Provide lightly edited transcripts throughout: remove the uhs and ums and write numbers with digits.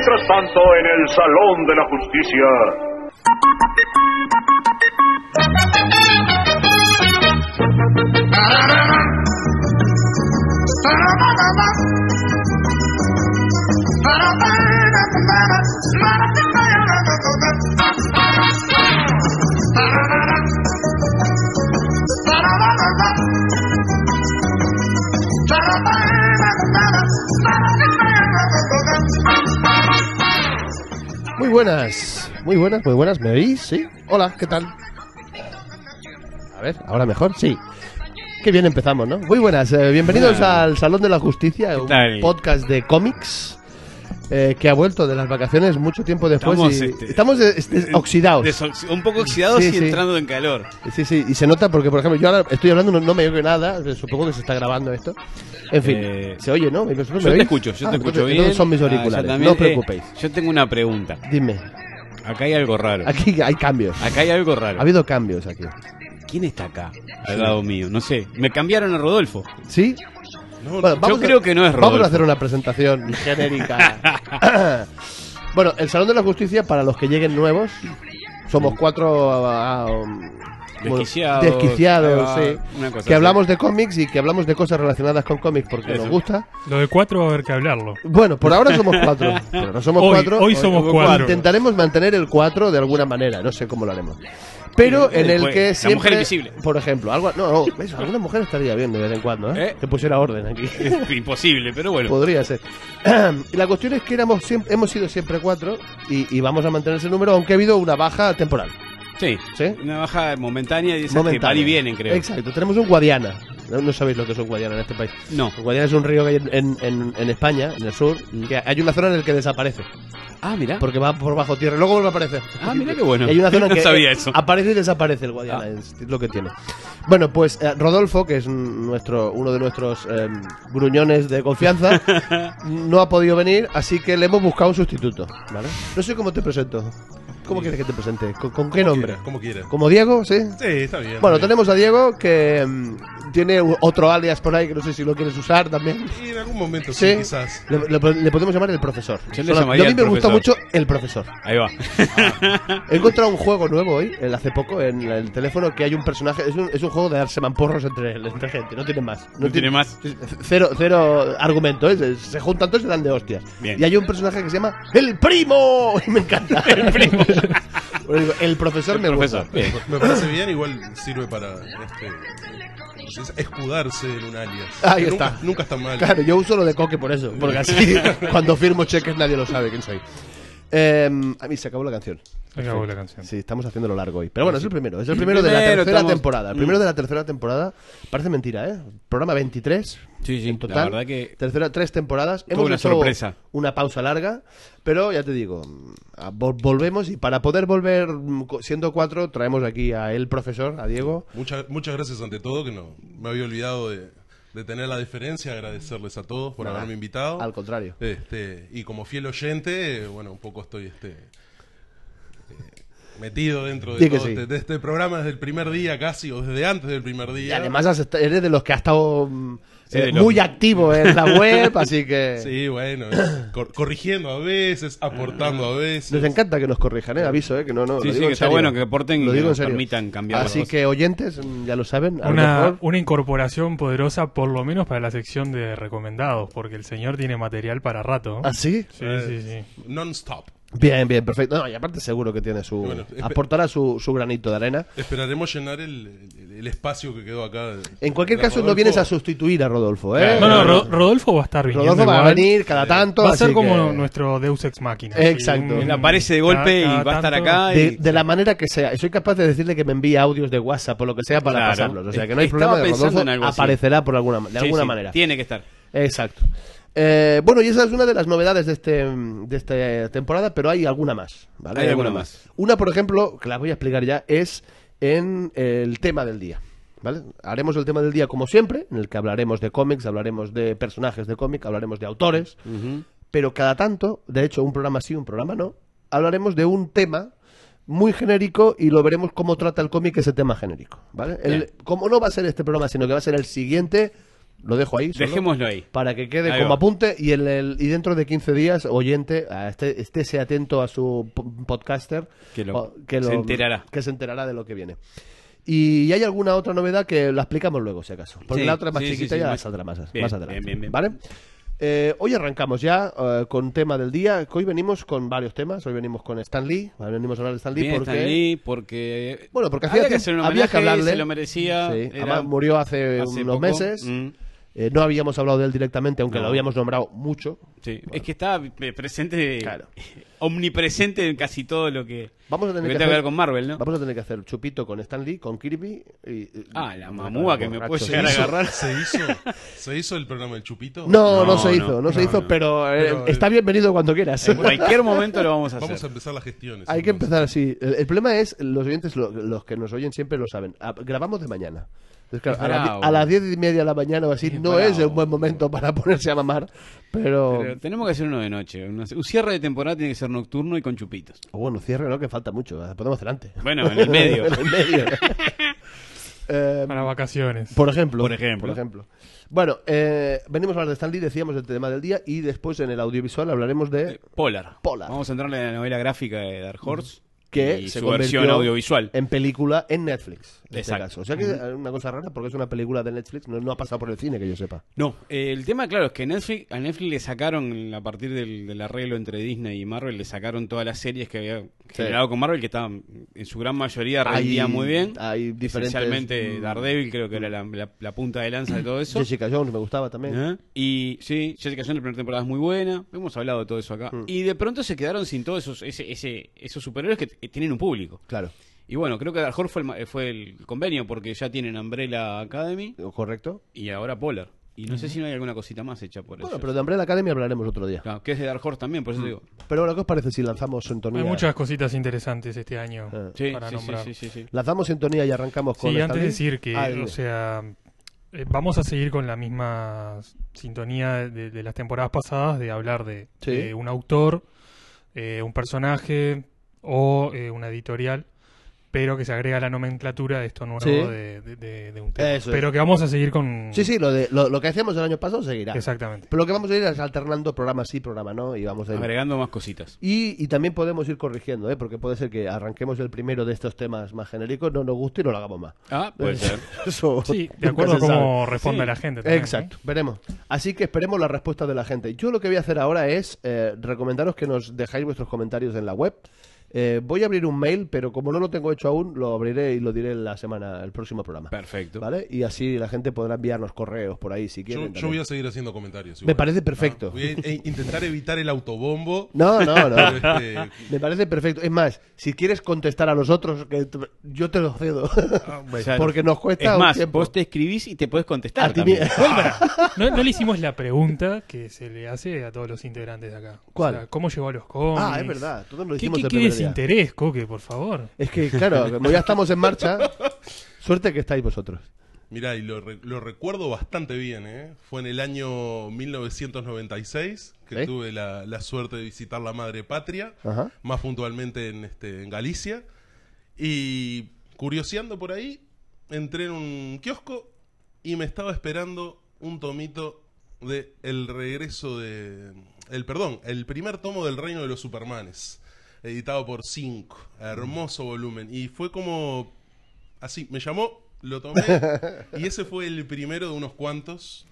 Mientras tanto, en el Salón de la Justicia... Muy buenas, ¿me oís? ¿Sí? Hola, ¿qué tal? A ver, ¿ahora mejor? Sí. Qué bien empezamos, ¿no? Muy buenas, bienvenidos al Salón de la Justicia, un podcast de cómics que ha vuelto de las vacaciones mucho tiempo después. Estamos oxidados. Un poco oxidados y entrando en calor. Sí, y se nota porque, por ejemplo, yo ahora estoy hablando, no me oigo nada, supongo que se está grabando esto. En fin, se oye, ¿no? Yo te escucho bien. Entonces son mis auriculares, no os preocupéis. Yo tengo una pregunta. Dime. Acá hay algo raro. Aquí hay cambios. Acá hay algo raro. Ha habido cambios aquí. ¿Quién está acá al lado mío? No sé. Me cambiaron a Rodolfo. ¿Sí? No, bueno, yo creo que no es Rodolfo. Vamos a hacer una presentación genérica. Bueno, el Salón de la Justicia, para los que lleguen nuevos, somos cuatro desquiciados, sí, que hablamos de cómics y que hablamos de cosas relacionadas con cómics porque nos gusta. Lo de 4 va a haber que hablarlo. Bueno, por ahora somos 4. Pero no somos hoy somos 4. Intentaremos mantener el 4 de alguna manera, no sé cómo lo haremos. Pero en el que siempre... La mujer invisible. Por ejemplo, algo... No, ¿ves? Alguna mujer estaría bien de vez en cuando, ¿eh? Que pusiera orden aquí. Es imposible, pero bueno. Podría ser. Y la cuestión es que hemos sido siempre 4 y vamos a mantener ese número, aunque ha habido una baja temporal. Sí, una baja momentánea y esas que van y vienen, creo. Exacto, tenemos un Guadiana. No sabéis lo que es un Guadiana en este país. No. Un Guadiana es un río que hay en España, en el sur, que hay una zona en la que desaparece. Ah, mira. Porque va por bajo tierra y luego vuelve a aparecer. Ah, mira qué bueno. Y hay una zona en que sabía eso. Aparece y desaparece el Guadiana, es lo que tiene. Bueno, pues Rodolfo, que es uno de nuestros gruñones de confianza, no ha podido venir, así que le hemos buscado un sustituto, ¿vale? No sé cómo te presento. ¿Cómo quieres que te presente? ¿Con qué nombre? Como quieras. ¿Como Diego? Sí. Sí, está bien. Bueno, tenemos a Diego que tiene otro alias por ahí que no sé si lo quieres usar también. Y en algún momento sí, quizás. Le podemos llamar el profesor. Yo a mí me gusta mucho el profesor. Ahí va. He encontrado un juego nuevo hoy, hace poco, en el teléfono, que hay un personaje. Es un juego de darse mamporros entre gente, no tiene más. No tiene más. Cero argumento, se juntan todos y se dan de hostias. Bien. Y hay un personaje que se llama El Primo. Y me encanta. El Primo. El profesor me gusta. Me parece bien, igual sirve para escudarse en un alias. Ahí está. Nunca está mal. Claro, yo uso lo de Coque por eso, porque así cuando firmo cheques nadie lo sabe quién soy. A mí se acabó la canción. Sí, estamos haciéndolo largo hoy. Pero bueno, es el primero de la tercera temporada. El primero de la tercera temporada. Parece mentira, ¿eh? Programa 23. Sí, en total. La verdad que... 3 temporadas. Hemos hecho sorpresa. Una pausa larga, pero ya te digo, volvemos, y para poder volver siendo 4 traemos aquí a el profesor, a Diego. Muchas gracias ante todo, que no me había olvidado de tener la deferencia, agradecerles a todos por haberme invitado. Al contrario. Y como fiel oyente, bueno, un poco estoy metido dentro de todo de este programa desde el primer día casi, o desde antes del primer día. Y además eres de los que ha estado muy activo en la web, así que... Sí, bueno, corrigiendo a veces, aportando a veces. Les encanta que nos corrijan, aviso, que no. Sí, que está bueno que aporten y que nos permitan cambiar. Así que oyentes, ya lo saben. Una incorporación poderosa, por lo menos para la sección de recomendados, porque el señor tiene material para rato. ¿Ah, sí? Sí. Non-stop. Bien, perfecto. No, y aparte seguro que tiene aportará su granito de arena. Esperaremos llenar el espacio que quedó acá. En cualquier caso, Rodolfo. No vienes a sustituir a Rodolfo, ¿eh? No, Rodolfo va a estar viniendo. Rodolfo va a venir cada tanto. Va a ser como nuestro Deus Ex Machina. Exacto. Él aparece de golpe y va a estar acá. De la manera que sea. Soy capaz de decirle que me envíe audios de WhatsApp o lo que sea para pasarlos. O sea, que no hay problema, que Rodolfo aparecerá de alguna manera. Tiene que estar. Exacto. Bueno, y esa es una de las novedades de esta temporada, pero hay alguna más, ¿vale? Hay alguna más. Una, por ejemplo, que la voy a explicar ya, es en el tema del día, ¿vale? Haremos el tema del día como siempre, en el que hablaremos de cómics, hablaremos de personajes de cómic, hablaremos de autores, pero cada tanto, de hecho, un programa sí, un programa no, hablaremos de un tema muy genérico y lo veremos cómo trata el cómic ese tema genérico, ¿vale? Como no va a ser este programa, sino que va a ser el siguiente... Lo dejo ahí. Solo, Dejémoslo ahí. para que quede Ahí como va. apunte y y dentro de 15 días, oyente, estése atento a su podcaster Que se enterará. Que se enterará de lo que viene. Y hay alguna otra novedad que la explicamos luego, si acaso. Porque Sí, la otra es más sí, chiquita sí, y ya más- saldrá más bien, adelante. bien. ¿Vale? Hoy arrancamos ya con tema del día. Hoy venimos con varios temas. Hoy venimos con Stan Lee. Venimos a hablar de Stan Lee Bien, porque... Stan Lee, porque... Bueno, porque había hacía que hacer un tiempo- había que homenaje, hablarle. se lo merecía. Sí, era- además murió hace unos poco. meses. Mm. No habíamos hablado de él directamente, aunque No. lo habíamos nombrado mucho. Sí, es que está presente, Claro. omnipresente en casi todo lo que, Vamos a lo tener que que tenga que ver hacer, con Marvel, ¿no? vamos a tener que hacer chupito con Stan Lee, con Kirby y La mamúa que me puede borracho. llegar a agarrar. ¿Se hizo el programa del Chupito? No, no No, se no. hizo, no se hizo, no. pero, Pero, está bienvenido cuando quieras. En cualquier momento lo vamos a hacer. Vamos a empezar las gestiones. Hay que entonces. empezar así. El problema es, los oyentes, los que nos oyen siempre lo saben. Grabamos de mañana. Entonces, claro, Es bravo. a las 10:30 de la mañana o así Es no bravo. es un buen momento para ponerse a mamar, pero... Pero tenemos que hacer uno de noche. Un cierre de temporada tiene que ser nocturno y con chupitos. Bueno, cierre, ¿no? Que falta mucho. Podemos hacer antes. Bueno, en el medio. En el medio. Para vacaciones. Por ejemplo. Por ejemplo. Bueno, venimos a hablar de Stan Lee, decíamos el tema del día, y después en el audiovisual hablaremos de Polar. Polar. Vamos a entrarle a la novela gráfica de Dark Horse. que y se su convirtió versión audiovisual. en película en Netflix. En este Exacto. caso. O sea que es una cosa rara porque es una película de Netflix, no ha pasado por el cine que yo sepa. No, el tema, claro, es que a Netflix le sacaron, a partir del arreglo entre Disney y Marvel, le sacaron todas las series que había generado con Marvel, que estaban, en su gran mayoría, rendían muy bien. Hay diferentes... Esencialmente Daredevil, creo que era la punta de lanza de todo eso. Jessica Jones me gustaba también. ¿Eh? Y sí, Jessica Jones, la primera temporada es muy buena. Hemos hablado de todo eso acá. Y de pronto se quedaron sin todos esos superhéroes que tienen un público. Claro, Y bueno, creo que Dark Horse fue el convenio, porque ya tienen Umbrella Academy correcto. y ahora Polar. Y no sé si no hay alguna cosita más hecha por Bueno, eso. pero de Umbrella Academy hablaremos otro día. Claro, que es de Dark Horse también, por eso digo. Pero bueno, ¿qué os parece si lanzamos sintonía? Hay muchas cositas interesantes este año Sí, para nombrar. sí. Lanzamos sintonía y arrancamos con Sí, Stan antes de Lee. decir que, Dime. o sea, vamos a seguir con la misma sintonía de las temporadas pasadas de hablar de, Sí. de un autor, un personaje o una editorial, pero que se agrega a la nomenclatura de esto nuevo Sí. de un tema. Eso es. Pero que vamos a seguir con... Sí, lo que hacíamos el año pasado seguirá. Exactamente. Pero lo que vamos a ir es alternando programa sí, programa no, y vamos a ir... Agregando más cositas. Y también podemos ir corrigiendo, ¿eh? Porque puede ser que arranquemos el primero de estos temas más genéricos, no nos guste y no lo hagamos más. Ah, puede ser. Eso Sí, nunca de acuerdo a se sabe. cómo responde Sí. la gente también, Exacto, veremos. Así que esperemos la respuesta de la gente. Yo lo que voy a hacer ahora es recomendaros que nos dejáis vuestros comentarios en la web. Voy a abrir un mail, pero como no lo tengo hecho aún, lo abriré y lo diré el próximo programa. Perfecto. ¿Vale? Y así la gente podrá enviarnos correos por ahí si quieren. Yo también. voy a seguir haciendo comentarios. Me parece perfecto. Voy a intentar evitar el autobombo. No. Pero, Me parece perfecto. Es más, si quieres contestar a los otros, yo te lo cedo. O sea, Porque nos cuesta es un más, tiempo. vos te escribís y te puedes contestar A ti también. mismo. No le hicimos la pregunta que se le hace a todos los integrantes de acá. ¿Cuál? O sea, ¿cómo llegó a los cómics? Ah, es verdad. Todos lo ¿Qué, hicimos qué, el qué primer día. desinterés, Coque, por favor? Es que, claro, como ya estamos en marcha, suerte que estáis vosotros. Mirá, y lo recuerdo bastante bien, ¿eh? Fue en el año 1996 que ¿Sí? tuve la suerte de visitar la madre patria, Ajá. más puntualmente en Galicia. Y curioseando por ahí, entré en un kiosco y me estaba esperando un tomito de El regreso de... el primer tomo del Reino de los Supermanes, editado por 5, hermoso volumen. Y fue como... así, me llamó, lo tomé, y ese fue el primero de unos cuantos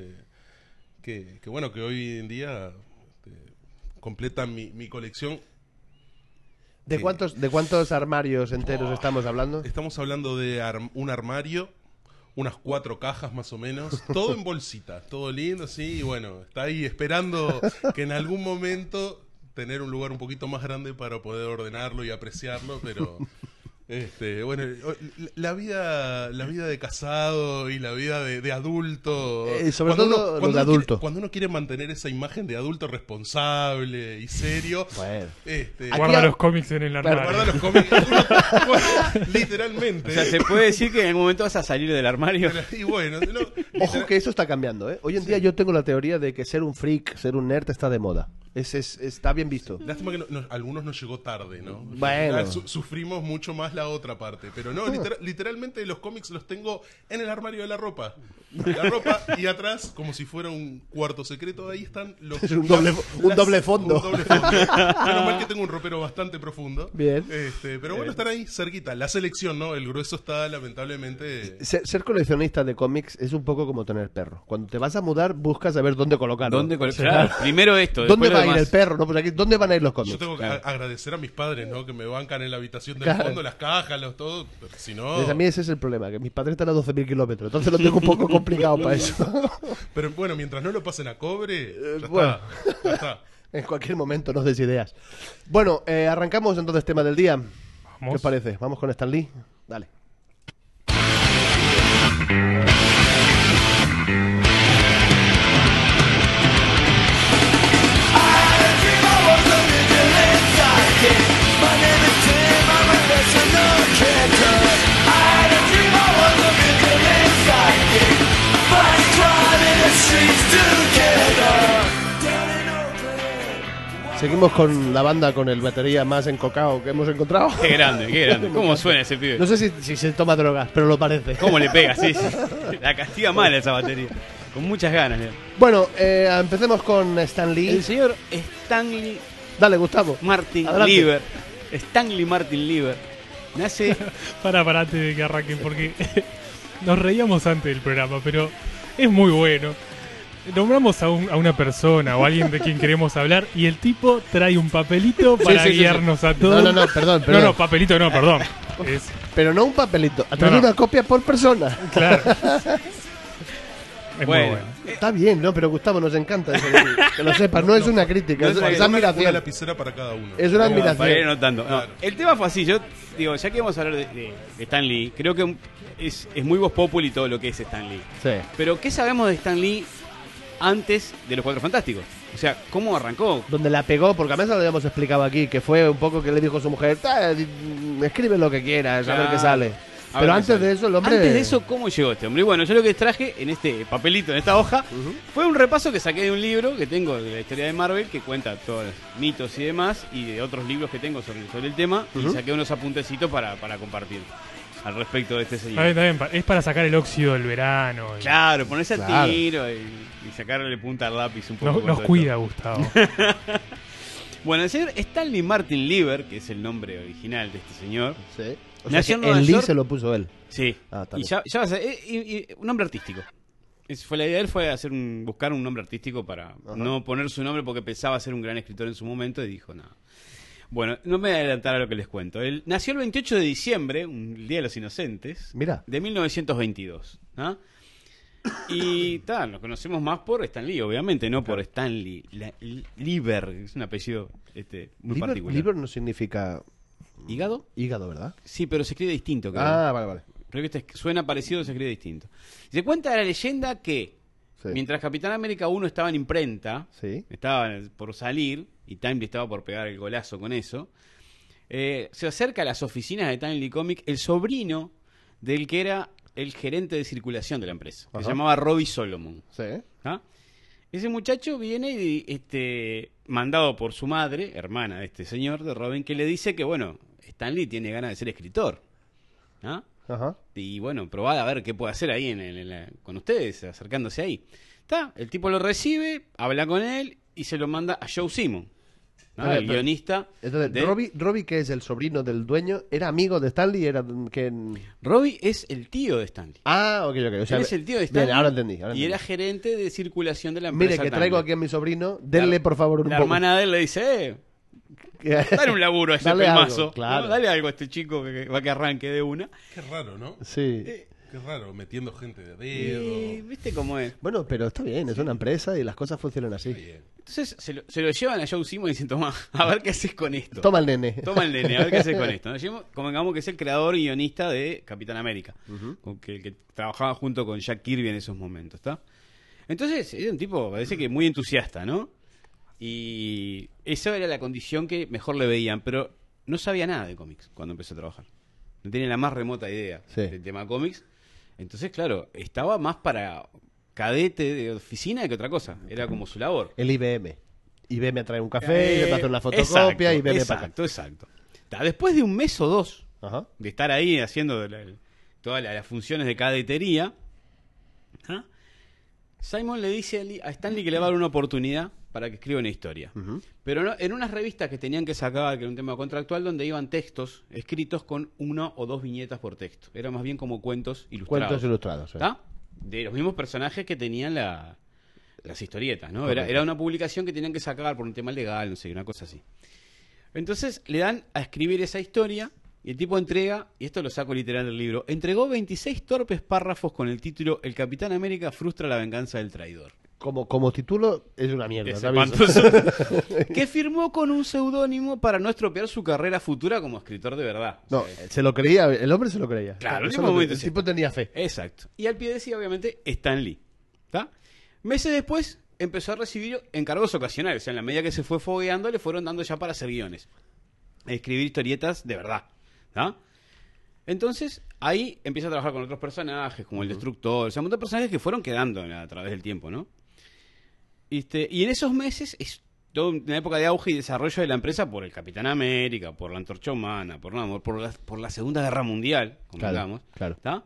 que bueno, que hoy en día completan mi colección. ¿De Sí. cuántos armarios enteros estamos hablando? Estamos hablando de un armario, unas 4 cajas más o menos, todo en bolsita, todo lindo, sí, y bueno, está ahí esperando que en algún momento tener un lugar un poquito más grande para poder ordenarlo y apreciarlo, pero bueno, la vida de casado y la vida de adulto, sobre cuando todo lo de uno adulto. cuando uno quiere mantener esa imagen de adulto responsable y serio, Bueno. Guarda a- los cómics en el armario. guarda los cómics, literalmente. O sea, se puede decir que en algún momento vas a salir del armario. Y bueno, no, Ojo que eso está cambiando, ¿eh? Hoy en día yo tengo la teoría de que ser un freak, ser un nerd está de moda. Está bien visto. Lástima que a algunos nos llegó tarde, ¿no? Bueno. Sufrimos mucho más la otra parte. Pero no, literalmente los cómics los tengo en el armario de la ropa. Y atrás, como si fuera un cuarto secreto, ahí están los... Es un doble fondo. Un doble fondo. Menos mal que tengo un ropero bastante profundo. Bien. Pero bueno, están ahí cerquita. La selección, ¿no? El grueso está lamentablemente... Ser coleccionista de cómics es un poco como tener perro. Cuando te vas a mudar, buscas saber dónde colocarlo. Claro, primero esto. ¿Dónde después va a ir el perro? ¿No? Pues aquí, ¿dónde van a ir los cómics? Yo tengo que agradecer a mis padres, ¿no? Que me bancan en la habitación del fondo, las cajas, todo. Si no... Pues a mí ese es el problema, que mis padres están a 12.000 kilómetros. Entonces lo tengo un poco complicado para eso. Pero bueno, mientras no lo pasen a cobre, bueno. ya está. En cualquier momento nos des ideas. Bueno, arrancamos entonces tema del día. ¿Qué os parece? ¿Vamos con Stan Lee? Dale. Seguimos con la banda con el batería más encocado que hemos encontrado. Qué grande. ¿Cómo suena ese pibe? No sé si se toma drogas, pero lo parece. ¿Cómo le pega? Sí. La castiga mal esa batería. Con muchas ganas. Bueno, empecemos con Stan Lee. El señor Stanley Dale, Gustavo. Martin Adelante. Lieber. Stanley Martin Lieber. Nace... Para antes de que arranquen, porque nos reíamos antes del programa, pero es muy bueno. Nombramos a una persona o a alguien de quien queremos hablar y el tipo trae un papelito para guiarnos a todos. No, perdón. No, papelito no, perdón. Pero no un papelito, a traer una copia por persona. Claro. Es Bueno. muy bueno. Está bien, ¿no? Pero Gustavo, nos encanta eso. Que lo sepas, no es una crítica, es Una admiración. lapicera para cada uno. Es una Para ir admiración. anotando. No, Claro. el tema fue así. Yo digo, ya que vamos a hablar de Stan Lee, creo que es muy voz populi todo lo que es Stan Lee. Sí. Pero ¿qué sabemos de Stan Lee antes de los Cuatro Fantásticos? O sea, ¿cómo arrancó? Donde la pegó, porque a veces lo habíamos explicado aquí, que fue un poco que le dijo a su mujer, escribe lo que quieras, a ver qué sale. A Pero ver qué antes sale. de eso, el hombre... Antes de eso, ¿cómo llegó este hombre? Y bueno, yo lo que traje en este papelito, en esta hoja, fue un repaso que saqué de un libro que tengo de la historia de Marvel, que cuenta todos los mitos y demás, y de otros libros que tengo sobre el tema, y saqué unos apuntecitos para compartir al respecto de este señor. Está bien, es para sacar el óxido del verano. Claro, ponerse Claro. al tiro y sacarle punta al lápiz un poco. con Nos todo cuida, esto. Gustavo. Bueno, el señor Stanley Martin Lieber, que es el nombre original de este señor, Sí. O sea, Nació que en Nueva el Lee York. se lo puso él. sí, Ah, está y bien. ya va a ser un nombre artístico. Fue la idea de él fue buscar un nombre artístico para no poner su nombre porque pensaba ser un gran escritor en su momento y dijo, no. Bueno, no me voy a adelantar a lo que les cuento. Él nació el 28 de diciembre, el Día de los Inocentes, Mira. de 1922. ¿Ah? Y nos conocemos más por Stan Lee, obviamente, no por Stanley Lieber, es un apellido muy particular. Liber no significa ¿Hígado? hígado, ¿verdad? Sí, pero se escribe distinto. Creo. Ah, vale. Creo que suena parecido, se escribe distinto. Se cuenta la leyenda que Sí. mientras Capitán América 1 estaba en imprenta, Sí. estaba por salir, y Timely estaba por pegar el golazo con eso, se acerca a las oficinas de Timely Comic el sobrino del que era el gerente de circulación de la empresa, que Ajá. se llamaba Robbie Solomon. Sí. ¿Ah? Ese muchacho viene y mandado por su madre, hermana de este señor, de Robin, que le dice que, bueno, Stan Lee tiene ganas de ser escritor. ¿Ah? Ajá. Y bueno, probad a ver qué puede hacer ahí con ustedes, acercándose ahí. El tipo lo recibe, habla con él y se lo manda a Joe Simon, ¿no? Pero- El guionista. Entonces, de- Robbie, que es el sobrino del dueño, ¿era amigo de Stanley? ¿Era que... Robbie es el tío de Stanley. Ah, ok. O sea, Él es el tío de Stanley. Bien, ahora entendí. Y era gerente de circulación de la empresa. Mire, que traigo Stanley. aquí a mi sobrino, denle por favor un La poco. hermana de él le dice, dale un laburo a ese Dale algo, pelmazo. claro. ¿no? Dale algo a este chico que va que arranque de una. Qué raro, ¿no? Sí. Qué raro, metiendo gente de Y, dedo. ¿viste cómo es? Bueno, pero está bien, es una empresa y las cosas funcionan así. Bien. Entonces se lo llevan a Joe Simon y dicen, toma, a ver qué haces con esto. Toma el nene. Toma el nene, a ver qué haces con esto. Convengamos que es el creador y guionista de Capitán América, que trabajaba junto con Jack Kirby en esos momentos, ¿está? Entonces, era un tipo, parece que muy entusiasta, ¿no? Y esa era la condición que mejor le veían, pero no sabía nada de cómics cuando empezó a trabajar. No tenía la más remota idea Sí. del tema cómics. Entonces, claro, estaba más para cadete de oficina que otra cosa. Era como su labor. El IBM. Y veme a traer un café, y veme a hacer una fotocopia, y veme para acá. Exacto. Después de un mes o dos Ajá. de estar ahí haciendo todas las funciones de cadetería, ¿ah? Simon le dice a Stan Lee que le va a dar una oportunidad para que escriba una historia. Pero no, en unas revistas que tenían que sacar, que era un tema contractual, donde iban textos escritos con 1 o 2 viñetas por texto. Era más bien como cuentos ilustrados. Cuentos ilustrados. ¿Está? De los mismos personajes que tenían las historietas, ¿no? Era una publicación que tenían que sacar por un tema legal, no sé, una cosa así. Entonces le dan a escribir esa historia y el tipo entrega, y esto lo saco literal del libro, entregó 26 torpes párrafos con el título El Capitán América frustra la venganza del traidor. Como título es una mierda. Es ¿sabes? espantoso. Que firmó con un seudónimo para no estropear su carrera futura como escritor de verdad. No, O sea, se lo creía, el hombre se lo creía. Claro, Eso el el tipo tenía fe. Exacto. Y al pie decía, obviamente, Stan Lee. ¿Está? Meses después empezó a recibir encargos ocasionales. O sea, en la medida que se fue fogueando, le fueron dando ya para hacer guiones. A escribir historietas de verdad. ¿Está? Entonces, ahí empieza a trabajar con otros personajes, como el Destructor. O sea, un montón de personajes que fueron quedando a través del tiempo, ¿no? Y en esos meses es toda una época de auge y desarrollo de la empresa por el Capitán América, por la Antorcha Humana, por la Segunda Guerra Mundial, convengamos. Claro. ¿Está?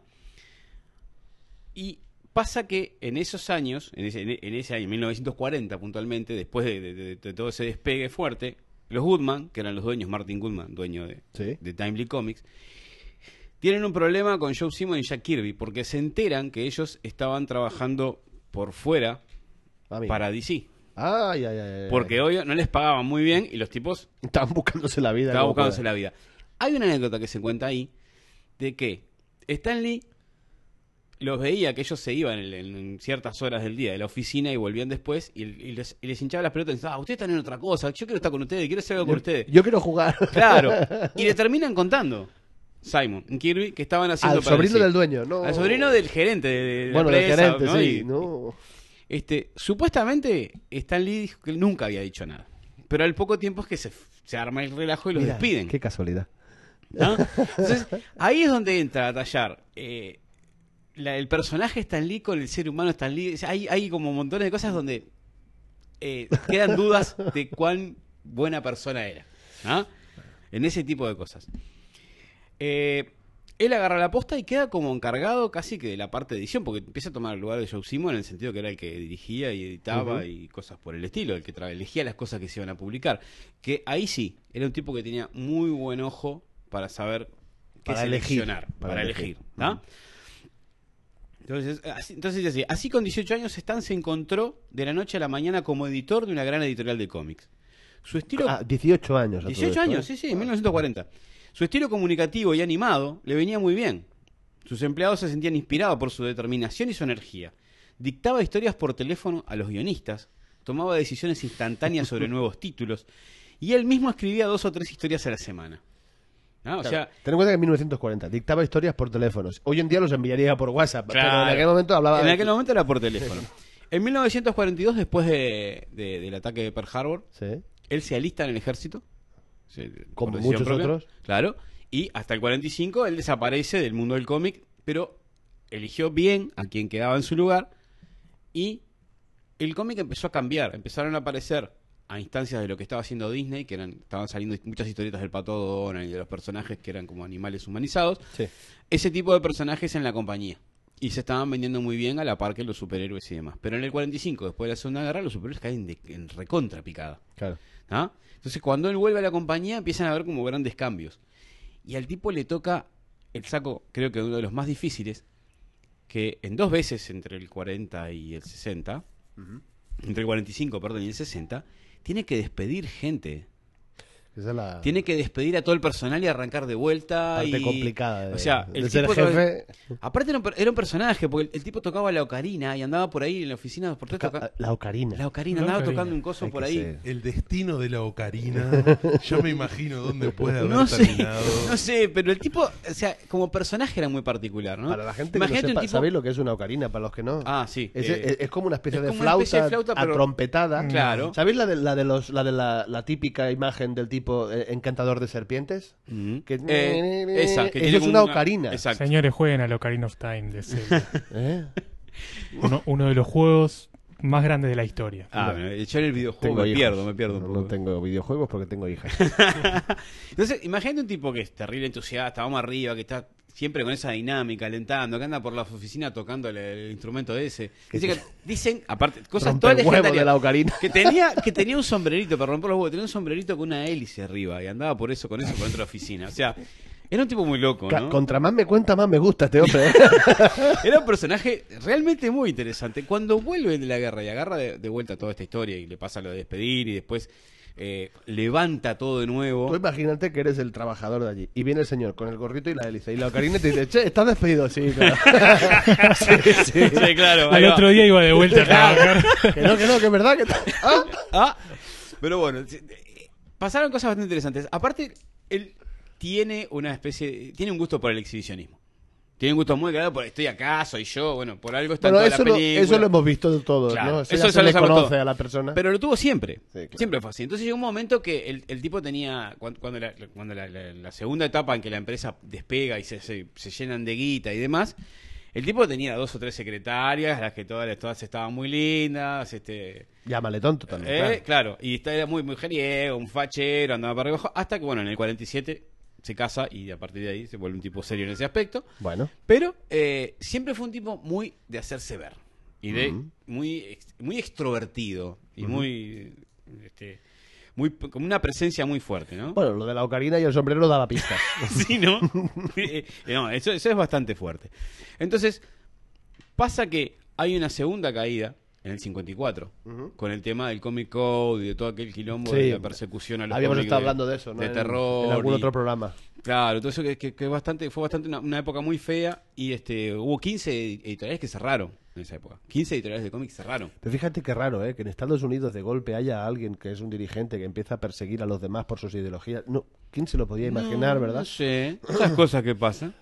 Y pasa que en esos años, en ese año, 1940 puntualmente, después de todo ese despegue fuerte, los Goodman, que eran los dueños, Martin Goodman, dueño de Timely Comics, tienen un problema con Joe Simon y Jack Kirby, porque se enteran que ellos estaban trabajando por fuera para DC. Ay. Porque obvio no les pagaban muy bien y los tipos estaban buscándose la vida. estaban buscándose la vida. Hay una anécdota que se cuenta ahí de que Stan Lee los veía que ellos se iban en ciertas horas del día de la oficina y volvían después y les hinchaba las pelotas y decían, ustedes están en otra cosa, yo quiero estar con ustedes, quiero hacer algo con ustedes. Yo quiero jugar. Claro. Y le terminan contando Simon y Kirby que estaban haciendo al sobrino del dueño, ¿no? Al sobrino del gerente de la bueno, del empresa, gerente, ¿no? sí. Y, No. Supuestamente Stan Lee dijo que él nunca había dicho nada. Pero al poco tiempo es que se arma el relajo y los Mira, despiden. Qué casualidad. ¿No? Entonces, ahí es donde entra a tallar el personaje Stan Lee con el ser humano Stan Lee. O sea, hay como montones de cosas donde quedan dudas de cuán buena persona era, ¿no? En ese tipo de cosas. Él agarra la posta y queda como encargado casi que de la parte de edición, porque empieza a tomar el lugar de Joe Simon en el sentido que era el que dirigía y editaba y cosas por el estilo, el que elegía las cosas que se iban a publicar. Que ahí sí, era un tipo que tenía muy buen ojo para saber qué seleccionar, para elegir. ¿No? Entonces así con 18 años Stan se encontró de la noche a la mañana como editor de una gran editorial de cómics. Su estilo... 18 años. 18 años, sí, en 1940. Su estilo comunicativo y animado le venía muy bien. Sus empleados se sentían inspirados por su determinación y su energía. Dictaba historias por teléfono a los guionistas, tomaba decisiones instantáneas sobre nuevos títulos y él mismo escribía 2 o 3 historias a la semana. ¿No? Claro. O sea, ten en cuenta que en 1940 dictaba historias por teléfonos. Hoy en día los enviaría por WhatsApp, claro, pero en aquel momento hablaba... En aquel momento era por teléfono. En 1942, después del ataque de Pearl Harbor, Sí. él se alista en el ejército. Como por decisión muchos propia. otros. Claro. Y hasta el 45 él desaparece del mundo del cómic, pero eligió bien a quien quedaba en su lugar y el cómic empezó a cambiar. Empezaron a aparecer a instancias de lo que estaba haciendo Disney, que estaban saliendo muchas historietas del Pato Donald y de los personajes que eran como animales humanizados. Sí. Ese tipo de personajes en la compañía. Y se estaban vendiendo muy bien a la par que los superhéroes y demás. Pero en el 45, después de la Segunda Guerra, los superhéroes caen en recontra picada. Claro. ¿Ah? Entonces cuando él vuelve a la compañía empiezan a haber como grandes cambios. Y al tipo le toca el saco, creo que uno de los más difíciles, que en 2 veces entre el 40 y el 60, entre el 45, perdón, y el 60, tiene que despedir gente. Esa es la Tiene que despedir a todo el personal y arrancar de vuelta. parte complicada o sea, de el ser tipo jefe. aparte era un personaje, porque el tipo tocaba la ocarina y andaba por ahí en la oficina. Por todo La ocarina. la ocarina, La andaba ocarina. tocando un coso Hay por que ahí. ser. El destino de la ocarina. Yo me imagino dónde puede haber No sé, terminado. no sé, pero el tipo, o sea, como personaje era muy particular, ¿no? Para la gente que Imagínate no sepa, un tipo... ¿sabéis lo que es una ocarina? Para los que no. Ah, sí. Es como una especie es de como una especie de flauta, pero- atrompetada. Claro. ¿Sabéis la típica imagen del tipo encantador de serpientes? Que esa, que eso tiene es como una ocarina. Exacto. Señores, jueguen al Ocarina of Time de Zelda. ¿Eh? Uno de los juegos más grandes de la historia. Bueno, yo en el videojuego Tengo me hijos. pierdo un poco. No tengo videojuegos porque tengo hijas. Entonces, imagínate un tipo que es terrible entusiasta, vamos arriba, que está siempre con esa dinámica, alentando, que anda por la oficina tocando el instrumento ese. Dicen, aparte, cosas Rompe todas el huevo legendarias, de la ocarina. que tenía un sombrerito para romper los huevos, tenía un sombrerito con una hélice arriba y andaba con eso por dentro de la oficina. O sea, era un tipo muy loco, ¿no? Contra más me cuenta, más me gusta este hombre. Era un personaje realmente muy interesante. Cuando vuelve de la guerra y agarra de vuelta toda esta historia y le pasa lo de despedir y después levanta todo de nuevo. Tú imagínate que eres el trabajador de allí y viene el señor con el gorrito y la hélice y la ocarina y te dice, che, ¿estás despedido? Sí, claro. sí. Sí, claro. Al otro día iba de vuelta a trabajar. Que no, que es verdad que... Pero bueno, pasaron cosas bastante interesantes. Aparte, él tiene un gusto por el exhibicionismo. Tiene un gusto muy claro por estoy acá, soy yo, bueno, por algo está en toda la película. Eso lo hemos visto de todo, Claro, ¿no? eso ya se lo le sabemos conoce todo. a la persona. Pero lo tuvo siempre. Sí, claro. Siempre fue así. Entonces llegó un momento que el tipo tenía. Cuando la segunda etapa en que la empresa despega y se llenan de guita y demás, el tipo tenía 2 o 3 secretarias, las que todas estaban muy lindas. Llámale tonto también. Claro. Y era muy mujeriego, un fachero, andaba para arriba, hasta que, bueno, en el 47 se casa y a partir de ahí se vuelve un tipo serio en ese aspecto. Bueno. Pero siempre fue un tipo muy de hacerse ver y de muy extrovertido y muy con una presencia muy fuerte, ¿no? Bueno, lo de la ocarina y el sombrero daba pistas. Sí, ¿no? No, eso es bastante fuerte. Entonces, pasa que hay una segunda caída en el 54, con el tema del Comic Code y de todo aquel quilombo Sí. de la persecución a los Habíamos cómics estado hablando de eso, ¿no? de terror. En algún y- otro programa. Claro, todo eso que fue bastante una época muy fea y hubo 15 editoriales que cerraron en esa época. 15 editoriales de cómics cerraron. Pero fíjate qué raro, que en Estados Unidos de golpe haya alguien que es un dirigente que empieza a perseguir a los demás por sus ideologías. No, ¿quién se lo podía imaginar, verdad? No sé, esas cosas que pasan.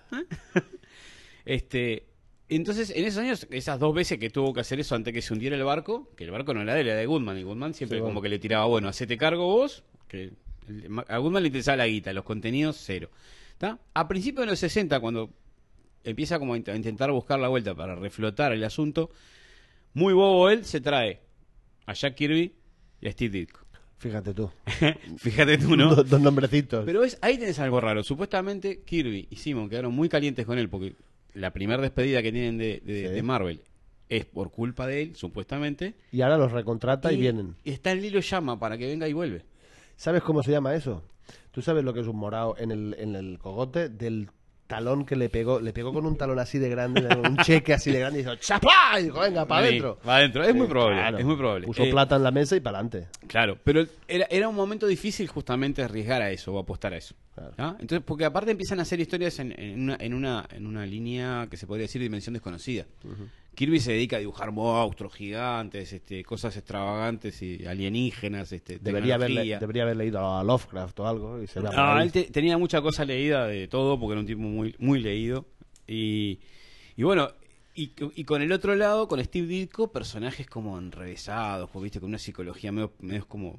Entonces, en esos años, esas 2 veces que tuvo que hacer eso antes que se hundiera el barco, que el barco no era de él, era de Goodman, y Goodman siempre Sí, bueno. como que le tiraba, bueno, hacete cargo vos, que a Goodman le interesaba la guita, los contenidos cero. ¿Tá? A principios de los 60, cuando empieza como a intentar buscar la vuelta para reflotar el asunto, muy bobo él, se trae a Jack Kirby y a Steve Ditko. Fíjate tú. Fíjate tú, ¿no? Dos nombrecitos. Pero ahí tenés algo raro. Supuestamente Kirby y Simon quedaron muy calientes con él porque la primera despedida que tienen de Marvel es por culpa de él, supuestamente. Y ahora los recontrata y vienen. Y está en Lilo llama para que venga y vuelve. ¿Sabes cómo se llama eso? ¿Tú sabes lo que es un morado en el cogote del talón que le pegó con un talón así de grande, un cheque así de grande y hizo ¡chapá! Y dijo, venga, para adentro. Va adentro. Es muy probable. Claro. Es muy probable. Puso plata en la mesa y para adelante. Claro, pero era un momento difícil justamente arriesgar a eso o apostar a eso. Claro. ¿Ah? Entonces, porque aparte empiezan a hacer historias en una línea que se podría decir dimensión desconocida. Kirby se dedica a dibujar monstruos gigantes, cosas extravagantes y alienígenas, Debería tecnología. haber leído a Lovecraft o algo. Y se llama No, ahí. él tenía mucha cosa leída de todo porque era un tipo muy, muy leído. Y bueno, y con el otro lado, con Steve Ditko, personajes como enrevesados, ¿viste? Con una psicología medio como...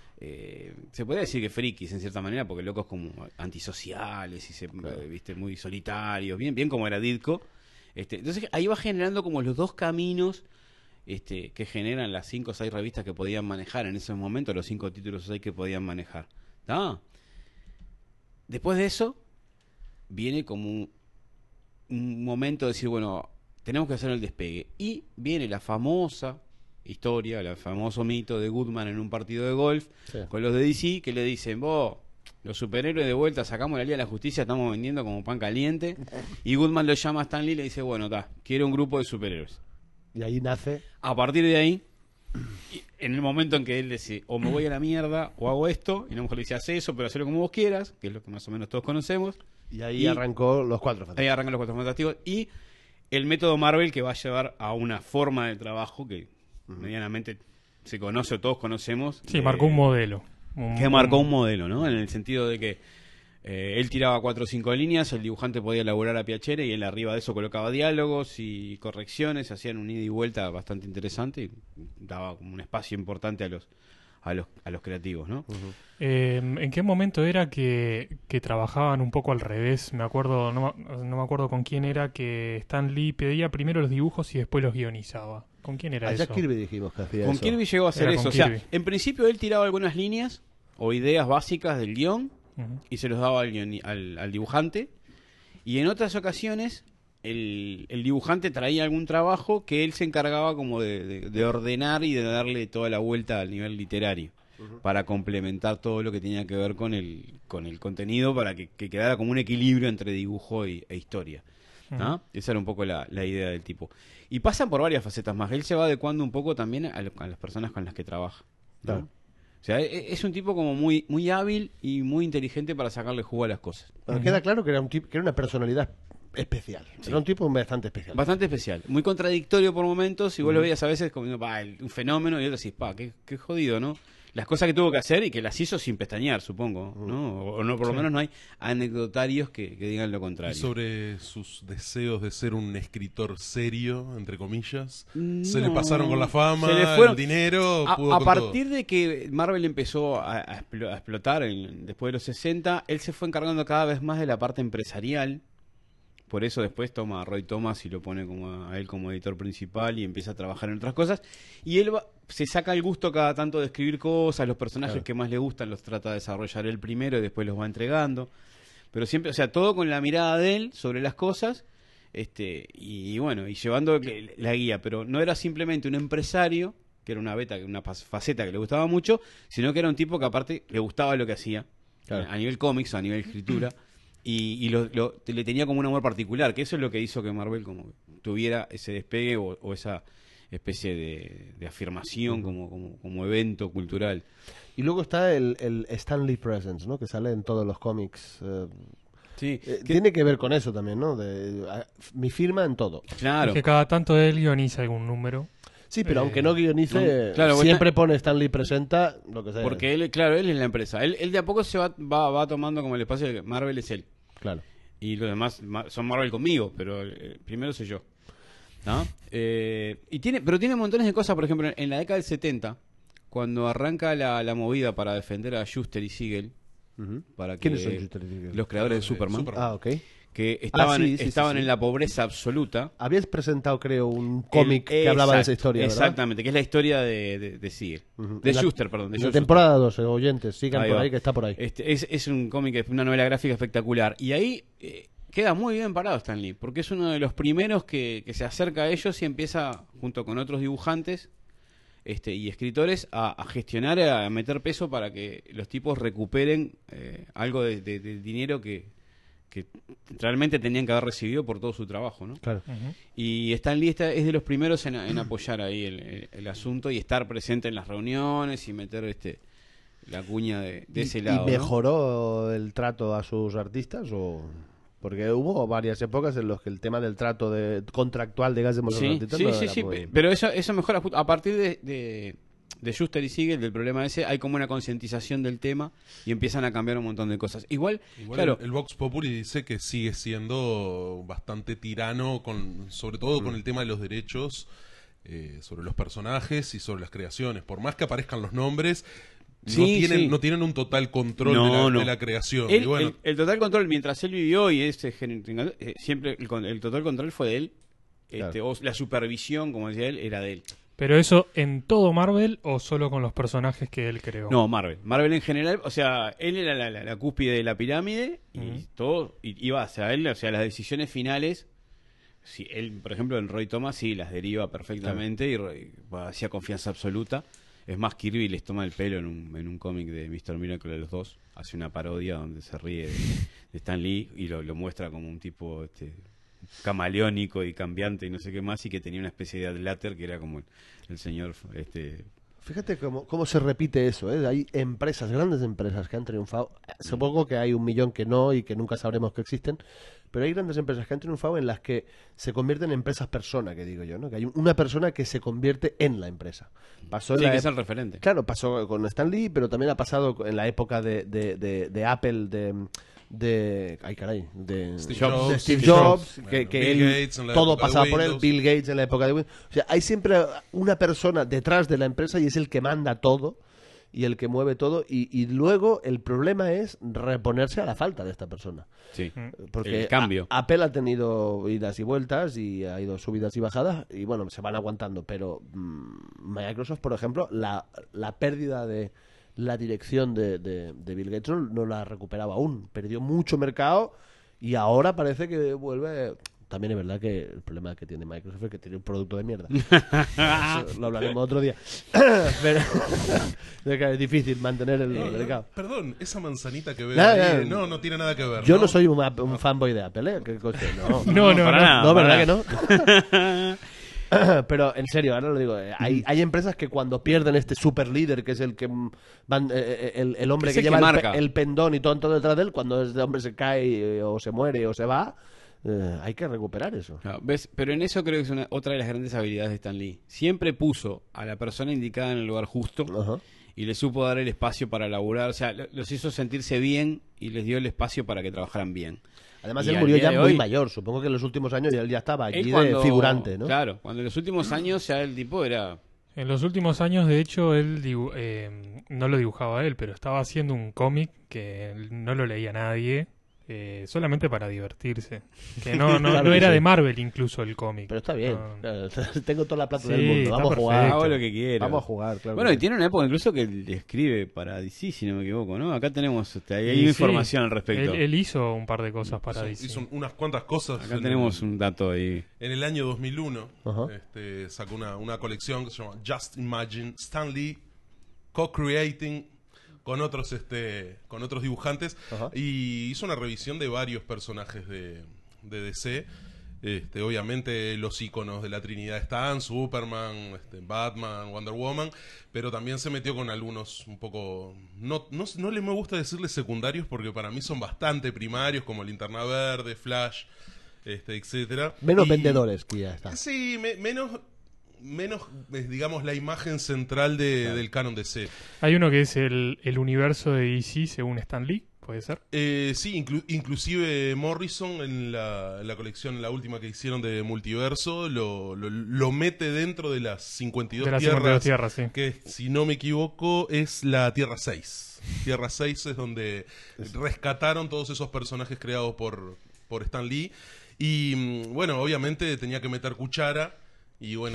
se podría decir que frikis en cierta manera, porque locos como antisociales y viste, muy solitarios, bien como era Ditko. Entonces ahí va generando como los dos caminos que generan las 5 o 6 revistas que podían manejar en ese momento, los 5 títulos o 6 que podían manejar. ¿Tá? Después de eso viene como un momento de decir, bueno, tenemos que hacer el despegue. Y viene la famosa historia, el famoso mito de Goodman en un partido de golf con los de DC que le dicen, vos, los superhéroes de vuelta, sacamos la Liga de la Justicia, estamos vendiendo como pan caliente. Y Goodman lo llama a Stan Lee y le dice, bueno, quiero un grupo de superhéroes. Y ahí nace. A partir de ahí, en el momento en que él dice, o me voy a la mierda, o hago esto, y la mujer le dice, hace eso, pero hazlo como vos quieras, que es lo que más o menos todos conocemos. Y ahí arrancó los Cuatro Ahí Fantásticos. arrancan los Cuatro Fantásticos. Y el método Marvel que va a llevar a una forma de trabajo que medianamente se conoce o todos conocemos. Sí, marcó un modelo. Que marcó un modelo, ¿no? En el sentido de que él tiraba 4 o 5 líneas, el dibujante podía elaborar a piacere y él arriba de eso colocaba diálogos y correcciones, hacían un ida y vuelta bastante interesante y daba como un espacio importante a los creativos, ¿no? ¿En qué momento era que trabajaban un poco al revés? Me acuerdo, no me acuerdo con quién era, que Stan Lee pedía primero los dibujos y después los guionizaba. ¿Con quién era A eso? Jack Kirby dijimos que hacía Con eso. Kirby llegó a hacer Era eso. con O sea, Kirby. en principio él tiraba algunas líneas o ideas básicas del guión Ujú. y se los daba al dibujante. Y en otras ocasiones el dibujante traía algún trabajo que él se encargaba como de ordenar y de darle toda la vuelta al nivel literario. Para complementar todo lo que tenía que ver con el contenido, para que quedara como un equilibrio entre dibujo e historia. ¿Ah? Ujú. Esa era un poco la idea del tipo. Y pasan por varias facetas más. Él se va adecuando un poco también a las personas con las que trabaja, ¿no? Claro. O sea, es un tipo como muy, muy hábil y muy inteligente para sacarle jugo a las cosas. Bueno, queda claro que era un tipo, que era una personalidad especial. Sí. Era un tipo bastante especial. Bastante especial. Muy contradictorio por momentos. Y vos lo veías a veces como un fenómeno. Y otros decís, qué jodido, ¿no? Las cosas que tuvo que hacer y que las hizo sin pestañear, supongo, ¿no? O no, por lo menos no hay anecdotarios que digan lo Y contrario. sobre sus deseos de ser un escritor serio, entre comillas, No. se le pasaron con la fama, Se le fueron- el dinero, pudo A con partir de que Marvel empezó a explotar después de los 60, él se fue encargando cada vez más de la parte empresarial. Por eso después toma a Roy Thomas y lo pone como a él como editor principal y empieza a trabajar en otras cosas. Y él se saca el gusto cada tanto de escribir cosas, los personajes Claro. que más le gustan los trata de desarrollar él primero y después los va entregando. Pero siempre, o sea, todo con la mirada de él sobre las cosas, y bueno, y llevando la guía. Pero no era simplemente un empresario, que era una faceta que le gustaba mucho, sino que era un tipo que aparte le gustaba lo que hacía, Claro. a nivel cómics, a nivel escritura. Y le tenía como un amor particular, que eso es lo que hizo que Marvel como tuviera ese despegue o esa especie de afirmación como evento cultural. Y luego está el Stan Lee Presence, ¿no? Que sale en todos los cómics. Sí, Tiene que ver con eso también, ¿no? Mi firma en todo. claro. Que cada tanto él guioniza algún número. Sí, pero aunque no guionice, no, claro, siempre pone Stan Lee presenta lo que sea. Porque él, claro, él es la empresa. Él de a poco se va tomando como el espacio de que Marvel es él. Claro. Y los demás son Marvel conmigo, pero primero soy yo. ¿No? Pero tiene montones de cosas, por ejemplo, en la década del 70, cuando arranca la movida para defender a Schuster y Siegel, para que ¿Quiénes son Schuster y Siegel? los creadores de Superman, Ah, ok. que estaban, sí, sí, estaban sí. en la pobreza absoluta. Habías presentado, creo, un cómic que hablaba de esa historia, ¿verdad? Exactamente, que es la historia de Siegel. De En la- Schuster, perdón. De En la Schuster. temporada 2, oyentes, sigan Ahí por va. ahí, que está por ahí. Es un cómic, una novela gráfica espectacular. Y ahí queda muy bien parado Stan Lee, porque es uno de los primeros que se acerca a ellos y empieza, junto con otros dibujantes y escritores, a gestionar, a meter peso para que los tipos recuperen algo de dinero que realmente tenían que haber recibido por todo su trabajo, ¿no? Claro. Ujú. Y Stan Lee es de los primeros en apoyar ahí el asunto y estar presente en las reuniones y meter la cuña de ese lado. ¿Y ¿no? mejoró el trato a sus artistas? Porque hubo varias épocas en las que el tema del trato contractual, digamos, de los artistas no era muy- pero eso mejora a partir de Schuster y Siegel, del problema ese, hay como una concientización del tema y empiezan a cambiar un montón de cosas. Igual claro, el Vox Populi dice que sigue siendo bastante tirano, sobre todo con el tema de los derechos sobre los personajes y sobre las creaciones. Por más que aparezcan los nombres, Sí, sí. no tienen un total control de la creación. Él- Y bueno, el total control, mientras él vivió y siempre el total control fue de él, Claro. o la supervisión, como decía él, era de él. ¿Pero eso en todo Marvel o solo con los personajes que él creó? No, Marvel en general, o sea, él era la cúspide de la pirámide y Ujú. todo iba hacia él, o sea, las decisiones finales, si él, por ejemplo, en Roy Thomas sí las deriva perfectamente y hacía confianza absoluta. Es más, Kirby les toma el pelo en un cómic de Mr. Miracle de los dos, hace una parodia donde se ríe de Stan Lee y lo muestra como un tipo camaleónico y cambiante y no sé qué más, y que tenía una especie de adláter que era como el señor Fíjate cómo se repite eso, ¿eh? Hay empresas, grandes empresas que han triunfado. Supongo que hay 1 millón que no y que nunca sabremos que existen, pero hay grandes empresas que han triunfado en las que se convierten en empresas persona, que digo yo, ¿no? Que hay una persona que se convierte en la empresa. Pasó en sí, la que es el referente. Claro, pasó con Stan Lee, pero también ha pasado en la época de Apple, de Steve Jobs, Jobs, de Steve Steve Jobs, Jobs, que Bill él, Gates en la todo época de pasaba por él, Windows. Bill Gates en la época de Windows. O sea, hay siempre una persona detrás de la empresa y es el que manda todo. y el que mueve todo, y luego el problema es reponerse a la falta de esta persona. Sí. Porque El cambio. Apple ha tenido idas y vueltas y ha ido subidas y bajadas y bueno, se van aguantando, pero Microsoft, por ejemplo, la pérdida de la dirección de Bill Gates no la ha recuperado aún. Perdió mucho mercado y ahora parece que vuelve. También es verdad que el problema que tiene Microsoft es que tiene un producto de mierda. Eso lo hablaremos otro día. Pero es difícil mantener el mercado. Perdón, esa manzanita que veo Nada, ahí, no tiene nada que ver. Yo no soy un fanboy de Apple, ¿eh? ¿Qué coche? No, No, para nada. no, para ¿verdad nada. que no? Pero en serio, ahora lo digo, hay empresas que cuando pierden este super líder, que es el que el hombre Es que el lleva que marca. el pendón y todo detrás de él, cuando ese hombre se cae o se muere o se va, hay que recuperar eso. No, ¿ves? Pero en eso creo que es otra de las grandes habilidades de Stan Lee. Siempre puso a la persona indicada en el lugar justo Ajá. y le supo dar el espacio para laburar. O sea, los hizo sentirse bien y les dio el espacio para que trabajaran bien. Además, Y él al murió día ya de muy hoy- mayor. Supongo que en los últimos años él ya estaba Él allí cuando- de figurante, ¿no? Claro, cuando en los últimos años ya el tipo era... En los últimos años, de hecho, él no lo dibujaba él, pero estaba haciendo un cómic que no lo leía nadie, solamente para divertirse. Que no Claro que era sí. de Marvel incluso el cómic. Pero está bien. No. Claro, tengo toda la plata Sí, del mundo. está Vamos a jugar. perfecto. Hago lo que quiera. Vamos a jugar, claro. Bueno, que y sí. tiene una época incluso que le escribe para DC, si no me equivoco, ¿no? Acá tenemos, hay Y sí, información al respecto. Él hizo un par de cosas para DC. Hizo unas cuantas cosas. Acá tenemos un dato ahí. En el año 2001 Ajá. sacó una colección que se llama Just Imagine, Stan Lee co-creating con otros dibujantes. Ajá. Y hizo una revisión de varios personajes de DC. Obviamente los iconos de la Trinidad están, Superman, Batman, Wonder Woman, pero también se metió con algunos un poco, no le me gusta decirles secundarios porque para mí son bastante primarios, como Linterna Verde, Flash, etcétera. Menos Y- vendedores que ya está. Sí, menos digamos, la imagen central del canon DC. Hay uno que es el universo de DC según Stan Lee, ¿puede ser? Sí, inclusive Morrison en la colección, la última que hicieron de Multiverso, lo mete dentro de las 52 De las tierras, 52 tierras, sí. que si no me equivoco es la Tierra 6. Tierra 6 es donde rescataron todos esos personajes creados por Stan Lee. Y bueno, obviamente tenía que meter cuchara. Y bueno,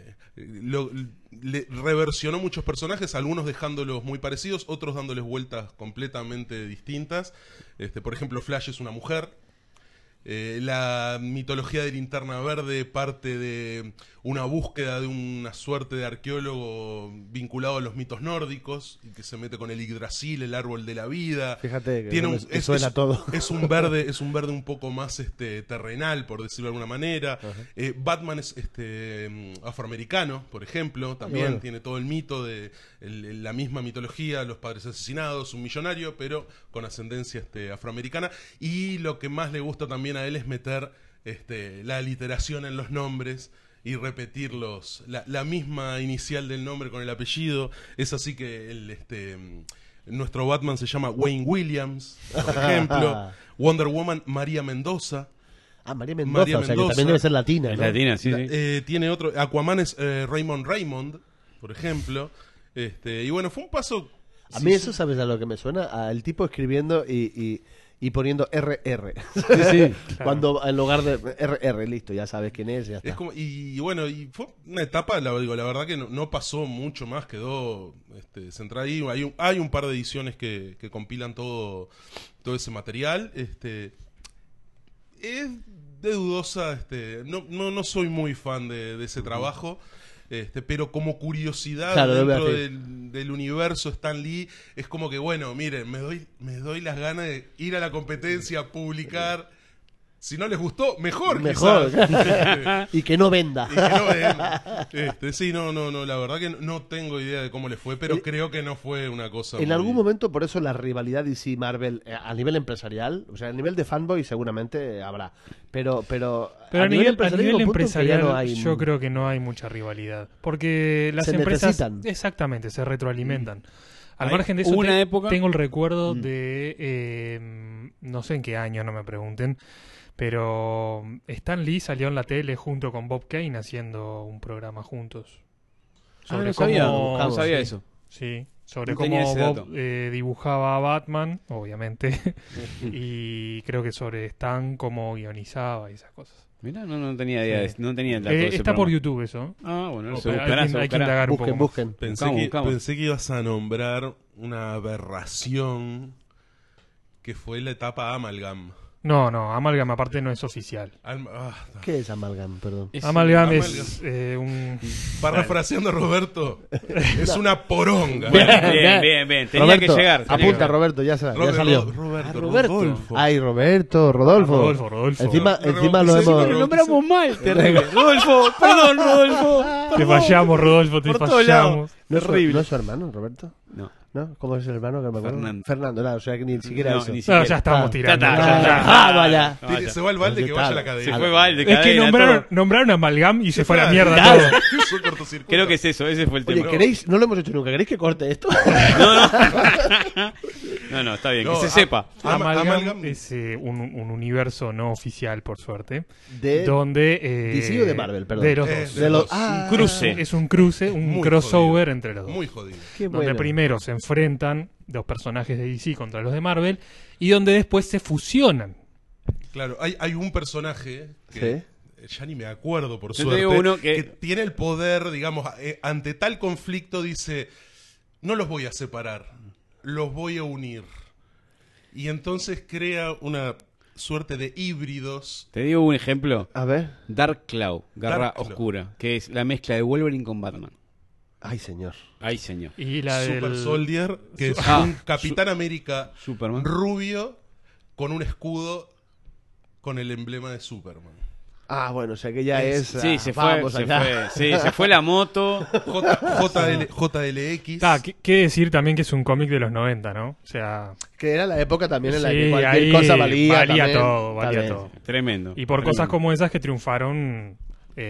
le reversionó muchos personajes, algunos dejándolos muy parecidos, otros dándoles vueltas completamente distintas. Por ejemplo, Flash es una mujer. La mitología de Linterna Verde parte de una búsqueda de una suerte de arqueólogo vinculado a los mitos nórdicos y que se mete con el Yggdrasil, el árbol de la vida. Fíjate que Tiene no me suena todo. Es un verde un poco más terrenal, por decirlo de alguna manera. Batman es afroamericano, por ejemplo, también bueno. tiene todo el mito de la misma mitología, los padres asesinados, un millonario, pero con ascendencia afroamericana. Y lo que más le gusta también a él es meter la aliteración en los nombres y repetirlos, la misma inicial del nombre con el apellido. Es así que nuestro Batman se llama Wayne Williams, por ejemplo. Wonder Woman, María Mendoza. Ah, María Mendoza, María o sea que Mendoza. también debe ser latina, Es ¿no? latina, sí, sí. Tiene otro, Aquaman es Raymond, por ejemplo. Y bueno, fue un paso. A mí eso, ¿sabes a lo que me suena? Al tipo escribiendo y poniendo RR. Sí, sí. Cuando en lugar de RR, listo, ya sabes quién es, ya está. Es como, y bueno, y fue una etapa, la verdad que no pasó mucho más, quedó centrada ahí. Hay un par de ediciones que compilan todo ese material. Es de dudosa, no soy muy fan de ese trabajo. Pero como curiosidad Claro, lo voy a dentro decir. del universo Stan Lee, es como que, bueno, miren, me doy las ganas de ir a la competencia, publicar. Si no les gustó, mejor. Mejor. quizás. Y que no venda. Y que no ven. Sí, no, la verdad que no tengo idea de cómo le fue, pero creo que no fue una cosa En muy- algún momento, por eso la rivalidad DC-Marvel a nivel empresarial, o sea, a nivel de fanboy seguramente habrá, pero Pero a nivel llega un punto en que empresarial, ya no hay- yo creo que no hay mucha rivalidad. Porque las Se empresas, necesitan. exactamente, se retroalimentan. Al Hay margen de eso, una época- tengo el recuerdo de, no sé en qué año, no me pregunten, pero Stan Lee salió en la tele junto con Bob Kane haciendo un programa juntos. Ah, no sabía, cómo- no sabía sí. eso. Sí. sobre No tenía cómo ese Bob dato. dibujaba a Batman, obviamente, y creo que sobre Stan cómo guionizaba y esas cosas. Mirá, no tenía idea, Sí. no tenía el dato de ese Está por programa. YouTube eso. Ah, bueno, Oh, se hay buscará, que- se hay que buscará. indagar un poco más. Busquen. Buscamos. Pensé que ibas a nombrar una aberración que fue la etapa Amalgam. No, Amalgam aparte no es oficial. ¿Qué es Amalgam? Perdón. Es- Amalgam Amalgam. es un... Parafraseando a Roberto, es una poronga. Bien, bien. Tenía Roberto, que llegar. tenía que apunta, llegar. Roberto, ya salió. Roberto, Roberto. Rodolfo. Ay, Rodolfo. Rodolfo. Encima lo rebauticé, hemos... lo Nombramos mal, terrible. Rodolfo, perdón, Rodolfo. Te fallamos, Rodolfo, te Por todos lados. fallamos. ¿No es, Terrible. ¿No es su hermano, Roberto? No, ¿No? ¿Cómo es el hermano que me acuerdo? Fernando. Nada, o sea que ni siquiera No, eso. ni No, siquiera. ya estamos Ah, tirando. Ya está, ya, ya. Ah, vaya. No, ya. Se va al balde que vaya a la Se cadena. fue Valde, Es que cadena, nombraron, todo. nombraron Amalgam y se fue a la Claro. mierda Claro. todo. Es un cortocircuito. Creo que es eso, ese fue el Oye, tema. ¿queréis? No lo hemos hecho nunca. ¿Queréis que corte esto? No, está bien, No, que se sepa. Amalgam Amalgam. es un universo no oficial, por suerte, De... donde... DC o de Marvel, perdón. De los Eh, dos. de los... dos. Ah, Un cruce. Es un cruce, un Muy crossover jodido. entre los dos. Muy jodido. Qué Donde bueno. primero se enfrentan los personajes de DC contra los de Marvel y donde después se fusionan. Claro, hay un personaje que ya ni me acuerdo por Yo te suerte, digo uno que que- tiene el poder, digamos, ante tal conflicto dice, no los voy a separar, los voy a unir. Y entonces crea una suerte de híbridos. Te digo un ejemplo. A ver. Dark Cloud, Garra Dark Cloud. Oscura, que es la mezcla de Wolverine con Batman. Ay, señor. Ay, señor. Y la Super del... Soldier, que es Ah, un Capitán América Superman. rubio con un escudo con el emblema de Superman. Ah, bueno, o sea que ya es... Sí, se fue, vamos se allá. fue. Sí, se fue la moto. JLX. ¿Qué decir también que es un cómic de los 90, ¿no? O sea, Que era la época también en la sí, que cualquier ahí cosa valía. también. todo, Está valía bien. todo. Tremendo. Y por tremendo. cosas como esas que triunfaron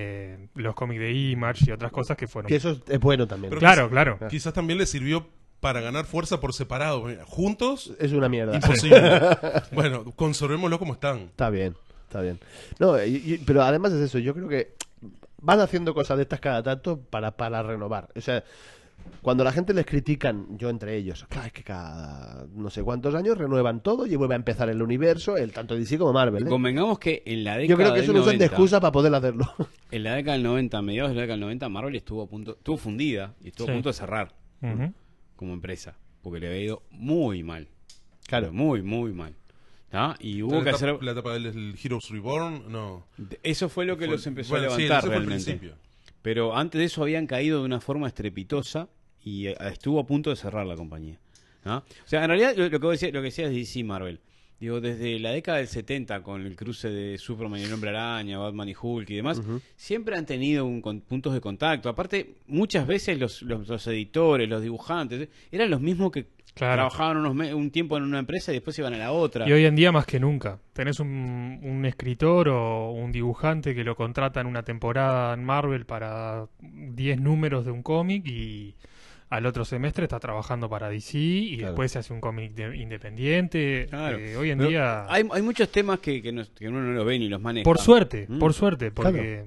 los cómics de Image y otras cosas que fueron... Que eso es bueno también. Pero- Claro. Quizás también le sirvió para ganar fuerza por separado. Mira, juntos, Es una mierda. imposible. Bueno, conservémoslo como están. Está bien, está bien. No, pero además es eso, yo creo que van haciendo cosas de estas cada tanto para renovar. O sea, cuando la gente les critican, yo entre ellos, claro, es que cada no sé cuántos años renuevan todo y vuelve a empezar el universo, el tanto DC como Marvel. ¿eh? Convengamos que en la década Yo creo que del eso lo usan de 90, excusa para poder hacerlo. En la década del 90, a mediados de la década del 90, Marvel estuvo fundida y estuvo Sí. a punto de cerrar Ujú. como empresa, porque le había ido muy mal. Claro. Muy, muy mal. ¿Tá? Y hubo que hacer... La etapa del Heroes Reborn, no. Eso fue lo que los empezó Bueno, a sí, levantar ese fue el realmente. principio. Pero antes de eso habían caído de una forma estrepitosa y estuvo a punto de cerrar la compañía. ¿Ah? O sea, en realidad lo que decía es DC Marvel. Digo, desde la década del 70 con el cruce de Superman y el Hombre Araña, Batman y Hulk y demás, siempre han tenido puntos de contacto. Aparte, muchas veces los editores, los dibujantes, eran los mismos que Claro. trabajaban un tiempo en una empresa y después iban a la otra. Y hoy en día más que nunca. Tenés un escritor o un dibujante que lo contrata en una temporada en Marvel para 10 números de un cómic y al otro semestre está trabajando para DC y Claro. después se hace un cómic independiente. Claro. Hoy en Pero día... hay muchos temas que uno no lo ve ni los maneja. Por suerte, Mm. porque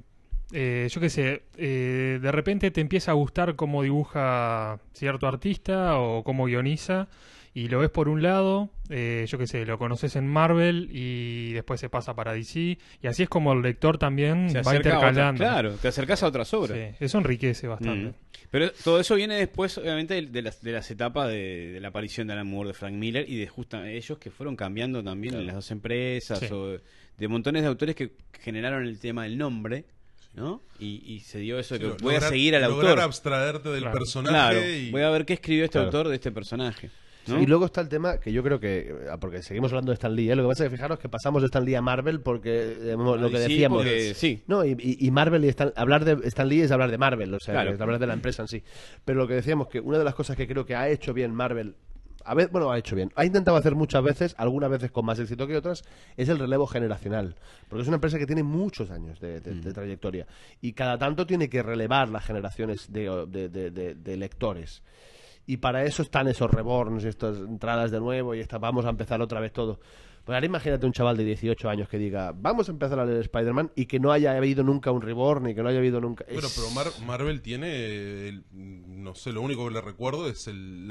yo qué sé, de repente te empieza a gustar cómo dibuja cierto artista o cómo guioniza y lo ves por un lado, yo qué sé, lo conoces en Marvel y después se pasa para DC y así es como el lector también Se va acerca a otra- intercalando. claro, te acercas a otras obras. Sí, eso enriquece bastante. Mm. Pero todo eso viene después, obviamente, de las etapas de la aparición de Alan Moore, de Frank Miller y de justo ellos que fueron cambiando también en las dos empresas Sí. o de montones de autores que generaron el tema del nombre, ¿no? Y se dio eso de que voy a seguir al lograr autor. abstraerte del Claro. personaje Claro, y... voy a ver qué escribió este Claro. autor de este personaje. ¿no? Y luego está el tema que yo creo que, porque seguimos hablando de Stan Lee, ¿eh? Lo que pasa es que fijaros que pasamos de Stan Lee a Marvel porque lo que Sí, decíamos. porque sí. No, y Marvel y hablar de Stan Lee es hablar de Marvel, o sea, Claro. es hablar de la empresa en sí. Pero lo que decíamos que una de las cosas que creo que ha hecho bien Marvel, ha hecho bien, ha intentado hacer muchas veces, algunas veces con más éxito que otras, es el relevo generacional. Porque es una empresa que tiene muchos años de trayectoria y cada tanto tiene que relevar las generaciones de lectores. y para eso están esos reborns, estas entradas de nuevo y vamos a empezar otra vez todo. Pues ahora imagínate un chaval de 18 años que diga, vamos a empezar a leer Spider-Man y que no haya habido nunca un reborn y que no haya habido nunca... Bueno, pero Marvel tiene, no sé, lo único que le recuerdo es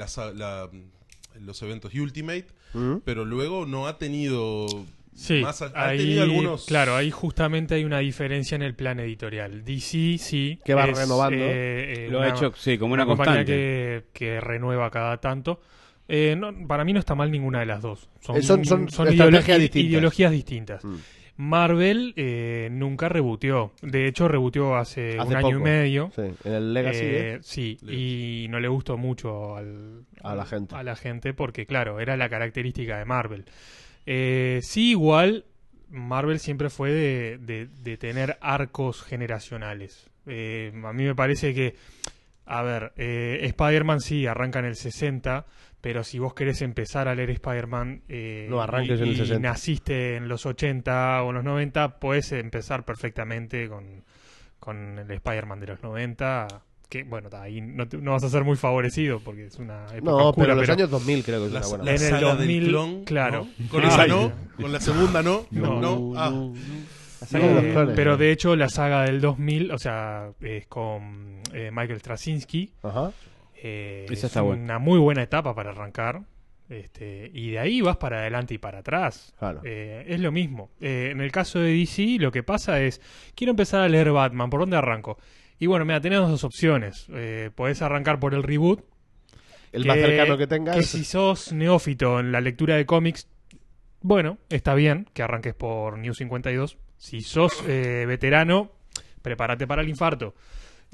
los eventos Ultimate, pero luego no ha tenido... Sí, ha tenido algunos... Claro, ahí justamente hay una diferencia en el plan editorial. DC sí. Que va renovando. Lo ha hecho, sí, como una compañía constante. que renueva cada tanto. Para mí no está mal ninguna de las dos. Son estrategias distintas. Ideologías distintas. Marvel nunca rebooteó. De hecho, rebooteó hace un año poco. y medio. Sí, en el Legacy. Sí, y no le gustó mucho a la gente porque, claro, era la característica de Marvel. Sí, igual, Marvel siempre fue de tener arcos generacionales. A mí me parece que, a ver, Spider-Man sí arranca en el 60, pero si vos querés empezar a leer Spider-Man no arranques en el 60. Y naciste en los 80 o en los 90, podés empezar perfectamente con el Spider-Man de los 90, que bueno, ahí no vas a ser muy favorecido porque es una época oscura, pero los años 2000 creo que es una buena. En el saga 2000, del clon, claro. ¿no? Con esa no, con la segunda no. La saga de los clones, pero ¿no? de hecho la saga del 2000, o sea, es con Michael Straczynski. Ajá. Es está buena. una muy buena etapa para arrancar. Y de ahí vas para adelante y para atrás. Claro. Es lo mismo. En el caso de DC, lo que pasa es, quiero empezar a leer Batman, ¿por dónde arranco? Y bueno, mira, tenés dos opciones. Podés arrancar por el reboot. El más cercano que tengas. Que si sos neófito en la lectura de cómics, bueno, está bien que arranques por New 52. Si sos veterano, prepárate para el infarto. Y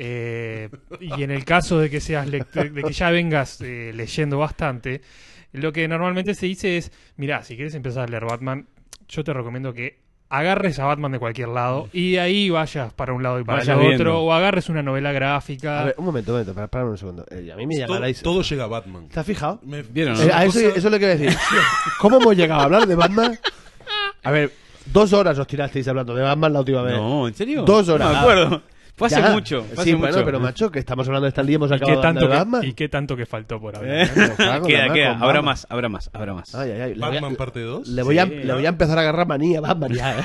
en el caso de que seas de que ya vengas leyendo bastante, lo que normalmente se dice es, mirá, si quieres empezar a leer Batman, yo te recomiendo que agarres a Batman de cualquier lado y de ahí vayas para un lado y para el otro, viendo. o agarres una novela gráfica. A ver, un momento, para un segundo. A mí me llamaréis... Todo llega a Batman. ¿Te has fijado? ¿Vieron, no? A eso es lo que quiero decir. ¿Cómo hemos llegado a hablar de Batman? A ver, 2 horas os tirasteis hablando de Batman la última vez. No, ¿en serio? 2 horas. No me acuerdo. Fue hace Ya. mucho. Sí, bueno, pero macho, que estamos hablando de Stan Lee, hemos ¿Y acabado qué, hablando de Batman. ¿Y qué tanto que faltó por hablar? Queda. Con Habrá Batman. más. Ay, ay, ay. Batman parte 2. Le voy a empezar a agarrar manía a Batman ya,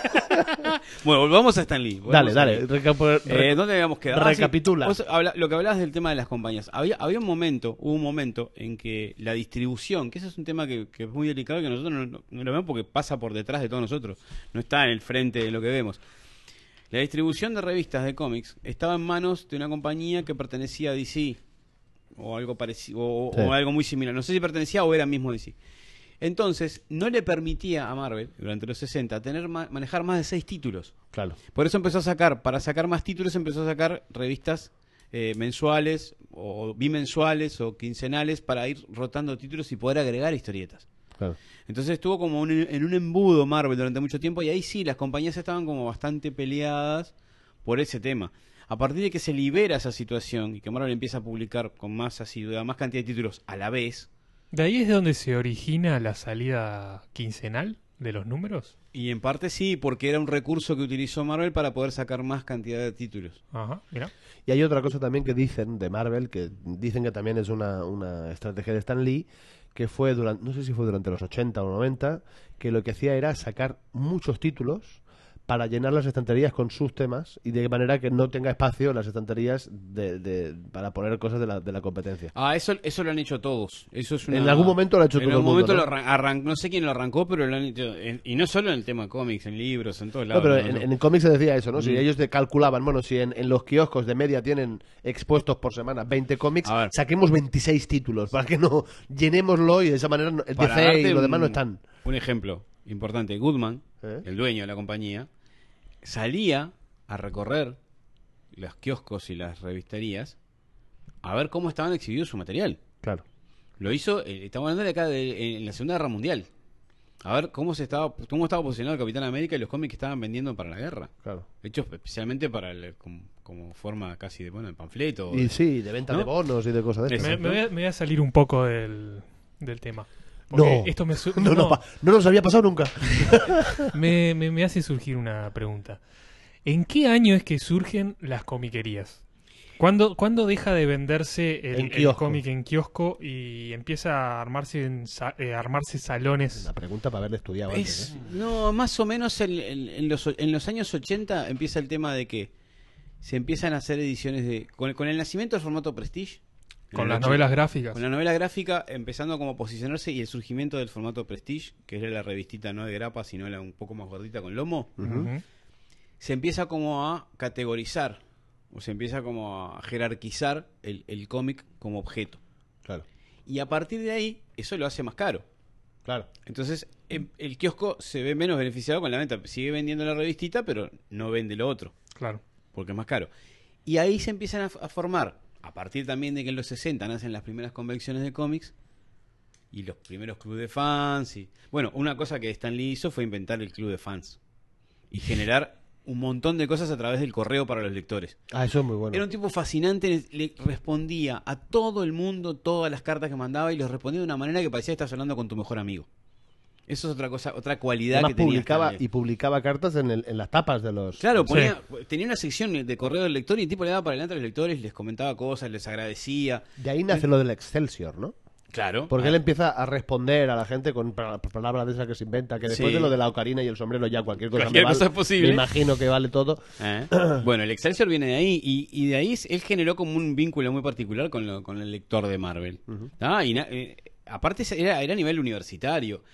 Bueno, volvamos a Stan Lee. Dale. ¿Dónde habíamos quedado? Recapitula. Lo que hablabas del tema de las compañías. Hubo un momento en que la distribución, que ese es un tema que es muy delicado, que nosotros no lo vemos porque pasa por detrás de todos nosotros. No está en el frente de lo que vemos. La distribución de revistas de cómics estaba en manos de una compañía que pertenecía a DC. O algo parecido, o algo muy similar. No sé si pertenecía o era mismo DC. Entonces, no le permitía a Marvel, durante los 60, manejar más de 6 títulos. Claro. Por eso para sacar más títulos, empezó a sacar revistas mensuales, o bimensuales, o quincenales, para ir rotando títulos y poder agregar historietas. Claro. Entonces estuvo como en un embudo Marvel durante mucho tiempo, y ahí sí, las compañías estaban como bastante peleadas por ese tema. A partir de que se libera esa situación y que Marvel empieza a publicar con más asiduidad, más cantidad de títulos a la vez. ¿De ahí es de donde se origina la salida quincenal de los números? Y en parte sí, porque era un recurso que utilizó Marvel para poder sacar más cantidad de títulos. Ajá, mira. Y hay otra cosa también que dicen de Marvel, que dicen que también es una estrategia de Stan Lee, que fue no sé si fue durante los 80 o 90, que lo que hacía era sacar muchos títulos para llenar las estanterías con sus temas y de manera que no tenga espacio en las estanterías para poner cosas de la competencia. Eso lo han hecho todos. Eso es En algún momento lo ha hecho todo el mundo, En algún momento ¿no? lo arrancó, no sé quién lo arrancó, pero lo han hecho. Y no solo en el tema de cómics, en libros, en todos No, lados. pero en cómics se decía eso, ¿no? Si ellos calculaban, bueno, si en los kioscos de media tienen expuestos por semana 20 cómics, A ver. saquemos 26 títulos para que no llenémoslo y de esa manera el Para DC y darte lo demás no están. Un ejemplo importante: Goodman, el dueño de la compañía, salía a recorrer los kioscos y las revisterías a ver cómo estaban exhibidos su material. Claro. Lo hizo, estamos hablando de acá en la Segunda Guerra Mundial. A ver cómo estaba posicionado el Capitán América y los cómics que estaban vendiendo para la guerra. Claro. Hechos especialmente para como forma casi de panfleto. Y sí, de venta ¿no? de bonos y de cosas de estas. Me voy a salir un poco del tema. No, Porque esto no nos había pasado nunca. me hace surgir una pregunta. ¿En qué año es que surgen las comiquerías? ¿Cuándo deja de venderse En el kiosco. cómic en kiosco y empieza a armarse armarse salones? Una pregunta para haberle estudiado antes. Es, no, más o menos en los años 80 empieza el tema de que se empiezan a hacer ediciones de... Con el nacimiento del formato Prestige. en Con el las 80, novelas gráficas. Con la novela gráfica empezando como a posicionarse y el surgimiento del formato Prestige, que era la revistita no de grapa, sino la un poco más gordita con lomo, Ujú. se empieza como a categorizar, o se empieza como a jerarquizar el cómic como objeto. Claro, Y a partir de ahí, eso lo hace más caro. claro. Entonces, el kiosco se ve menos beneficiado con la venta. Sigue vendiendo la revistita, pero no vende lo otro, Claro. porque es más caro. Y ahí se empiezan a formar, a partir también de que en los 60 nacen las primeras convenciones de cómics y los primeros clubes de fans. Y bueno, una cosa que Stan Lee hizo fue inventar el club de fans y generar un montón de cosas a través del correo para los lectores. Ah, eso es muy bueno. Era un tipo fascinante, le respondía a todo el mundo todas las cartas que mandaba y los respondía de una manera que parecía que estabas hablando con tu mejor amigo. Eso es otra cosa, otra cualidad Además, que tenía publicaba, Stan Lee. y publicaba cartas en las tapas de los... Claro, Sí. tenía una sección de correo del lector y el tipo le daba para adelante a los lectores, les comentaba cosas, les agradecía. De ahí nace lo del Excelsior, ¿no? Claro. Porque él empieza a responder a la gente con palabras de esas que se inventa, que después Sí. de lo de la ocarina y el sombrero ya cualquier cosa, Cualquier me vale. cosa es posible. Me imagino que vale todo. Bueno, el Excelsior viene de ahí y de ahí él generó como un vínculo muy particular con el lector de Marvel. Aparte era a nivel universitario.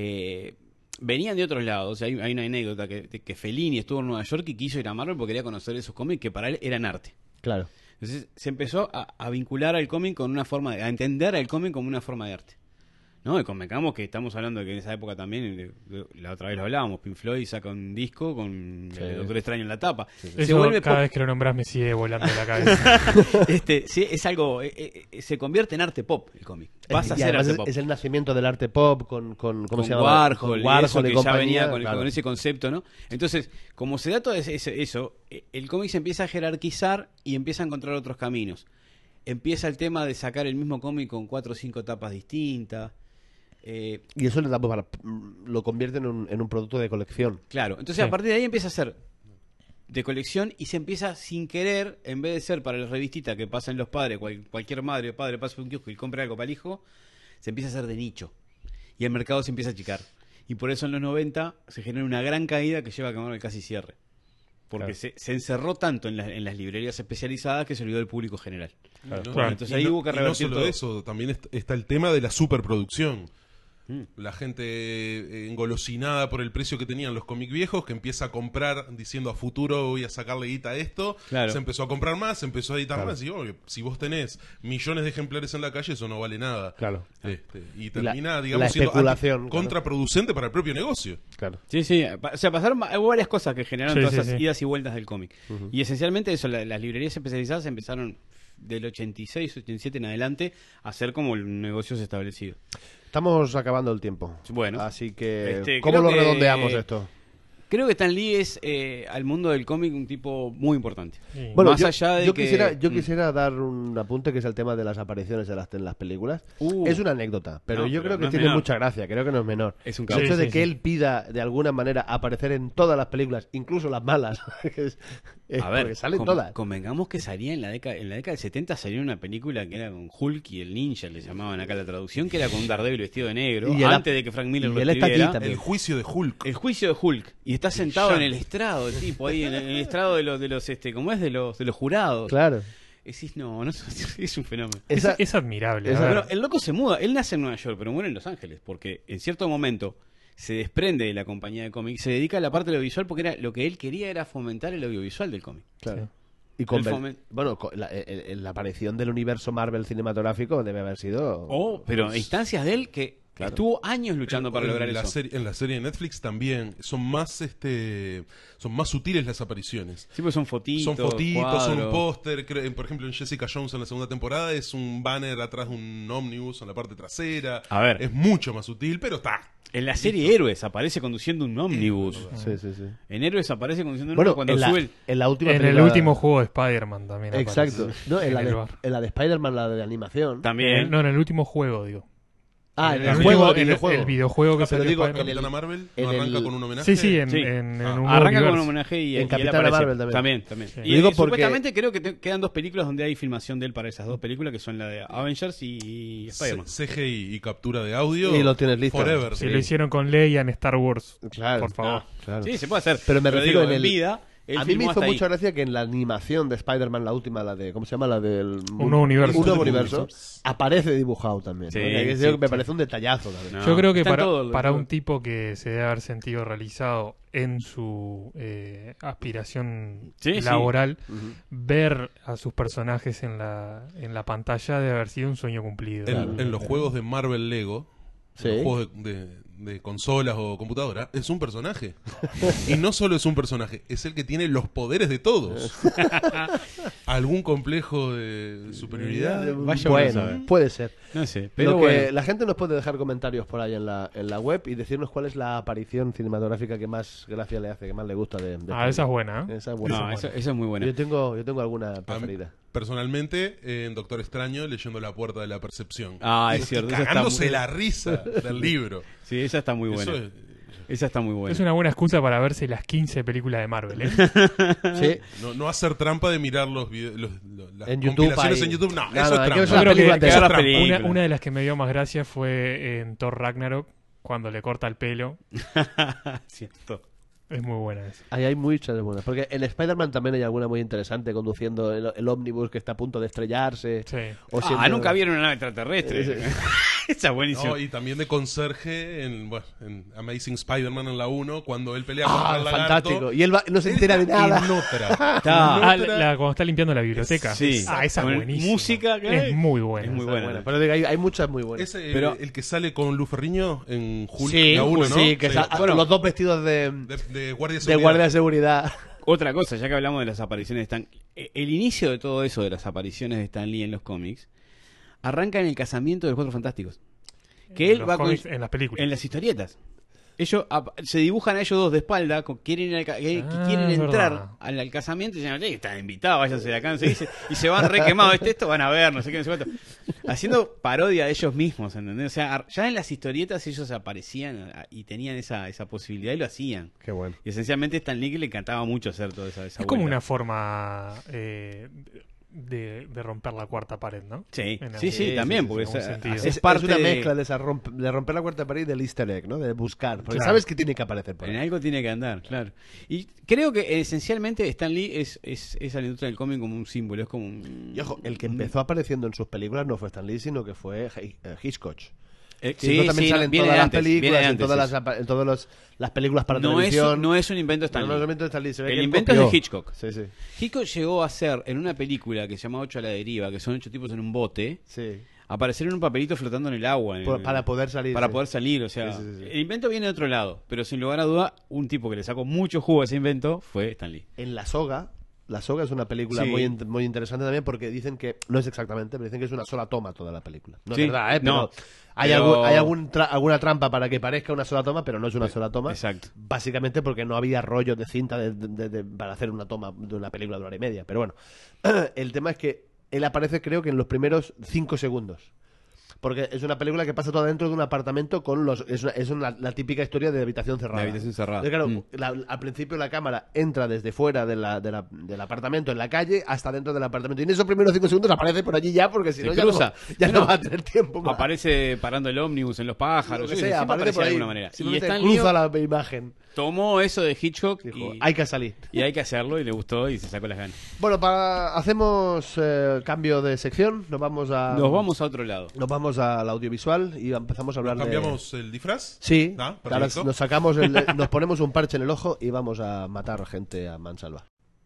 Venían de otros lados. Hay una anécdota que Fellini estuvo en Nueva York y quiso ir a Marvel porque quería conocer esos cómics que para él eran arte. Claro. Entonces se empezó a vincular al cómic con una forma a entender al cómic como una forma de arte. ¿No? Y convengamos que estamos hablando de que en esa época también, la otra vez lo hablábamos, Pink Floyd saca un disco con Sí. el Doctor Extraño en la tapa. Se Eso vuelve cada pop. vez que lo nombras me sigue volando la cabeza. Sí, es algo, se convierte en arte pop el cómic. Pasa a Y ser además arte pop. es el nacimiento del arte pop con ¿cómo Con se llama? Warhol, Con y eso y que ya compañía, venía claro. con ese concepto, ¿no? Entonces, como se da todo eso, el cómic se empieza a jerarquizar y empieza a encontrar otros caminos. Empieza el tema de sacar el mismo cómic con 4 o 5 tapas distintas. Y eso le da, pues, lo convierte en un producto de colección. Claro, entonces Sí. a partir de ahí empieza a ser de colección y se empieza sin querer, en vez de ser para la revistita que pasan los padres, cualquier madre o padre pasa por un kiosco y compra algo para el hijo, se empieza a hacer de nicho. Y el mercado se empieza a achicar. Y por eso en los 90 se genera una gran caída que lleva a que Marvel casi cierre. Porque Claro. se encerró tanto en las librerías especializadas que se olvidó del público general. No, Claro. Entonces ahí hubo que y no revertir solo todo. eso, también está el tema de la superproducción. Mm. La gente engolosinada por el precio que tenían los cómics viejos, que empieza a comprar diciendo a futuro voy a sacarle guita a esto, Claro. se empezó a comprar más, se empezó a editar más, y oye, si vos tenés millones de ejemplares en la calle, eso no vale nada. Claro. Y termina, la digamos, siendo especulación, claro. contraproducente para el propio negocio. Claro. Sí, sí, o sea, hubo varias cosas que generaron Sí, todas sí, esas sí. idas y vueltas del cómic. Y esencialmente eso, las librerías especializadas empezaron del 86, 87 en adelante a ser como negocios establecidos. Estamos acabando el tiempo. Bueno. Así que, Este, ¿cómo creo lo que- redondeamos esto? Creo que Stan Lee es al mundo del cómic un tipo muy importante. Sí. Bueno, Más yo, allá de yo que- quisiera dar un apunte que es el tema de las apariciones en las películas. Uh. Es una anécdota, pero No, yo pero creo que no es tiene menor. mucha gracia, creo que no es menor. Es un el capo. hecho Sí, de sí, que sí. él pida de alguna manera aparecer en todas las películas, incluso las malas. A ver, porque salen todas. convengamos que salía en la década del 70 salió una película que era con Hulk y el ninja, le llamaban acá la traducción, que era con un Daredevil vestido de negro, Y él- antes de que Frank Miller y lo él está aquí escribiera. también. El juicio de Hulk. El juicio de Hulk y está sentado en Brillante. el estrado el tipo ahí en el estrado de los ¿cómo es? de los jurados. Claro. Decís, no es un fenómeno. Esa- Es admirable. esa- a ver. Bueno, el loco se muda, él nace en Nueva York, pero muere en Los Ángeles, porque en cierto momento se desprende de la compañía de cómics, se dedica a la parte audiovisual porque era lo que él quería era fomentar el audiovisual del cómic. Claro. Sí. Y con El fomen- bueno, la aparición del universo Marvel cinematográfico debe haber sido... Pero instancias de él que Claro. estuvo años luchando para lograr en la eso. en la serie de Netflix también son más sutiles las apariciones. Sí, pues son fotitos, Son fotitos, son cuadros. póster. Por ejemplo, en Jessica Jones en la segunda temporada es un banner atrás de un ómnibus en la parte trasera. A ver. Es mucho más sutil, pero está. En la serie Héroes aparece conduciendo un ómnibus. Sí, sí, sí. En Héroes aparece conduciendo un Bueno, ómnibus cuando en la, sube el... en la última En el película- último juego de Spider-Man también. Exacto. aparece. No, en la el de, bar. en la de Spider-Man, la de animación. También. No, en el último juego, digo. Ah, el, el último- juego, el videojuego que pero salió digo, Spider-Man. Capitana Marvel en no arranca el- con un homenaje. Sí, en Sí. un nuevo Arranca con un universo. homenaje y En y él Capitana aparece. Marvel también. También. Lo digo porque- Supuestamente creo que quedan 2 películas donde hay filmación de él para esas 2 películas, que son la de Avengers y Spider-Man. CGI y captura de audio. Y lo tienes listo. Forever. Si lo hicieron con Leia en Star Wars, Claro. por favor. Claro. Sí, se puede hacer. Pero me refiero digo, en el- vida. él A mí me filmó hizo hasta mucha ahí. gracia que en la animación de Spider-Man, la última, la de, ¿cómo se llama? La del... Un nuevo universo. Un nuevo universo. Aparece dibujado también. Sí, ¿no? Que sí, me sí. parece un detallazo también. No, Yo creo que están para, todos los- para un tipo que se debe haber sentido realizado en su aspiración Sí, sí. laboral, ver a sus personajes en la pantalla debe haber sido un sueño cumplido. En los juegos de Marvel Lego, Sí. los juegos de consolas o computadora, es un personaje. Y no solo es un personaje, es el que tiene los poderes de todos. ¿Algún complejo de superioridad? Vaya uno a Bueno, saber. puede ser. No sé, pero Lo que bueno. la gente nos puede dejar comentarios por ahí en la web y decirnos cuál es la aparición cinematográfica que más gracia le hace, que más le gusta de Esa es buena, ¿eh? Esa es buena. No, eso es muy bueno. Yo tengo alguna A mí, preferida. personalmente, en Doctor Extraño, leyendo La Puerta de la Percepción. Ah, Y es cierto, esa está cagándose muy- la risa del libro. Sí, esa está muy buena. Eso es- Esa está muy buena. Es una buena excusa para verse las 15 películas de Marvel, ¿eh? Sí. no hacer trampa de mirar las En YouTube compilaciones ahí. en YouTube. No, No, eso no, hay que es ver trampa. las Yo creo películas que- de que esas. ver las películas. Una de las que me dio más gracia fue en Thor Ragnarok, cuando le corta el pelo. Cierto. Es muy buena esa. Ahí hay muchas buenas. Porque en Spider-Man también hay alguna muy interesante conduciendo el ómnibus que está a punto de estrellarse. Sí. O siendo- Nunca vieron una nave extraterrestre. Esa es buenísima. No, y también de conserje en Amazing Spider-Man en la 1, cuando él pelea contra Ah, el lagarto. fantástico. Y él no se entera de nada. Inotra. Está- Cuando está limpiando la biblioteca. Sí. Ah, esa es Con buenísima. música que es muy buena. es muy Esa es buena. Pero digo, hay muchas muy buenas. Ese, Pero- el que sale con Lu Ferriño en Hulk, Sí, la 1, ¿no? sí, que Bueno. los dos vestidos de de guardia de de seguridad. guardia de seguridad. Otra cosa, ya que hablamos de las apariciones de Stan... El inicio de todo eso, de las apariciones de Stan Lee en los cómics, arranca en el casamiento de los Cuatro Fantásticos. Que En él los va con... cómics, en las películas. En las historietas. Ellos se dibujan a ellos dos de espalda, quieren, quieren es entrar verdad. al casamiento y dicen, están invitados, váyanse de acá, no sé qué", y se van re quemados, esto van a ver, no sé qué, no sé cuánto. Haciendo parodia de ellos mismos, ¿entendés? O sea, ya en las historietas ellos aparecían y tenían esa posibilidad y lo hacían. Qué bueno. Y esencialmente Stan Lee que le encantaba mucho hacer toda esa Es como vuelta. una forma de romper la cuarta pared, ¿no? Sí, En sí, algún- también, en porque algún esa- sentido. es Es parte una de- mezcla de romper la cuarta pared y del easter egg, ¿no? De buscar. Porque Claro. sabes que tiene que aparecer por En ahí. algo tiene que andar, claro. Y creo que esencialmente Stan Lee es a la industria del cómic como un símbolo, es como un... Y ojo, el que empezó apareciendo en sus películas no fue Stan Lee, sino que fue Hitchcock. Sí, Sí, también sale en viene todas de las antes, viene películas, de en antes, todas sí. las, en todas las películas para No es, televisión. no es un invento de Stan No, Lee. no, el invento de Stan Lee, se ve El que él invento es copió. de Hitchcock. Sí, sí. Hitchcock llegó a hacer en una película que se llama 8 a la deriva, que son 8 tipos en un bote, Sí. aparecer en un papelito flotando en el agua. Para poder salir. Para sí. poder salir, o sea, Sí, sí, sí. el invento viene de otro lado, pero sin lugar a duda, un tipo que le sacó mucho jugo a ese invento fue Stan Lee. En La Soga es una película Sí. muy interesante también porque dicen que, no es exactamente, pero dicen que es una sola toma toda la película. No Sí, es verdad, ¿eh? Pero no, hay, pero- hay alguna trampa para que parezca una sola toma, pero no es una sola toma. Exacto. Básicamente porque no había rollos de cinta para hacer una toma de una película de 1 hora y media. Pero bueno, el tema es que él aparece creo que en los primeros 5 segundos. Porque es una película que pasa toda dentro de un apartamento con los... la típica historia de habitación cerrada. De habitación cerrada. Entonces, claro, al principio la cámara entra desde fuera del apartamento, en la calle, hasta dentro del apartamento. Y en esos primeros 5 segundos aparece por allí ya, porque si Se no, cruza. ya No, no va a tener tiempo más. Aparece parando el ómnibus en los pájaros, Lo que yo qué sé, sea, siempre aparece aparece por de ahí. alguna manera. Y Simplemente Stan Lee cruza la imagen. tomó eso de Hitchcock Dijo, y hay que salir. hay que hacerlo y le gustó y se sacó las ganas. Bueno, hacemos cambio de sección. Nos vamos a otro lado. Nos vamos al audiovisual y empezamos a hablar de... ¿Cambiamos el disfraz? Sí, Ah, ahora perfecto. nos ponemos un parche en el ojo y vamos a matar gente a mansalva.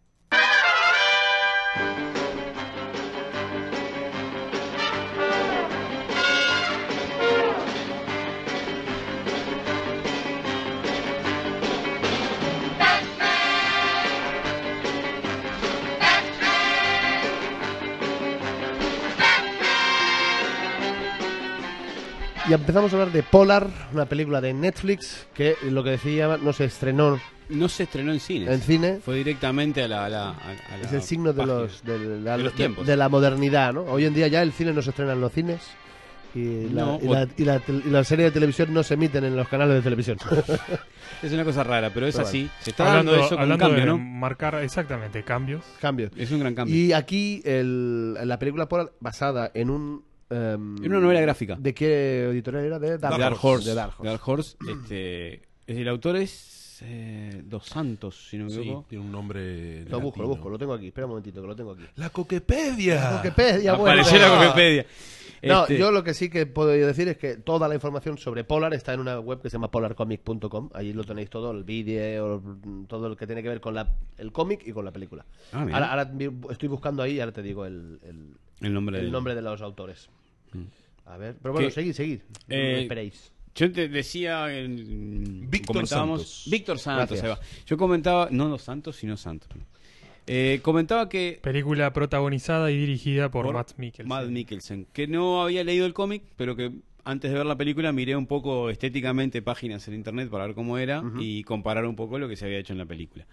Y empezamos a hablar de Polar, una película de Netflix que, lo que decía, no se estrenó No se estrenó en cines. en cine. Fue directamente a la Es el signo de página. los, los tiempos. de la modernidad, ¿no? Hoy en día ya el cine no se estrena en los cines, Y No, y la serie de televisión no se emiten en los canales de televisión. Es una cosa rara, pero es Pero así. Se está dando eso con un hablando cambio, de ¿no? marcar exactamente cambios. Cambios. Es un gran cambio. Y aquí la película Polar, basada en un... En una novela gráfica. ¿De qué editorial era? De Dark Horse. De Dark Horse. Dark Horse. El autor es Dos Santos, si no me Sí, equivoco. tiene un nombre. Lo busco, latino. lo tengo aquí. Espera un momentito, que lo tengo aquí. ¡La Coquepedia! Wikipedia, bueno. Apareció la Wikipedia. No, yo lo que sí que puedo decir es que toda la información sobre Polar está en una web que se llama polarcomic.com. Allí lo tenéis todo, el vídeo, todo lo que tiene que ver con el cómic y con la película. Ah, mira. Ahora estoy buscando ahí y ahora te digo el nombre de los autores. A ver, pero bueno, seguid. No me esperéis. Yo te decía... Víctor Santos. Víctor Santos, Gracias. ahí va. Yo comentaba... No Dos Santos, sino Santos. Comentaba que... Película protagonizada y dirigida por Matt Mikkelsen. Matt Mikkelsen, que no había leído el cómic, pero que antes de ver la película miré un poco estéticamente páginas en internet para ver cómo era y comparar un poco lo que se había hecho en la película.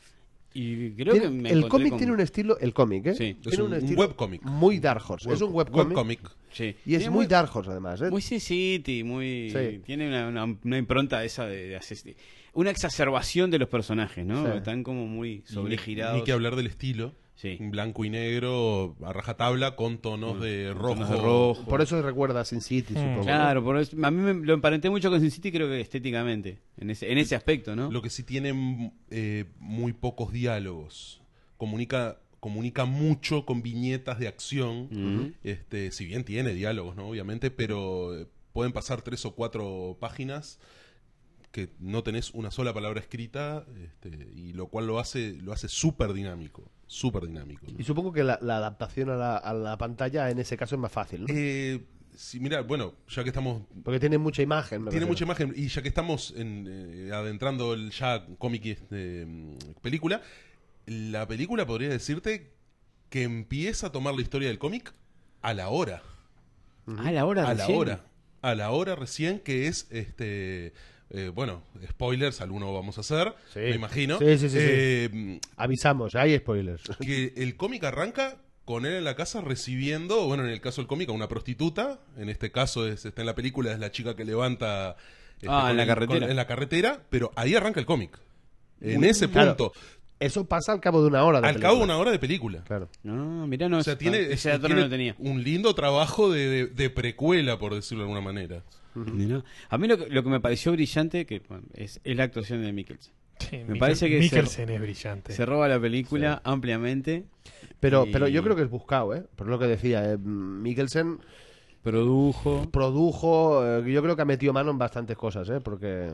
Y creo que me El encontré cómic con- tiene un estilo, el cómic, ¿eh? Sí. Tiene Es un estilo webcómic. muy Dark Horse. Es un webcómic. Webcómic. Sí. Y es Tiene muy Dark Horse, además, ¿eh? Muy Sin City, muy... Sí. Tiene una impronta esa una exacerbación de los personajes, ¿no? Sí. Están como muy Ni sobregirados. que hablar del estilo. Sí. En blanco y negro, a rajatabla, con tonos de rojo. tonos de rojo. Por eso recuerda a Sin City, supongo. Claro, a mí lo emparenté mucho con Sin City, creo que estéticamente, en ese aspecto, ¿no? Lo que sí tiene muy pocos diálogos. Comunica mucho con viñetas de acción. Si bien tiene diálogos, ¿no? Obviamente, pero pueden pasar 3 o 4 páginas que no tenés una sola palabra escrita, y lo cual lo hace súper dinámico. Súper dinámico. Y supongo que la adaptación a la pantalla en ese caso es más fácil, ¿no? Sí, mira, bueno, ya que estamos... Porque tiene mucha imagen. Tiene mucha imagen, y ya que estamos adentrando el ya cómic y película, la película podría decirte que empieza a tomar la historia del cómic a la hora. A la hora A la recién. hora. A la hora recién, que es bueno, spoilers, alguno vamos a hacer, Sí. me imagino. Sí. Avisamos, hay spoilers. Que el cómic arranca con él en la casa recibiendo, bueno, en el caso del cómic, a una prostituta. En este caso está en la película, es la chica que levanta en con la carretera. en la carretera, pero ahí arranca el cómic. En Uy, ese claro. punto, Eso pasa al cabo de una hora. al cabo de una hora de película. Claro. No, mirá, no, O sea, ese dato no tiene lo tenía. un lindo trabajo de precuela, por decirlo de alguna manera. Mirá. A mí lo que me pareció brillante que bueno, es la actuación de Mikkelsen. Sí, parece que Mikkelsen es brillante. Se roba la película ampliamente. Pero Y yo creo que es buscado, ¿eh? Por lo que decía, Mikkelsen produjo. produjo, yo creo que ha metido mano en bastantes cosas, ¿eh? Porque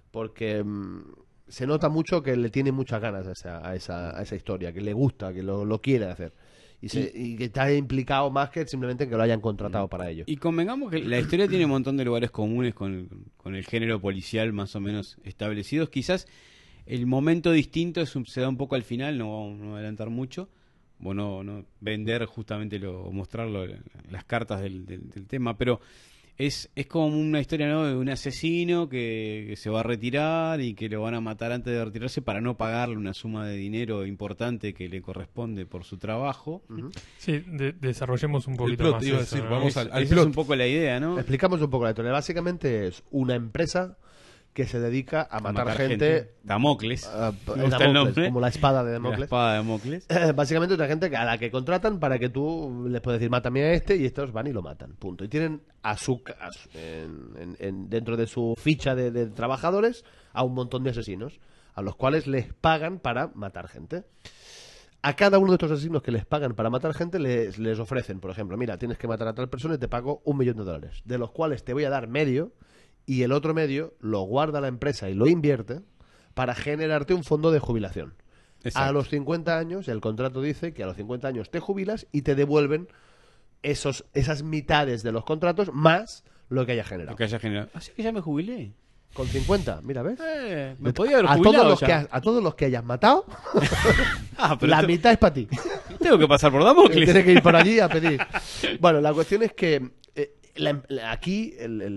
se nota mucho que le tiene muchas ganas a esa historia, que le gusta, que lo quiere hacer. Y que está implicado más que simplemente que lo hayan contratado para ello. Y convengamos que la historia tiene un montón de lugares comunes con el género policial más o menos establecidos. Quizás el momento distinto se da un poco al final, no vamos a adelantar mucho. Bueno, no vender justamente mostrarlo, las cartas del tema, pero es como una historia, ¿no?, de un asesino que se va a retirar y que lo van a matar antes de retirarse para no pagarle una suma de dinero importante que le corresponde por su trabajo. Sí, desarrollemos un poquito plot, más iba a eso, decir, ¿no? vamos Esa al es plot. un poco la idea, ¿no? Explicamos un poco la historia. Básicamente es una empresa que se dedica a matar gente. Damocles. Me Me gusta el nombre. como la espada de La Damocles. espada de Damocles. Básicamente otra gente a la que contratan para que tú les puedes decir mátame a este y estos van y lo matan, punto. Y tienen dentro de su ficha de trabajadores a un montón de asesinos a los cuales les pagan para matar gente. A cada uno de estos asesinos que les pagan para matar gente les ofrecen, por ejemplo, mira, tienes que matar a tal persona y te pago $1.000.000, de los cuales te voy a dar medio y el otro medio lo guarda la empresa y lo invierte para generarte un fondo de jubilación. Exacto. A los 50 años, el contrato dice que a los 50 años te jubilas y te devuelven esas mitades de los contratos más lo que haya generado. Lo que haya generado. Así que ya me jubilé. Con 50, mira, ¿ves? Me podía haber a jubilado todos, ya. a todos los que hayas matado, Pero la mitad es para ti. tengo que pasar por Damocles. Tienes que ir por allí a pedir. Bueno, la cuestión es que aquí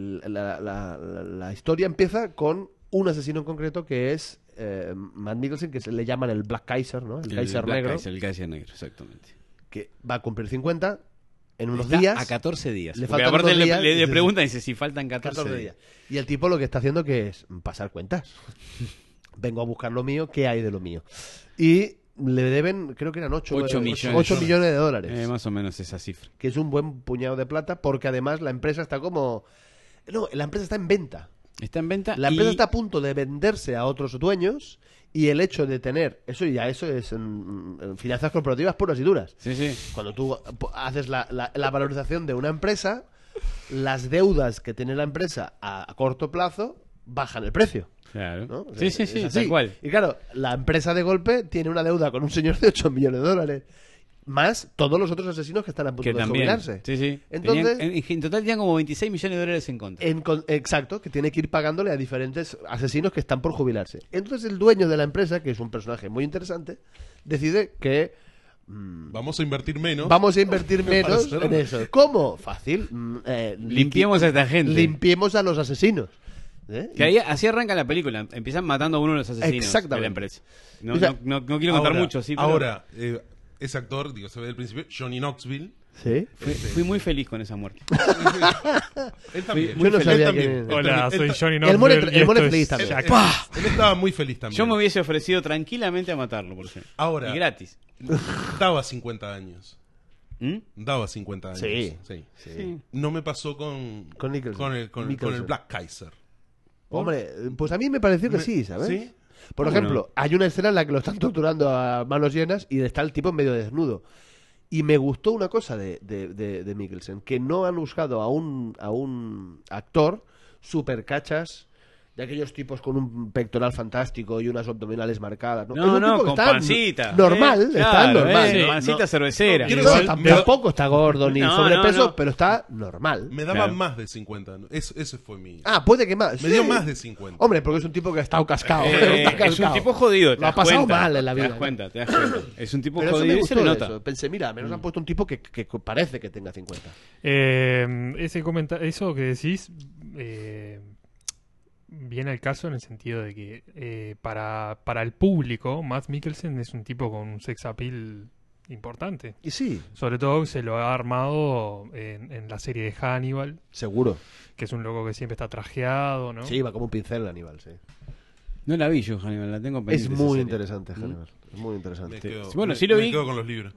la historia empieza con un asesino en concreto que es Matt Mikkelsen, que se le llaman el Black Kaiser, ¿no? El Kaiser Black negro, Kaiser, el Kaiser negro, exactamente. que va a cumplir 50. en unos Está días. a 14 días. Le Porque faltan aparte unos días, le dices, preguntan y dice si faltan 14, 14 días. días. Y el tipo lo que está haciendo que es pasar cuentas. Vengo a buscar lo mío, ¿qué hay de lo mío? Y le deben, creo que eran 8 millones. millones de dólares. Más o menos esa cifra. Que es un buen puñado de plata, porque además la empresa está como... No, la empresa está en venta. Está en venta. La empresa está a punto de venderse a otros dueños, y el hecho de tener... Eso es en finanzas corporativas puras y duras. Sí, sí. Cuando tú haces la valorización de una empresa, las deudas que tiene la empresa a corto plazo bajan el precio. Claro. ¿No? O sea, Sí, sí, es sí, así. tal cual. Y claro, la empresa de golpe tiene una deuda con un señor de 8 millones de dólares. Más todos los otros asesinos que están a punto Que de también. jubilarse. Sí, sí. Entonces, en total tenían como 26 millones de dólares en contra. exacto, que tiene que ir pagándole a diferentes asesinos que están por jubilarse. Entonces el dueño de la empresa, que es un personaje muy interesante, decide que Vamos a invertir menos. vamos a invertir menos Para en eso. ¿Cómo? Fácil. Limpiemos a esta gente. Limpiemos a los asesinos. ¿Eh? Que ahí, así arranca la película. Empiezan matando a uno de los asesinos Exactamente. de la empresa. No, O sea, no quiero contar mucho, sí. Pero Ahora, ese actor, digo, se ve del principio, Johnny Knoxville. ¿Sí? fui muy feliz con esa muerte. Él también. Yo no Él sabía también. que- Él Hola, también. soy Él Johnny Él muere- Knoxville. y él muere esto feliz es también. Jack. él estaba muy feliz también. Yo me hubiese ofrecido tranquilamente a matarlo, por ejemplo. Ahora. Y gratis. Daba 50 años. ¿Mm? Daba 50 años. Sí. Sí. No me pasó con Nicholson. con el Nicholson. Black Kaiser. Hombre, pues a mí me pareció que sí, ¿sabes? ¿Sí? Por ¿Cómo ejemplo, hay una escena en la que lo están torturando a manos llenas y está el tipo medio desnudo. Y me gustó una cosa de Mikkelsen, que no han buscado a un actor super cachas, de aquellos tipos con un pectoral fantástico y unas abdominales marcadas. No, No, es un no, tipo que con está pancita. normal, está Claro, normal. sí, ¿no? pancita cervecera. Quiero No, decir, tampoco está gordo ni No, sobrepeso, no, no. pero está normal. Me daba Claro. más de 50. Ese fue mi... Ah, puede que más. Me dio Sí. más de 50. Hombre, porque es un tipo que ha estado cascado. Está Es un cascado. tipo jodido. te Lo ha das pasado cuenta. mal en la vida. Te das cuenta, te das cuenta. Es un tipo Pero eso jodido me y se le gustó nota. eso. Pensé, mira, menos han puesto un tipo que parece que tenga 50. Eso que decís viene al caso en el sentido de que para el público, Matt Mikkelsen es un tipo con un sex appeal importante. Y sí, Sobre todo se lo ha armado en la serie de Hannibal, seguro. que es un loco que siempre está trajeado, ¿no? Sí, va como un pincel Aníbal, sí. No la vi yo, Hannibal, la tengo Es pendiente. esa muy serie. interesante, Hannibal. Es muy interesante. Me quedo, Bueno, me- sí lo me vi. quedo con los libros.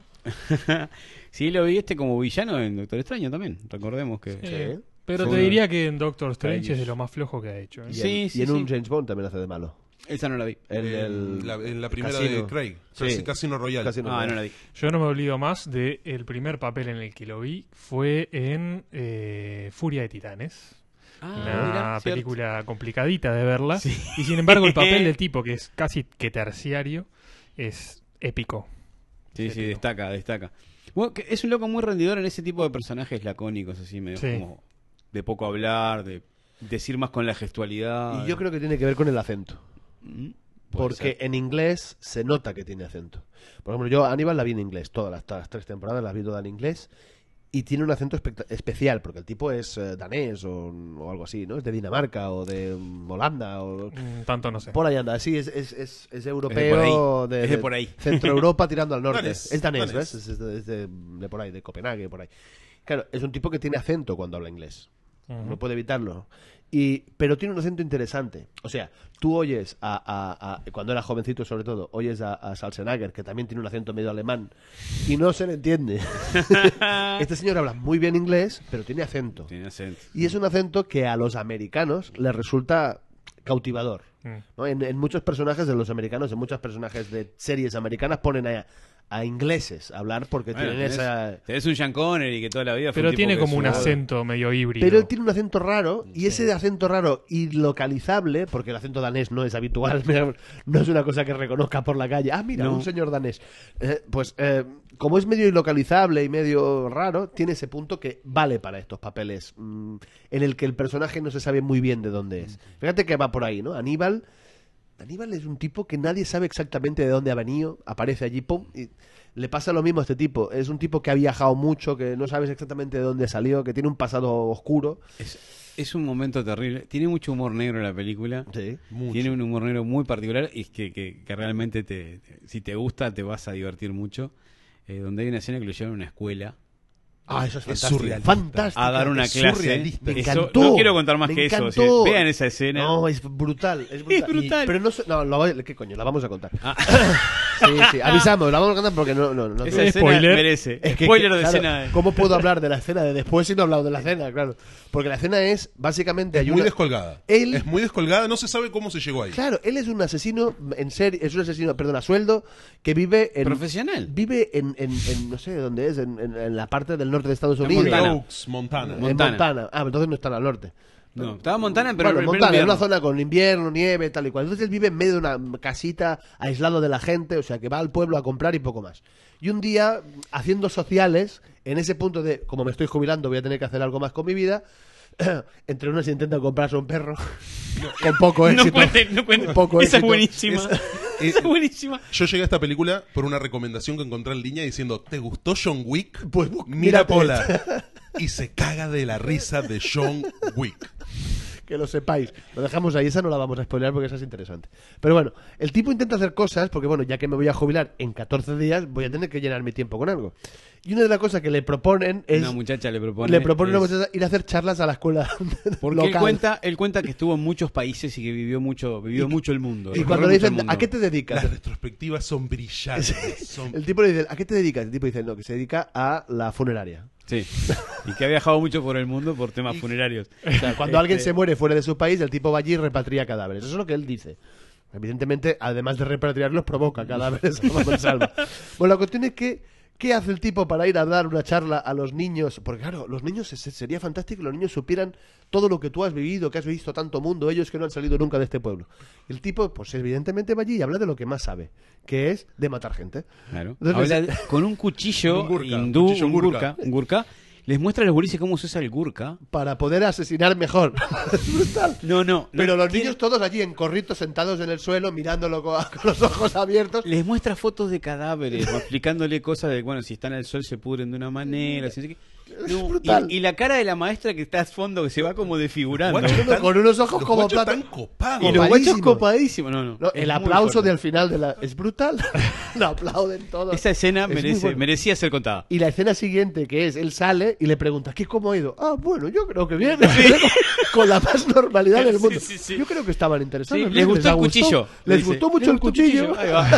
Sí, lo vi como villano en Doctor Extraño también. Recordemos que. Sí. Pero Sí. te diría que en Doctor Strange Ellos. es de lo más flojo que ha hecho. ¿eh? Y, Sí, en, sí, y en sí. un James Bond también hace de malo. Esa no la vi. En En la primera Casino. de Craig. Sí. Casino Royale. Casino Ah, Royale. no la vi. Yo no me olvido más de el primer papel en el que lo vi fue en Furia de Titanes. Ah, Una mira, cierto. película complicadita de verla. Y sin embargo el papel del tipo, que es casi que terciario, es épico. Sí, sí, Épico. destaca. Bueno, que es un loco muy rendidor en ese tipo de personajes lacónicos, así medio Sí. como de poco hablar, de decir más con la gestualidad. Y yo creo que tiene que ver con el acento. Mm, puede Porque en inglés se nota que tiene acento. Por ejemplo, yo Aníbal la vi en inglés. Todas las 3 temporadas las vi todas en inglés. Y tiene un acento especial, porque el tipo es danés o algo así, ¿no? Es de Dinamarca o de Holanda o... Tanto no sé. Por ahí anda, sí, es europeo, Es de por ahí. Centro Europa tirando al norte. Danés, Es danés, danés. ¿ves? Es de por ahí, de Copenhague, por ahí. Claro, es un tipo que tiene acento cuando habla inglés. Ujú. No puede evitarlo. Pero tiene un acento interesante. O sea, tú oyes cuando era jovencito sobre todo, oyes a Schwarzenegger, que también tiene un acento medio alemán, y no se le entiende. Este señor habla muy bien inglés, pero tiene acento. Tiene acento. Y es un acento que a los americanos les resulta cautivador. Mm. ¿No? En muchos personajes de los americanos, en muchos personajes de series americanas ponen a ingleses a hablar porque Bueno, tienen esa... tenés un Sean Connery que toda la vida fue Pero un tipo tiene que como un sudó. acento medio híbrido. Pero él tiene un acento raro, y ese acento raro y localizable, porque el acento danés no es habitual, no es una cosa que reconozca por la calle. Ah, mira, No. un señor danés. Como es medio ilocalizable y medio raro, tiene ese punto que vale para estos papeles, en el que el personaje no se sabe muy bien de dónde es. Fíjate que va por ahí, ¿no? Aníbal es un tipo que nadie sabe exactamente de dónde ha venido, aparece allí, pum, y le pasa lo mismo a este tipo. Es un tipo que ha viajado mucho, que no sabes exactamente de dónde salió, que tiene un pasado oscuro. Es un momento terrible. Tiene mucho humor negro la película. Sí. Tiene un humor negro muy particular y es que realmente si te gusta te vas a divertir mucho. Donde hay una escena que lo llevan a una escuela Eso es Es fantástico. surrealista. Fantástico. A dar una Es clase. surrealista. Me Eso- encantó. no quiero contar más Me que eso. encantó. o sea, vean esa escena. No, es brutal. Es brutal. Es brutal. Pero no, ¿qué coño? La vamos a contar. Ah. Sí, avisamos, la vamos a contar porque no. Esa escena Spoiler. merece. Es que, Spoiler de claro, escena. ¿cómo puedo hablar de la escena de después si no he hablado de la escena? Claro. Porque la escena es, básicamente, Es hay muy una... descolgada. Él- Es muy descolgada, no se sabe cómo se llegó ahí. Claro, él es un asesino en serie, es un asesino, perdón, a sueldo, que vive en... Profesional. Vive en no sé dónde es, en la parte del norte de Estados En Unidos. Montana. Oaks, Montana. En Montana. Montana. Entonces no está al norte. No, estaba en Montana, pero Bueno, en Montana, en invierno. una zona con invierno, nieve, tal y cual. Entonces él vive en medio de una casita, aislado de la gente, o sea, que va al pueblo a comprar y poco más. Y un día, haciendo sociales, en ese punto de, como me estoy jubilando, voy a tener que hacer algo más con mi vida, entre unos intenta comprarse un perro, con poco éxito. No cuenten. Con poco Esa es éxito. buenísima. Esa es buenísima. Yo llegué a esta película por una recomendación que encontré en línea diciendo, ¿te gustó John Wick? Pues Mira mírate Pola. Y se caga de la risa de John Wick. Que lo sepáis. Lo dejamos ahí, esa no la vamos a spoilear porque esa es interesante. Pero bueno, el tipo intenta hacer cosas porque, bueno, ya que me voy a jubilar en 14 días, voy a tener que llenar mi tiempo con algo. Y una de las cosas que le proponen es... Una muchacha le propone. una es- muchacha ir a hacer charlas a la escuela Porque local. él cuenta que estuvo en muchos países y que vivió mucho el mundo. Y Recorrió cuando le mucho dicen, el mundo. ¿a qué te dedicas? Las retrospectivas son brillantes. son- El tipo le dice, ¿a qué te dedicas? El tipo dice, no, que se dedica a la funeraria. Sí. Y que ha viajado mucho por el mundo por temas funerarios. O sea, cuando alguien se muere fuera de su país, el tipo va allí y repatria cadáveres. Eso es lo que él dice. Evidentemente, además de repatriarlos, provoca cadáveres a mansalva. Bueno, la cuestión es que, ¿qué hace el tipo para ir a dar una charla a los niños? Porque claro, los niños sería fantástico que los niños supieran todo lo que tú has vivido, que has visto tanto mundo, ellos que no han salido nunca de este pueblo. El tipo, pues evidentemente va allí y habla de lo que más sabe, que es de matar gente. Claro. Entonces, Habla con un cuchillo Un gurka, hindú, un cuchillo un gurka. gurka. Les muestra a los gurises cómo se usa el gurka. Para poder asesinar mejor. Es brutal. No. Pero los tiene- niños todos allí en corritos sentados en el suelo mirándolo con los ojos abiertos. Les muestra fotos de cadáveres, o explicándole cosas de, bueno, si están al sol se pudren de una manera. Así que, no, brutal. y la cara de la maestra que está al fondo, que se va como desfigurando. Guachos Con tan- unos ojos los como guachos plata. tan copados. Y los copadísimo. guachos copadísimos. No. No, Es el muy aplauso fuerte. del final de la... Es brutal. Lo aplauden todos. Esa escena Es muy bueno. merecía ser contada. Y la escena siguiente, que es, él sale y le pregunta, ¿qué cómo ha ido? Ah, bueno, yo creo que bien. Con la más normalidad del mundo. Sí. Yo creo que estaban interesados. Sí, bien, les gustó ha el cuchillo. Les Dice, gustó mucho "Les el gustó cuchillo. Ahí va.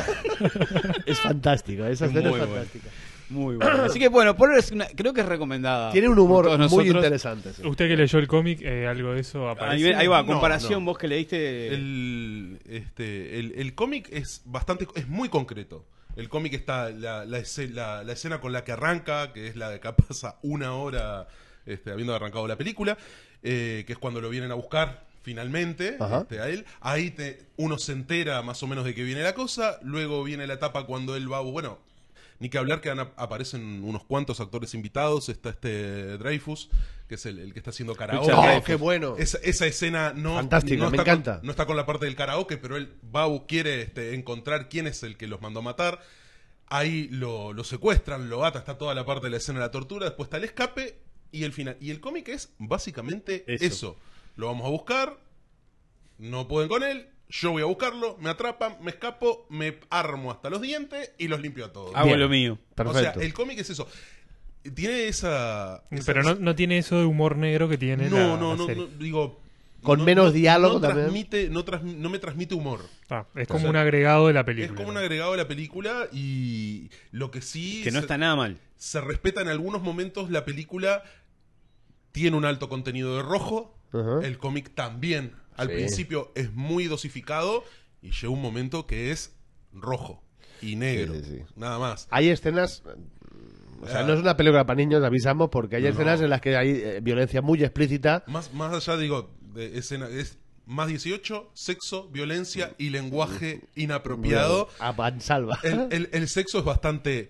Es fantástico, esa escena es Muy bueno. fantástica. Muy bueno. Así que bueno, por ahora creo que es recomendada. Tiene un por humor todos muy nosotros. interesante. Sí. Usted que leyó el cómic, algo de eso A aparece. nivel- ahí va, No, comparación, no. vos que leíste. El cómic es es muy concreto. El cómic está la escena con la que arranca, que es la de que pasa una hora habiendo arrancado la película, que es cuando lo vienen a buscar finalmente Ajá. a él. Ahí uno se entera más o menos de que viene la cosa. Luego viene la etapa cuando él va, bueno, ni que hablar que aparecen unos cuantos actores invitados. Está Dreyfus, que es el que está haciendo karaoke. Richard Oh, Dreyfuss. qué bueno. Esa escena Fantástico, no me está encanta. no está con la parte del karaoke, pero él quiere encontrar quién es el que los mandó a matar. Ahí lo secuestran, lo ata, está toda la parte de la escena de la tortura, después está el escape y el final. Y el cómic es básicamente eso. Lo vamos a buscar, no pueden con él, yo voy a buscarlo, me atrapan, me escapo, me armo hasta los dientes y los limpio a todos. Hago Bien. lo mío. Perfecto. O sea, el cómic es eso. Tiene esa Pero no tiene eso de humor negro que tiene la serie. digo... Con menos diálogo no también. no me transmite humor. Es como O sea, un agregado de la película. Es como un agregado de la película y lo que sí... Que no está nada mal. Se respeta en algunos momentos, la película tiene un alto contenido de rojo, Ajá. el cómic también. Al Sí. principio es muy dosificado y llega un momento que es rojo y negro. Sí, sí, sí. Nada más. Hay escenas... O sea, no es una película para niños, avisamos, porque hay No, escenas en las que hay violencia muy explícita. Más allá, digo, de escena, es más 18, sexo, violencia y lenguaje inapropiado. A mansalva. El sexo es bastante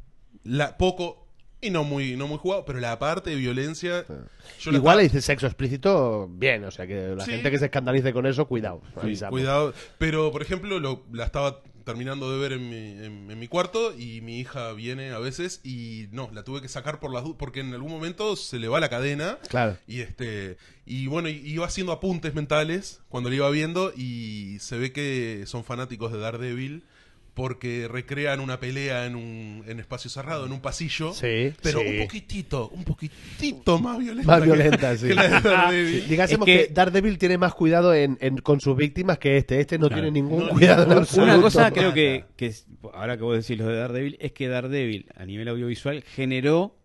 poco y no muy jugado, pero la parte de violencia... yo la Igual estaba- dice sexo explícito, bien, o sea, que la Sí. gente que se escandalice con eso, cuidado. Sí, avisamos. cuidado. Pero, por ejemplo, la estaba terminando de ver en mi cuarto y mi hija viene a veces y no, la tuve que sacar por las dudas porque en algún momento se le va la cadena. Claro. Y bueno, iba haciendo apuntes mentales cuando le iba viendo y se ve que son fanáticos de Daredevil porque recrean una pelea en espacio cerrado, en un pasillo, Sí, pero sí. un poquitito más violenta. Más violenta, sí. que la de Daredevil. Sí, digásemos Es que, que- Daredevil tiene más cuidado con sus víctimas que este. Este no Claro. tiene ningún No, cuidado en ningún- absoluto. Una cosa creo Nada. que ahora que vos decís lo de Daredevil, es que Daredevil a nivel audiovisual generó,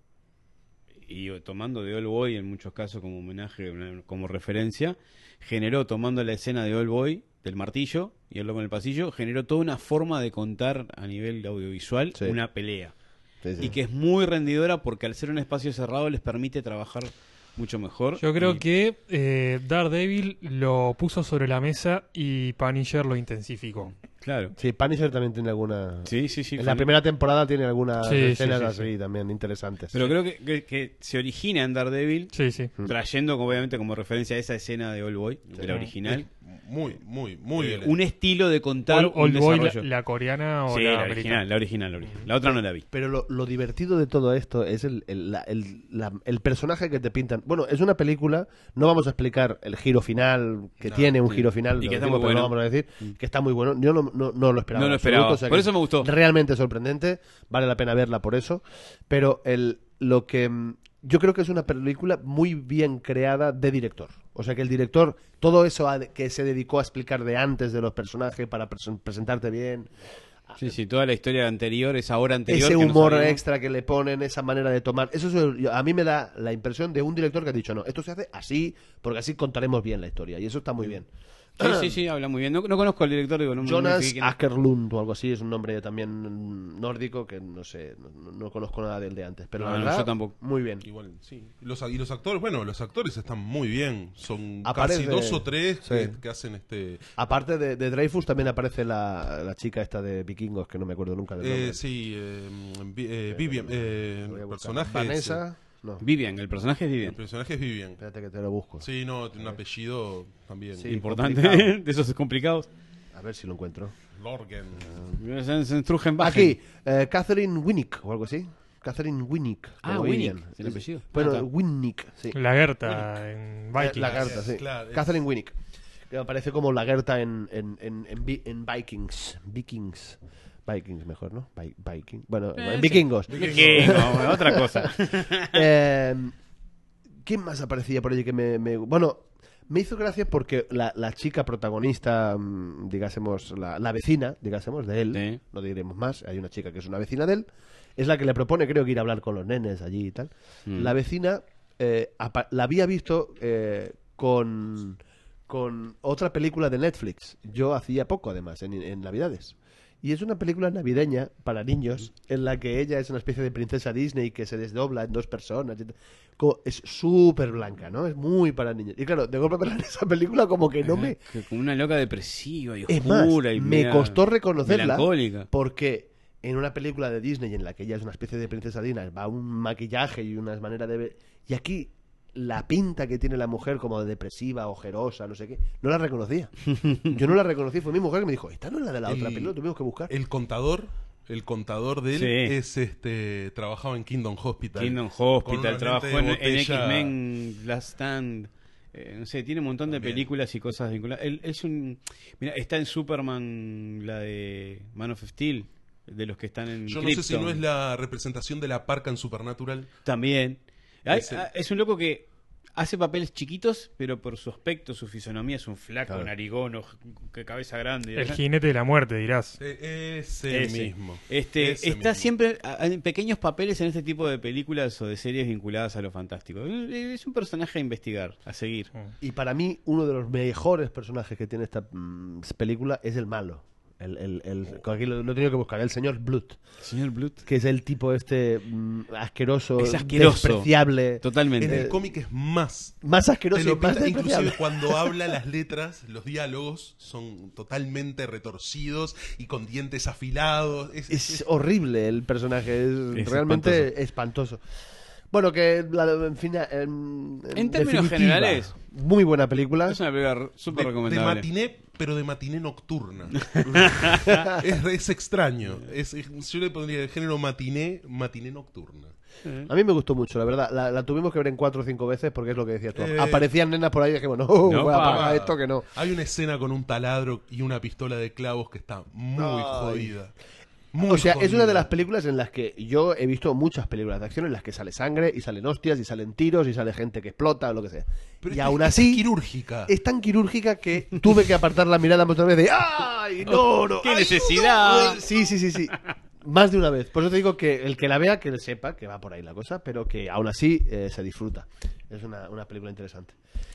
y tomando de All Boy en muchos casos como homenaje, como referencia, generó, tomando la escena de All Boy, del martillo y el loco en el pasillo, generó toda una forma de contar a nivel audiovisual Sí. una pelea. Sí, sí. Y que es muy rendidora porque al ser un espacio cerrado les permite trabajar mucho mejor. Yo creo Y- que Daredevil lo puso sobre la mesa y Punisher lo intensificó. Claro. Sí, Punisher también tiene alguna... Sí, sí, sí. En la primera temporada tiene algunas Sí, escenas sí, así también interesantes. Pero creo que se origina en Daredevil, Sí, sí. trayendo obviamente como referencia a esa escena de All Boy, de la original. Muy violenta. Un estilo de contar un Old Boy, desarrollo. la coreana o Sí, la la americana. original. La otra no la vi. Pero lo divertido de todo esto es el personaje que te pintan. Bueno, es una película, no vamos a explicar el giro final, que No, tiene un sí. giro final, Y lo que está decimos, muy pero no bueno. vamos a decir, que está muy bueno. Yo no lo esperaba. No lo en esperaba. absoluto, o sea Por que eso me gustó. Realmente sorprendente, vale la pena verla por eso. Pero lo que yo creo que es una película muy bien creada de director. O sea que el director, todo eso que se dedicó a explicar de antes de los personajes para presentarte bien. Sí, sí, toda la historia anterior, esa hora anterior. Ese que no humor sabíamos. extra que le ponen, esa manera de tomar. Eso a mí me da la impresión de un director que ha dicho, no, esto se hace así, porque así contaremos bien la historia. Y eso está muy bien. Sí, habla muy bien. No conozco al director, digo, no me Jonas fijé quién es. Akerlund o algo así, es un nombre también nórdico que no sé, no conozco nada del de antes. Pero la No, verdad, yo tampoco. muy bien. Igual, sí. Y los actores, bueno, los actores están muy bien. Son Aparece- casi 2 o 3 sí. que hacen este... Aparte de Dreyfus, también aparece la chica esta de Vikingos, que no me acuerdo nunca del nombre. sí, Vivian, Voy a el buscar. personaje Vanessa, no, Vivian, el personaje es el Vivian. personaje es Vivian. espérate que te lo busco. Sí, no, tiene un apellido también. Sí. Importante, complicado. de esos complicados. A ver si lo encuentro. Lorgen. Aquí, Catherine Winnick o algo así. Catherine Winnick. Ah, como Winnick, Vivian. el apellido. Bueno, Ah, está. Winnick, sí. La Gerta en Vikings. La Gerta, sí. Claro, es- Catherine Winnick. Que aparece como la Gerta en Vikings. Vikings mejor, ¿no? Viking. Bueno, en Vikingos. No, otra cosa. ¿Quién más aparecía por allí que Bueno, me hizo gracia porque la chica protagonista, digásemos, la vecina, digásemos, de él, Sí. no diremos más, hay una chica que es una vecina de él, es la que le propone, creo que ir a hablar con los nenes allí y tal. La vecina la había visto con otra película de Netflix, yo hacía poco además, en Navidades. Y es una película navideña para niños en la que ella es una especie de princesa Disney que se desdobla en 2 personas. Es súper blanca, ¿no? Es muy para niños. Y claro, de golpe verla en esa película como que no me... Como una loca depresiva y Es más, oscura. Y me media costó reconocerla melancólica. porque en una película de Disney en la que ella es una especie de princesa Disney, va un maquillaje y unas maneras de ver... Y aquí la pinta que tiene la mujer como de depresiva, ojerosa, no sé qué, no la reconocía. Yo no la reconocí, fue mi mujer que me dijo, esta no es la de la otra película, tuvimos que buscar. El contador de él Sí. es trabajaba en Kingdom Hospital. Kingdom Con Hospital, una trabajó lente de en botella. X-Men, Last Stand. No sé, tiene un montón de También. películas y cosas vinculadas. Él es un. Mira, está en Superman, la de Man of Steel, de los que están en. Yo no sé si Krypton. no es la representación de la parca en Supernatural. También. Ese. Es un loco que hace papeles chiquitos, pero por su aspecto, su fisonomía es un flaco, Claro. narigón, que cabeza grande. El jinete de la muerte, dirás. Ese mismo. Ese Ese está mismo. siempre en pequeños papeles en este tipo de películas o de series vinculadas a lo fantástico. Es un personaje a investigar, a seguir. Y para mí, uno de los mejores personajes que tiene esta película es el malo. Aquí lo he tenido que buscar, el señor Blood, Señor Blood. que es el tipo asqueroso, Es asqueroso. despreciable. Totalmente. En el cómic es más. Más Te asqueroso y lo más pinta, inclusive despreciable. cuando habla las letras, los diálogos son totalmente retorcidos y con dientes afilados. Es horrible el personaje, es Es realmente espantoso. Bueno, que en términos definitiva, generales, muy buena película. es una película súper De recomendable. matiné, pero de matiné nocturna. es extraño. Yo le pondría el género matiné nocturna. A mí me gustó mucho, la verdad. La tuvimos que ver en 4 o 5 veces porque es lo que decías tú. Eh, Aparecían nenas por ahí y dijimos, no, No, voy a pa. apagar esto que no. Hay una escena con un taladro y una pistola de clavos que está muy Ay. jodida. Muy O sea, es jodida. una de las películas en las que yo he visto muchas películas de acción en las que sale sangre y salen hostias y salen tiros y sale gente que explota o lo que sea. Pero Y esta- aún esta así es quirúrgica. es tan quirúrgica que tuve que apartar la mirada muchas veces de ¡ay, no, no! ¡Qué ay, necesidad! no! Sí. Más de una vez. Por eso te digo que el que la vea, que sepa que va por ahí la cosa, pero que aún así se disfruta. Es una película interesante.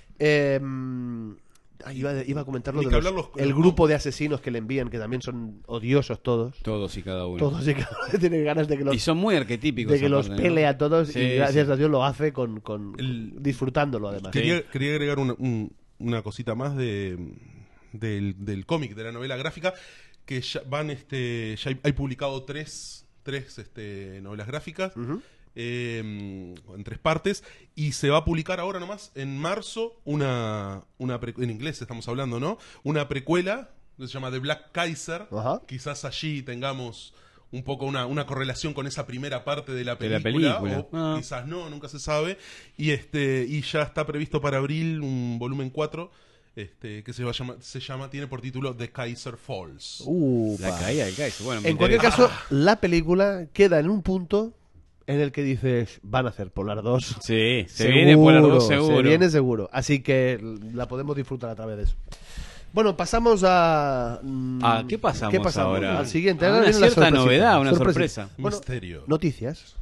Iba a comentar lo Ni de que hablar los- el grupo de asesinos que le envían, que también son odiosos todos. Todos y cada uno. Todos y cada uno tiene ganas de que los Y son muy arquetípicos. de que los aparte, ¿no? pele a todos Sí, y gracias sí. a Dios lo hace con disfrutándolo además. Quería agregar una cosita más del cómic, de la novela gráfica, que ya hay publicado tres novelas gráficas en 3 partes, y se va a publicar ahora nomás en marzo en inglés estamos hablando, ¿no? Una precuela que se llama The Black Kaiser. Ajá. Quizás allí tengamos un poco una correlación con esa primera parte de la De la película, película. o quizás no, nunca se sabe. Y ya está previsto para abril un volumen 4 que tiene por título The Kaiser Falls. La caída del Kaiser. Bueno, me En cualquier interesa. caso, la película queda en un punto en el que dices, van a hacer Polar 2. Sí, se viene Polar 2 seguro. Se viene seguro. Así que la podemos disfrutar a través de eso. Bueno, pasamos a... ¿Qué pasamos ahora? Al siguiente. A Ahora una viene la cierta sorpresita. novedad, una Sorpresita. sorpresa. Bueno, Misterio. noticias.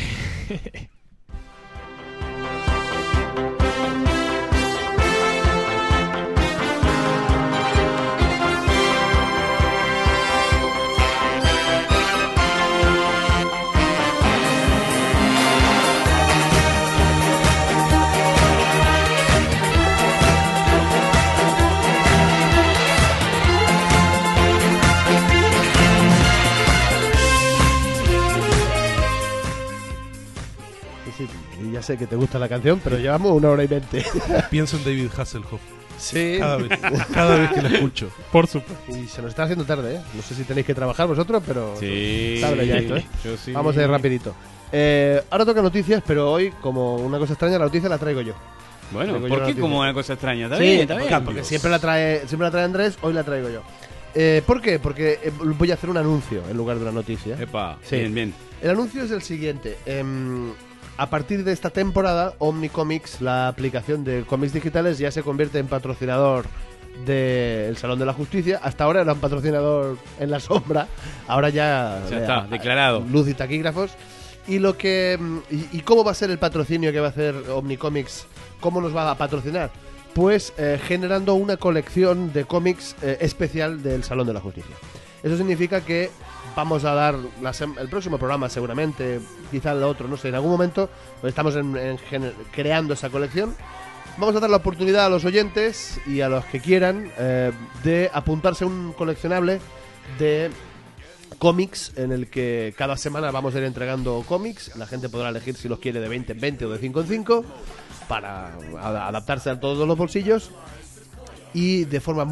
Sí, sí, ya sé que te gusta la canción, pero llevamos 1 hora y 20. Pienso en David Hasselhoff Sí. cada vez que la escucho. Por supuesto. Y se nos está haciendo tarde, ¿eh? No sé si tenéis que trabajar vosotros, pero... Sí. está abreviadito, ¿eh? Yo sí. Vamos a ir rapidito. Ahora toca noticias, pero hoy, como una cosa extraña, la noticia la traigo yo. Bueno, Traigo yo ¿por la qué noticia. como una cosa extraña? Está Sí, bien, está bien. porque siempre la trae Andrés, hoy la traigo yo. ¿Por qué? Porque voy a hacer un anuncio en lugar de una noticia. Epa, Sí. bien, bien. El anuncio es el siguiente. A partir de esta temporada, Omnicomics, la aplicación de cómics digitales, ya se convierte en patrocinador del Salón de la Justicia. Hasta ahora era un patrocinador en la sombra. Ahora ya está, declarado. Luz y taquígrafos. Y lo que y cómo va a ser el patrocinio que va a hacer Omnicomics, cómo nos va a patrocinar, pues generando una colección de cómics especial del Salón de la Justicia. Eso significa que vamos a dar el próximo programa seguramente, quizá el otro, no sé, en algún momento estamos creando esa colección. Vamos a dar la oportunidad a los oyentes y a los que quieran de apuntarse a un coleccionable de cómics en el que cada semana vamos a ir entregando cómics. La gente podrá elegir si los quiere de 20 en 20 o de 5 en 5 para adaptarse a todos los bolsillos y de forma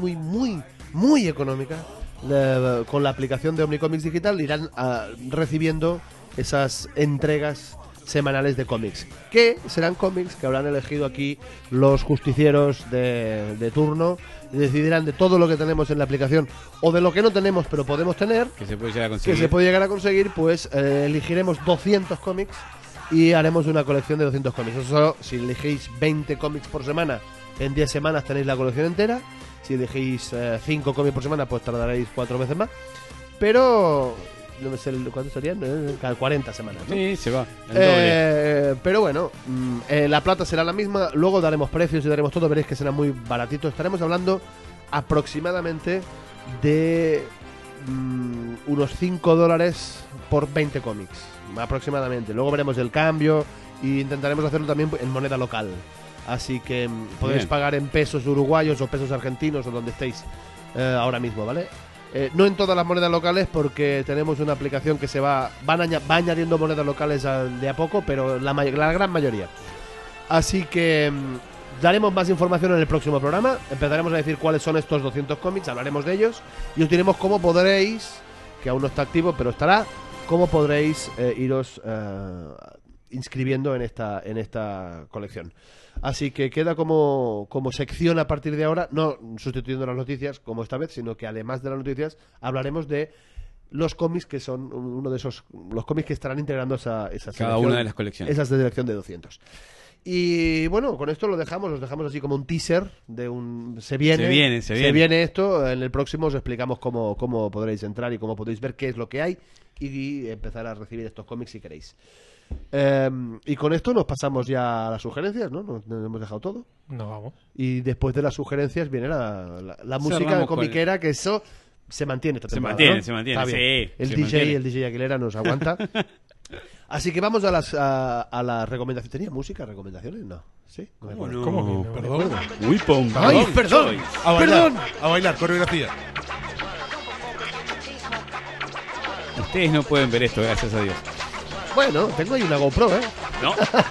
muy económica. Con la aplicación de Omnicomics Digital irán recibiendo esas entregas semanales de cómics, que serán cómics que habrán elegido aquí los justicieros de turno, y decidirán de todo lo que tenemos en la aplicación o de lo que no tenemos pero podemos tener, Que se puede llegar a que conseguir. se puede llegar a conseguir, pues elegiremos 200 cómics y haremos una colección de 200 cómics. Eso, si elegís 20 cómics por semana, en 10 semanas tenéis la colección entera. Si elegís 5 cómics por semana, pues tardaréis 4 veces más. Pero, no sé cuánto serían, cada 40 semanas, ¿no? Sí, se va. El doble. Pero bueno, la plata será la misma. Luego daremos precios y daremos todo. Veréis que será muy baratito. Estaremos hablando aproximadamente de unos $5 por 20 cómics. Aproximadamente. Luego veremos el cambio y intentaremos hacerlo también en moneda local. Así que podéis Bien. pagar en pesos uruguayos o pesos argentinos o donde estéis ahora mismo, ¿vale? No en todas las monedas locales, porque tenemos una aplicación que va añadiendo monedas locales de a poco, pero la gran mayoría. Así que daremos más información en el próximo programa. Empezaremos a decir cuáles son estos 200 cómics, hablaremos de ellos y os diremos cómo podréis, que aún no está activo, pero estará, cómo podréis iros inscribiendo en esta colección. Así que queda como sección a partir de ahora, no sustituyendo las noticias como esta vez, sino que además de las noticias hablaremos de los cómics que son uno de los cómics que estarán integrando esa cada una de las colecciones. Esas de selección de 200. Y bueno, con esto los dejamos así como un teaser de un se viene esto. En el próximo os explicamos cómo podréis entrar y cómo podéis ver qué es lo que hay y empezar a recibir estos cómics si queréis. Y con esto nos pasamos ya a las sugerencias, ¿no? Nos hemos dejado todo. Nos vamos. Y después de las sugerencias viene la música comiquera, que eso se mantiene esta temporada, ¿no? Se mantiene, Está bien. sí. El DJ Aguilera nos aguanta. Así que vamos a las recomendaciones. ¿Tenía música? ¿Recomendaciones? No. ¿Sí? ¿Cómo no? ¿Cómo que no? Perdón. Weapon. ¡Ay, perdón! A bailar, ¡Perdón! a bailar, coreografía. Ustedes no pueden ver esto, gracias a Dios. Bueno, tengo ahí una GoPro, ¿eh? ¿No?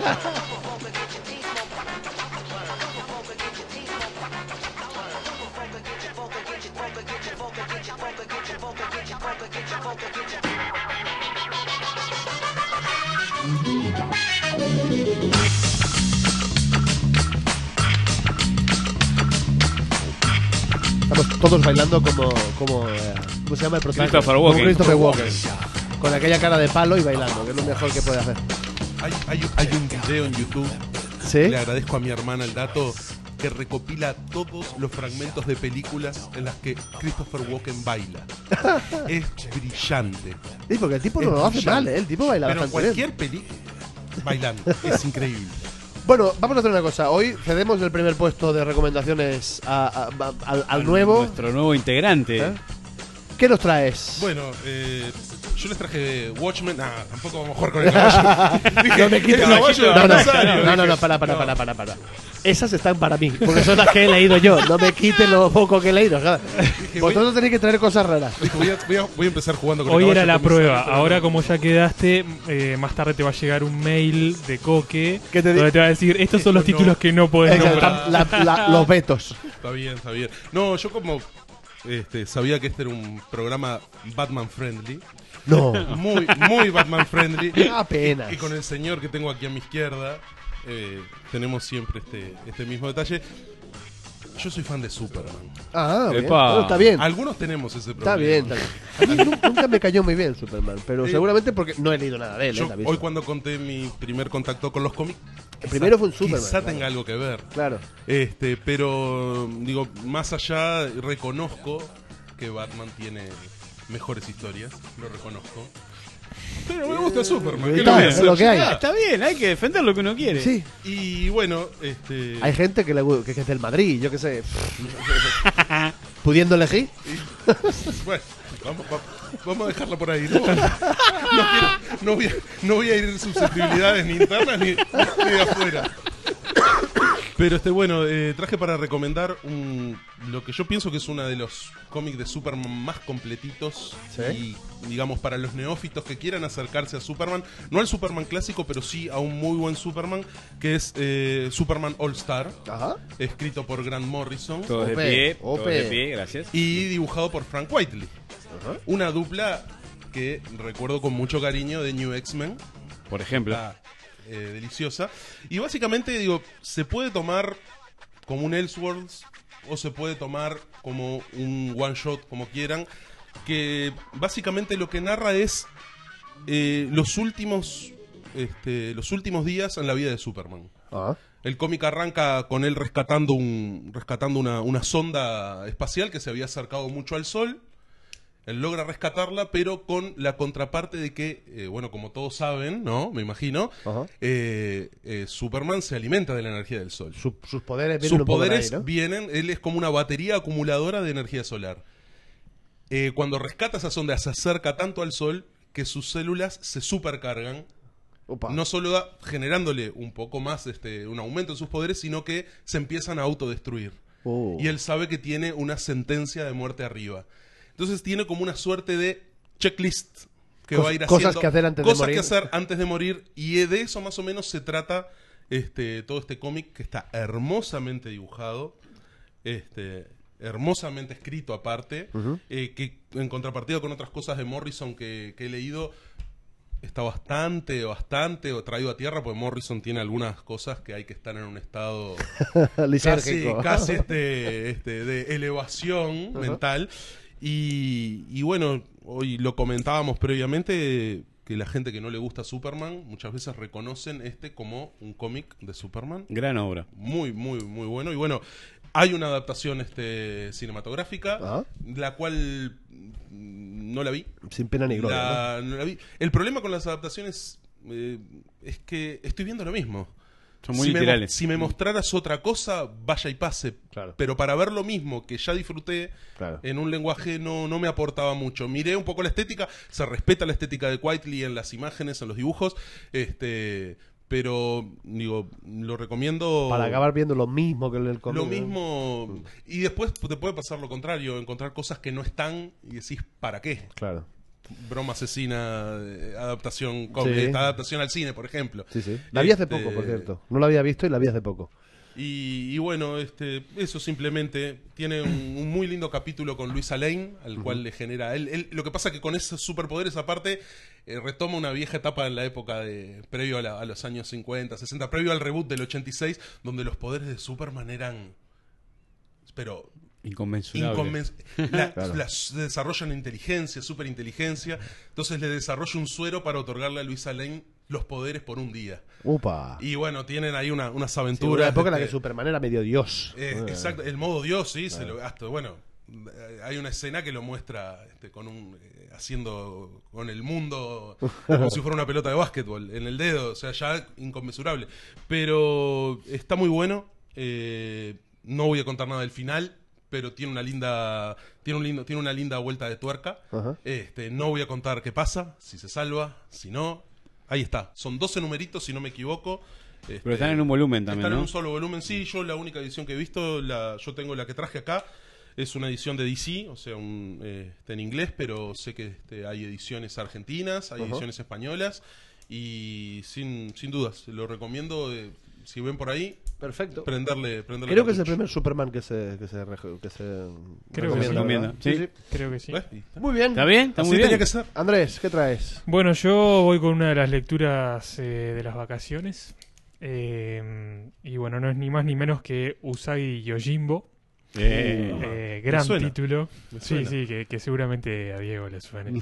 Estamos todos bailando como ¿cómo se llama el protagonista? Christopher Walken. Como Christopher Walken. Con aquella cara de palo y bailando, que es lo mejor que puede hacer. Hay un video en YouTube. ¿Sí? Le agradezco a mi hermana el dato, que recopila todos los fragmentos de películas en las que Christopher Walken baila. Es brillante. Sí, porque el tipo no Es lo hace brillante. mal, ¿eh? El tipo baila Pero bastante bien. cualquier película bailando es increíble. Bueno, vamos a hacer una cosa. Hoy cedemos el primer puesto de recomendaciones al nuevo. Nuestro nuevo integrante. ¿Eh? ¿Qué nos traes? Bueno, yo les traje Watchmen. Tampoco vamos a jugar con el caballo. Dije, No me quites el caballo de Rosario. no, para. Esas están para mí, porque son las que he leído yo. No me quite lo poco que he leído. Claro. Dije, Vosotros tenéis que traer cosas raras. Dije, voy a empezar jugando con Hoy el caballo. era la con mi prueba. sable, Ahora, pero como ya quedaste, más tarde te va a llegar un mail de Coque ¿Qué te donde te va a decir: estos son los Esto no. títulos que no puedes nombrar. Los vetos. Está bien. No, yo como sabía que este era un programa Batman friendly. No. Muy Batman friendly. Apenas. Y con el señor que tengo aquí a mi izquierda, tenemos siempre este mismo detalle. Yo soy fan de Superman. Bien. Epa. Bueno, está bien. Algunos tenemos ese Está problema. bien. A mí nunca me cayó muy bien Superman, pero seguramente porque no he leído nada de él. Yo, David. hoy cuando conté mi primer contacto con los cómics, El primero fue un Superman. quizá claro. tenga algo que ver. Claro. Pero digo, más allá, reconozco que Batman tiene mejores historias, lo reconozco. Pero me gusta Superman, ¿qué le voy a Es hacer? lo que hay. Está bien, hay que defender lo que uno quiere. Sí. Y bueno, Hay gente que es del Madrid, yo qué sé. Pudiendo elegir. bueno, vamos a dejarlo por ahí. No voy a ir en susceptibilidades ni internas ni de afuera. Pero traje para recomendar lo que yo pienso que es uno de los cómics de Superman más completitos. ¿Sí? Y digamos para los neófitos que quieran acercarse a Superman, no al Superman clásico, pero sí a un muy buen Superman, que es Superman All Star, Ajá. escrito por Grant Morrison Todos de Ope, pie, ope. todos de pie, gracias. y dibujado por Frank Whiteley. Ajá. Una dupla que recuerdo con mucho cariño de New X-Men. Por ejemplo. Está deliciosa. Y básicamente, digo, se puede tomar como un Elseworlds o se puede tomar como un one shot, como quieran. Que básicamente lo que narra es los últimos días en la vida de Superman. Ah. El cómic arranca con él rescatando una sonda espacial que se había acercado mucho al Sol. Él logra rescatarla, pero con la contraparte de que, como todos saben, ¿no? Me imagino, Ajá. Superman se alimenta de la energía del Sol. Sus poderes vienen Sus un poco de poderes ahí, ¿no? vienen, él es como una batería acumuladora de energía solar. Cuando rescata esa sonda, se acerca tanto al Sol que sus células se supercargan. Opa. No solo generándole un poco más, un aumento en sus poderes, sino que se empiezan a autodestruir. Oh. Y él sabe que tiene una sentencia de muerte arriba. Entonces tiene como una suerte de checklist que va a ir Cosas haciendo. que hacer antes de cosas morir. que hacer antes de morir. Y de eso más o menos se trata todo este cómic, que está hermosamente dibujado. Hermosamente escrito aparte, que en contrapartida con otras cosas de Morrison que he leído, está bastante traído a tierra, porque Morrison tiene algunas cosas que hay que estar en un estado Lisérgico. casi de elevación mental. Y bueno, hoy lo comentábamos previamente, que la gente que no le gusta Superman muchas veces reconocen como un cómic de Superman. Gran obra. Muy, muy, muy bueno. Y bueno, hay una adaptación cinematográfica, la cual no la vi. Sin pena ni gloria. No la vi. El problema con las adaptaciones es que estoy viendo lo mismo. Son muy literales. Si me mostraras otra cosa, vaya y pase. Claro. Pero para ver lo mismo que ya disfruté Claro. en un lenguaje no me aportaba mucho. Miré un poco la estética, se respeta la estética de Quitely en las imágenes, en los dibujos, pero digo, lo recomiendo. Para acabar viendo lo mismo que el cómic. Lo mismo. Y después te puede pasar lo contrario, encontrar cosas que no están y decís, ¿para qué? Claro. Broma asesina, adaptación Sí. adaptación al cine, por ejemplo. Sí, sí. La vi hace poco, por cierto. No la había visto y la vi hace poco. Y bueno, eso simplemente tiene un muy lindo capítulo con Luisa Lane, al cual le genera lo que pasa que con esos superpoderes aparte retoma una vieja etapa en la época previo a los años 50, 60, previo al reboot del 86, donde los poderes de Superman eran pero Inconmensurable. le desarrollan inteligencia, superinteligencia. Entonces le desarrolla un suero para otorgarle a Luisa Lane los poderes por un día. ¡Upa! Y bueno, tienen ahí unas Sí, una aventuras. época en la que Superman era medio dios. Exacto, el modo Dios, sí. Bueno, hay una escena que lo muestra haciendo con el mundo como si fuera una pelota de básquetbol en el dedo, o sea, ya inconmensurable. Pero está muy bueno. No voy a contar nada del final, pero tiene una linda vuelta de tuerca. Ajá. No voy a contar qué pasa, si se salva, si no. Ahí está, son 12 numeritos si no me equivoco. Pero están en un volumen también, Están ¿no? en un solo volumen, sí. Yo la única edición que he visto, yo tengo la que traje acá, es una edición de DC, o sea, está en inglés, pero sé que hay ediciones argentinas, hay ediciones españolas, y sin dudas, lo recomiendo, si ven por ahí, Perfecto. prenderle Creo que es el cartucho. primer Superman que se Creo que recomienda, sí. ¿verdad? Sí. Creo que sí. ¿Ves? Muy bien. ¿Está bien? ¿Está Así muy tenía bien? que ser. Andrés, ¿qué traes? Bueno, yo voy con una de las lecturas de las vacaciones. Y bueno, no es ni más ni menos que Usagi Yojimbo. Gran suena. título. Me Sí, suena. sí, que seguramente a Diego le suene.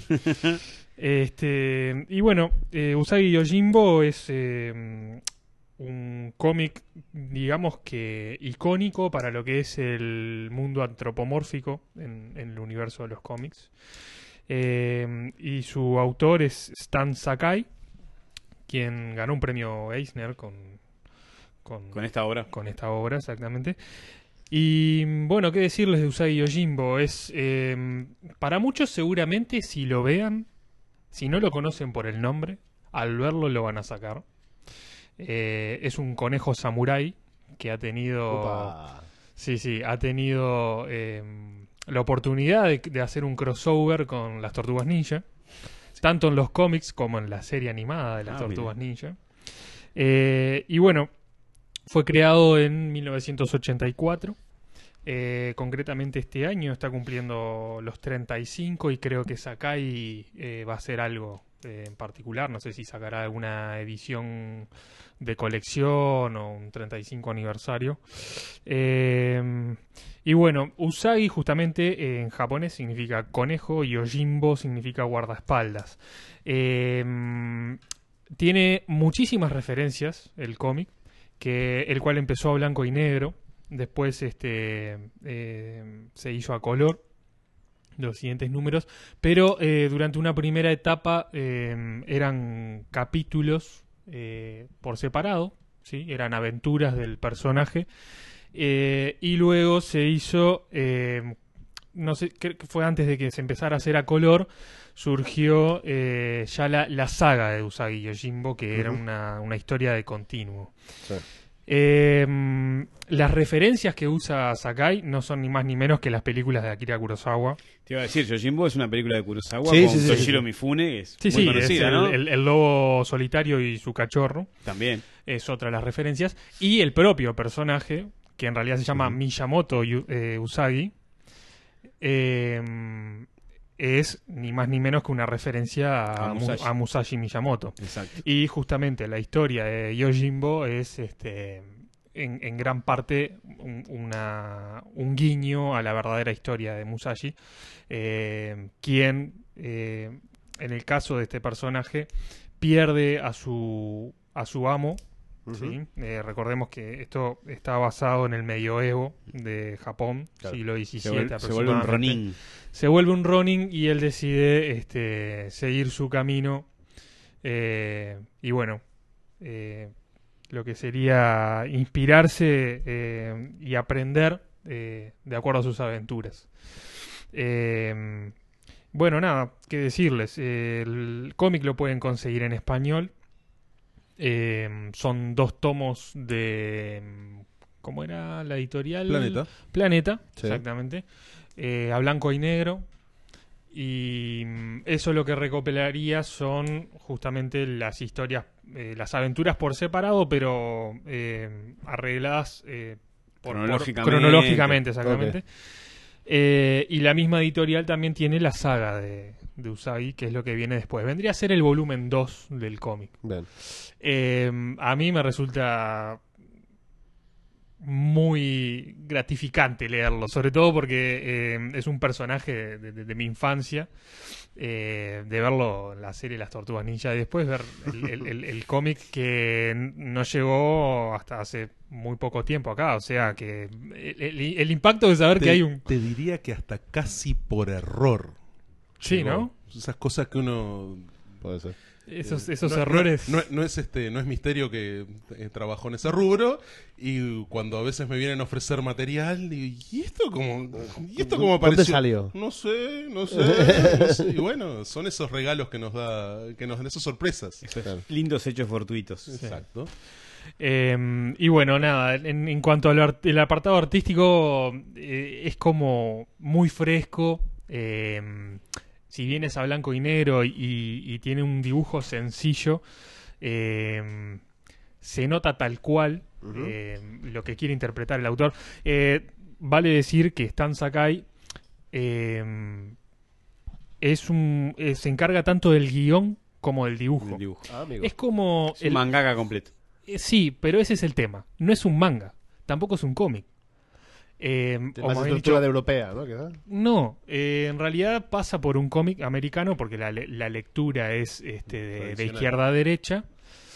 Y bueno, Usagi Yojimbo es un cómic, digamos que icónico para lo que es el mundo antropomórfico en el universo de los cómics. Y su autor es Stan Sakai, quien ganó un premio Eisner con esta obra. con esta obra, exactamente. Y bueno, qué decirles de Usagi Yojimbo. Es para muchos seguramente si lo vean, si no lo conocen por el nombre, al verlo lo van a sacar. Es un conejo samurái que ha tenido... Opa. Sí, ha tenido la oportunidad de hacer un crossover con las Tortugas Ninja, tanto en los cómics como en la serie animada de las Tortugas Ninja. Y bueno, fue creado en 1984. Concretamente este año está cumpliendo los 35 y creo que Sakai va a hacer algo en particular. No sé si sacará alguna edición de colección o un 35 aniversario. Y bueno, Usagi justamente en japonés significa conejo y Yojimbo significa guardaespaldas. Tiene muchísimas referencias el cómic, el cual empezó a blanco y negro. Después se hizo a color los siguientes números, pero durante una primera etapa eran capítulos por separado, ¿sí? Eran aventuras del personaje, y luego se hizo, no sé, creo que fue antes de que se empezara a hacer a color, surgió ya la saga de Usagi Yojimbo, que era una historia de continuo. Sí. Las referencias que usa Sakai no son ni más ni menos que las películas de Akira Kurosawa. Te iba a decir, Yojimbo es una película de Kurosawa Sí, con sí, sí, Toshiro sí. Mifune, que es Sí, muy sí, conocida, es ¿no? el lobo solitario y su cachorro. También. Es otra de las referencias. Y el propio personaje, que en realidad se llama Miyamoto Usagi, es ni más ni menos que una referencia A Musashi. a Musashi Miyamoto. Exacto. Y justamente la historia de Yojimbo es en gran parte un guiño a la verdadera historia de Musashi, quien, en el caso de este personaje, pierde a su amo. ¿Sí? Recordemos que esto está basado en el medioevo de Japón, Claro. siglo XVII Se vuelve un aproximadamente. Ronin. Se vuelve un Ronin y él decide seguir su camino. Y bueno, lo que sería inspirarse y aprender de acuerdo a sus aventuras. Bueno, nada, qué decirles. El cómic lo pueden conseguir en español. Son 2 tomos de... ¿Cómo era la editorial? Planeta, Sí. exactamente. A blanco y negro. Y eso lo que recopilaría son justamente las historias, las aventuras por separado, pero arregladas cronológicamente, exactamente. Ok. Y la misma editorial también tiene la saga de Usagi, que es lo que viene después. Vendría a ser el volumen 2 del cómic. Bien. A mí me resulta muy gratificante leerlo, sobre todo porque es un personaje de mi infancia, de verlo en la serie Las Tortugas Ninja y después ver el cómic que no llegó hasta hace muy poco tiempo acá, o sea que el impacto de saber que hay un... Te diría que hasta casi por error. Sí, Llegó. ¿no? Esas cosas que uno... Puede ser. Esos No- errores... No es misterio que trabajó en ese rubro, y cuando a veces me vienen a ofrecer material, digo, ¿y esto cómo ¿Dónde apareció? salió? No sé. Y bueno, son esos regalos que nos dan esas sorpresas. Lindos hechos fortuitos. Exacto. Y bueno, nada, en cuanto al apartado artístico, es como muy fresco. Si bien es a blanco y negro y tiene un dibujo sencillo, se nota tal cual lo que quiere interpretar el autor. Vale decir que Stan Sakai se encarga tanto del guión como del dibujo. El dibujo. Amigo. Es como... Es un mangaka completo. Sí, pero ese es el tema. No es un manga, tampoco es un cómic. Tiene O más más bien estructura dicho, de europea, ¿no? Quizá. no, en realidad pasa por un cómic americano porque la lectura es de Tradicional. izquierda a derecha,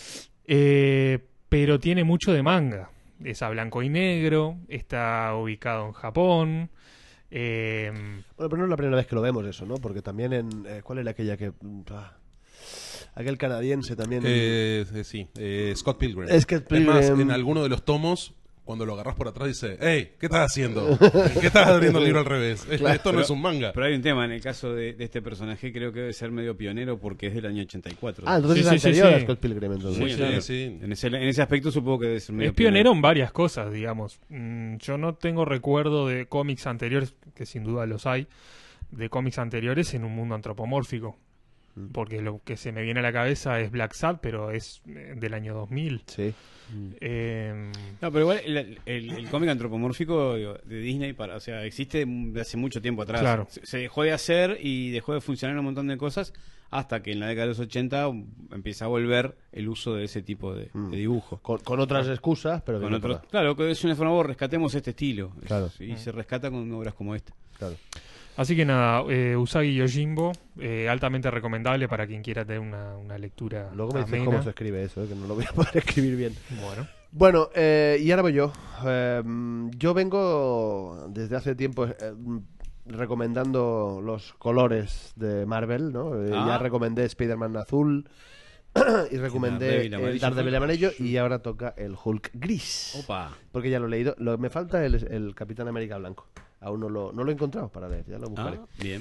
pero tiene mucho de manga. Es a blanco y negro, está ubicado en Japón. Bueno, pero no es la primera vez que lo vemos eso, ¿no? Porque también en... ¿cuál era aquella que...? Aquel canadiense también... Sí, Scott Pilgrim. Scott Pilgrim. Es más, en alguno de los tomos, cuando lo agarras por atrás, dice, hey, ¿qué estás haciendo? ¿Qué estás abriendo el libro al revés? Esto no es un manga. Pero hay un tema, en el caso de este personaje creo que debe ser medio pionero porque es del año 84. Ah, entonces Sí, es sí, anterior sí. a Scott Pilgrim, entonces. Muy Sí, anterior. sí. En ese aspecto supongo que debe ser medio Es pionero en varias cosas, digamos. Yo no tengo recuerdo de cómics anteriores, que sin duda los hay, de cómics anteriores en un mundo antropomórfico. Porque lo que se me viene a la cabeza es Black Sad, pero es del año 2000. Sí. No, pero igual el cómic antropomórfico digo, de Disney, o sea, existe de hace mucho tiempo atrás. Claro. Se dejó de hacer y dejó de funcionar un montón de cosas hasta que en la década de los 80 empieza a volver el uso de ese tipo de dibujo. Con otras excusas, pero... Con bien otros, tocadas. claro, que es una forma, rescatemos este estilo. Claro. Y se rescata con obras como esta. Claro. Así que nada, Usagi Yojimbo, altamente recomendable para quien quiera tener una lectura Luego me dices amena. cómo se escribe eso, que no lo voy a poder escribir bien. Bueno, Bueno, y ahora voy yo. Yo vengo desde hace tiempo recomendando los colores de Marvel, ¿no? Ya recomendé Spider-Man azul y recomendé Daredevil el amarillo. Daredevil amarillo y ahora toca el Hulk gris. Opa. Porque ya lo he leído. Me falta el Capitán América blanco. Aún no lo he encontrado para leer, ya lo buscaré. Bien.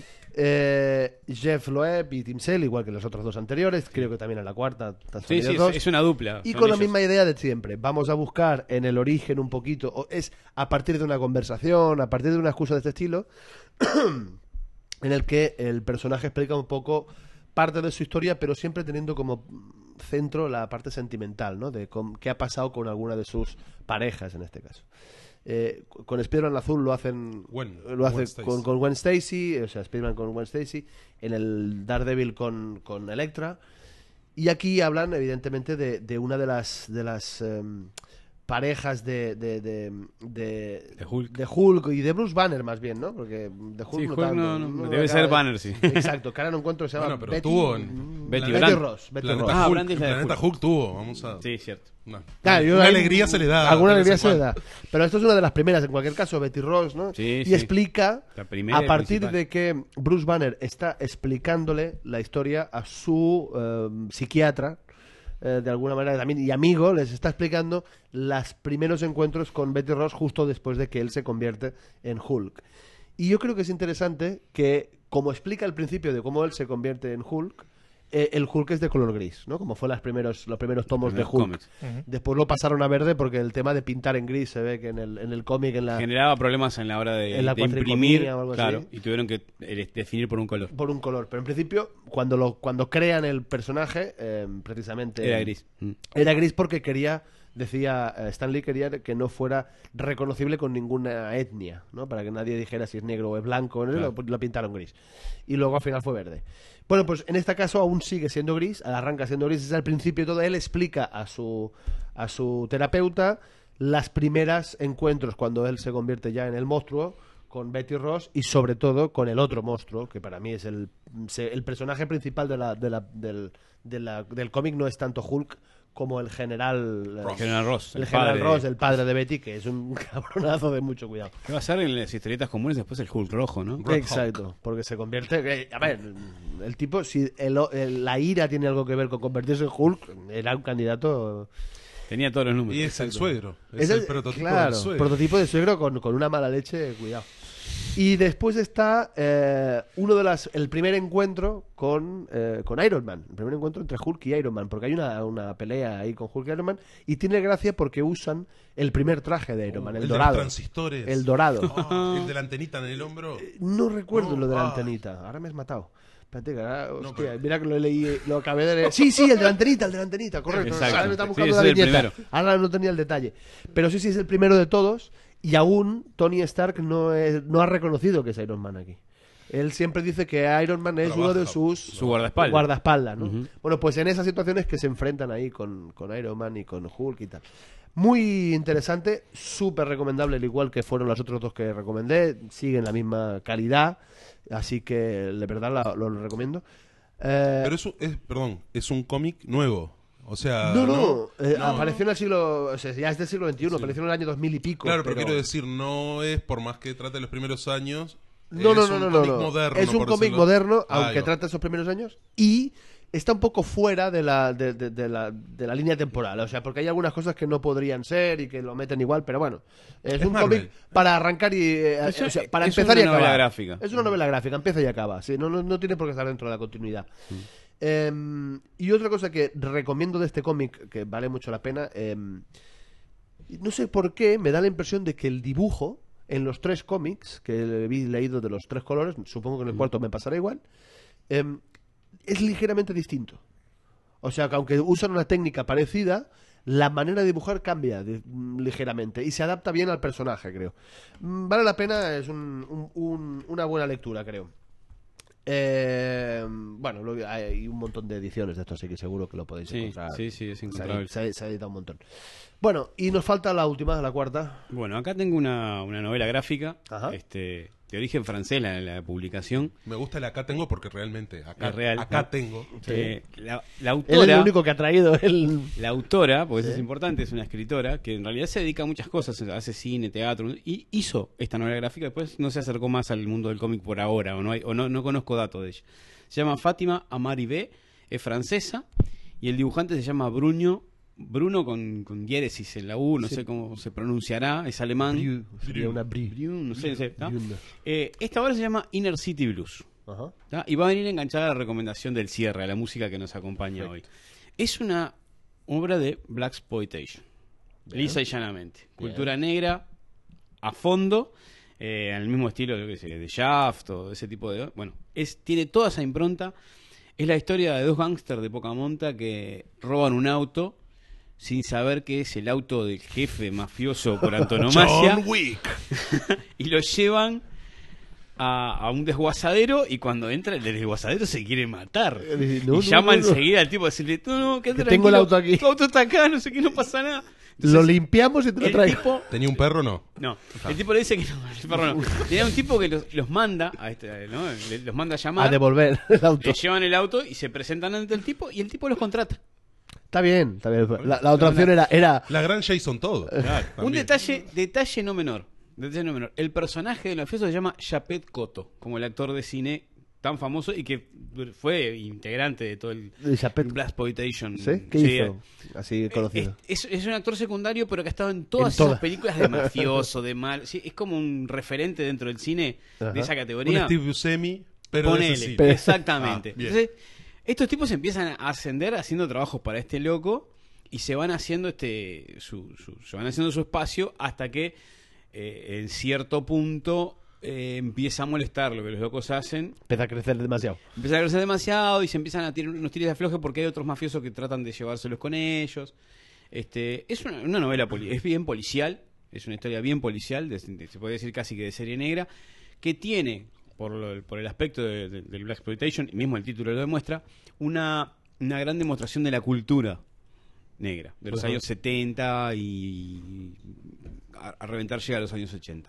Jeff Loeb y Tim Sale, igual que los otros 2 anteriores, creo que también en la cuarta. Sí, es una dupla. Y son con la ellos. misma idea de siempre. Vamos a buscar en el origen un poquito, es a partir de una conversación, a partir de una excusa de este estilo, en el que el personaje explica un poco parte de su historia, pero siempre teniendo como centro la parte sentimental, ¿no? De qué ha pasado con alguna de sus parejas, en este caso. Con Spider-Man Azul lo hace Gwen con Stacy. Gwen Stacy, o sea, Spider-Man con Gwen Stacy, en el Daredevil con Elektra, y aquí hablan evidentemente de una de las parejas de Hulk y de Bruce Banner más bien, ¿no? Porque de Hulk Sí, no Hulk tanto. no, debe ser Banner, sí. Exacto, que ahora no encuentro, se llama Bueno, pero Betty, tuvo en Betty Betty Brant. Ross. Betty Planeta Ross. Ah, Hulk, Brand es la de Planeta Hulk. Hulk tuvo, vamos a... Sí, cierto. Claro, una ahí- alegría se le da. Alguna de vez alegría en se le cuando. da. Pero esto es una de las primeras, en cualquier caso, Betty Ross, ¿no? Sí, y sí. explica, La primera a y partir principal. de que Bruce Banner está explicándole la historia a su psiquiatra, de alguna manera también, y amigo, les está explicando los primeros encuentros con Betty Ross justo después de que él se convierte en Hulk. Y yo creo que es interesante que, como explica al principio de cómo él se convierte en Hulk, el Hulk es de color gris, ¿no? Como fue los primeros tomos de Primeros Hulk. cómics. Después lo pasaron a verde porque el tema de pintar en gris se ve que en el cómic, Generaba problemas en la hora de, En la de imprimir, cuatricomía o algo claro, así. y tuvieron que definir por un color. por un color. Pero en principio, cuando crean el personaje, precisamente... Era gris. Era gris porque decía Stan Lee quería que no fuera reconocible con ninguna etnia, ¿no? Para que nadie dijera si es negro o es blanco, ¿no? Claro. Lo pintaron gris. Y luego al final fue verde. Bueno, pues en este caso aún sigue siendo gris, arranca siendo gris, es al principio todo. Él explica a su terapeuta las primeras encuentros cuando él se convierte ya en el monstruo con Betty Ross y sobre todo con el otro monstruo, que para mí es el personaje principal del cómic. No es tanto Hulk como el general General Ross. el general padre Ross, el padre de Betty, que es un cabronazo de mucho cuidado. Que va a ser en las historietas comunes después el Hulk rojo, ¿no? Red Exacto, porque se convierte... a ver, el tipo, si la ira tiene algo que ver con convertirse en Hulk, era un candidato... Tenía todos los números. Y es el suegro. Es el prototipo claro, del suegro. prototipo de suegro con una mala leche, cuidado. Y después está el primer encuentro con Iron Man. El primer encuentro entre Hulk y Iron Man. Porque hay una pelea ahí con Hulk y Iron Man. Y tiene gracia porque usan el primer traje de Iron Man, el de dorado. los transistores. El dorado. Oh, el de la antenita en el hombro. No recuerdo No, lo de la ay. antenita. Ahora me has matado. Espérate, que ahora, hostia, pero- mira que lo leí, lo acabé de leer. Sí, el de la antenita, correcto. Exacto. Ahora me está Sí, buscando ese la es el viñeta. primero. Ahora no tenía el detalle. Pero sí, es el primero de todos. Y aún Tony Stark no ha reconocido que es Iron Man aquí. Él siempre dice que Iron Man es uno de Trabaja. su guardaespaldas. ¿no? Ujú. Bueno, pues en esas situaciones que se enfrentan ahí con Iron Man y con Hulk y tal. Muy interesante, súper recomendable, al igual que fueron los otros 2 que recomendé. Siguen la misma calidad, así que de verdad lo recomiendo. Pero perdón, es un cómic nuevo. O sea, No. No. Apareció en el siglo... O sea, ya es del siglo XXI, apareció en el año 2000 y pico. Claro, pero quiero decir, no es por más que trate los primeros años. No. Es un cómic moderno. Es un por cómic decirlo. moderno, Ahí aunque va. trata esos primeros años. Y está un poco fuera de la línea temporal. O sea, porque hay algunas cosas que no podrían ser y que lo meten igual, pero bueno. Es un Marvel. cómic para arrancar y... Eso o sea, para es empezar una y acabar. novela gráfica. Es una novela gráfica, empieza y acaba. Sí, no tiene por qué estar dentro de la continuidad. Y otra cosa que recomiendo de este cómic, que vale mucho la pena, no sé por qué, me da la impresión de que el dibujo en los 3 cómics que he leído de los 3 colores, supongo que en el cuarto me pasará igual, es ligeramente distinto. O sea, que aunque usan una técnica parecida, la manera de dibujar cambia ligeramente y se adapta bien al personaje, creo. Vale la pena, es una buena lectura, creo. Bueno, hay un montón de ediciones de esto, así que seguro que lo podéis Sí, encontrar. sí, es Se encontrable. ha editado un montón. Bueno, y nos falta la última, la cuarta. Bueno, acá tengo una novela gráfica, Ajá. de origen francés, la publicación. Me gusta el acá tengo porque realmente acá, Es real, acá ¿no? tengo. La Él es el autora, único que ha traído el... la autora, porque eso es importante, es una escritora que en realidad se dedica a muchas cosas, hace cine, teatro, y hizo esta novela gráfica, después no se acercó más al mundo del cómic por ahora, no conozco datos de ella. Se llama Fátima Amaribé, es francesa, y el dibujante se llama Bruno Bruno con diéresis en la U, no sé cómo se pronunciará, es alemán. Sería una brie. No sé, ¿tá? Brune. Esta obra se llama Inner City Blues. Ajá. ¿Tá? Y va a venir enganchada a la recomendación del cierre, a la música que nos acompaña hoy. Es una obra de Blaxploitation, lisa y llanamente. Cultura negra a fondo, en el mismo estilo yo qué sé, de Shaft o ese tipo de... Bueno, tiene toda esa impronta. Es la historia de dos gángsters de poca monta que roban un auto sin saber que es el auto del jefe mafioso por antonomasia. John Wick. Y lo llevan a un desguazadero, y cuando entra el del desguazadero se quiere matar. No, y llama no. enseguida al tipo a decirle, no, quédate Que tengo el tranquilo, auto aquí. tu auto está acá, no sé qué, no pasa nada. Lo Entonces, limpiamos y te lo el traigo. tipo... ¿Tenía un perro o no? No, el tipo le dice que no, el perro no. Tenía un tipo que los manda a ¿no? Los manda a llamar, A devolver el auto. le llevan el auto y se presentan ante el tipo, y el tipo los contrata. Está bien, está bien. La otra opción era La gran Jason Todo. Un detalle no menor. El personaje del mafioso se llama Japet Kotto, como el actor de cine tan famoso y que fue integrante de todo el Japet. Blaxploitation. ¿Sí? ¿Qué hizo? Así conocido. Es un actor secundario, pero que ha estado en todas En todas. esas películas de mafioso, de mal. Sí, es como un referente dentro del cine Ajá. de esa Un categoría. Steve Buscemi, pero de Ponele, ese sí. exactamente. Ah, bien. Entonces, estos tipos empiezan a ascender haciendo trabajos para este loco y se van haciendo se van haciendo su espacio hasta que en cierto punto empieza a molestar lo que los locos hacen. Empieza a crecer demasiado. Empieza a crecer demasiado y se empiezan a tirar unos tiros de afloje porque hay otros mafiosos que tratan de llevárselos con ellos. Es una novela, es bien policial, es una historia bien policial, se puede decir casi que de serie negra, que tiene, por el aspecto del Blaxploitation, y mismo el título lo demuestra, una gran demostración de la cultura negra, de los años 70 y a reventar llega a los años 80.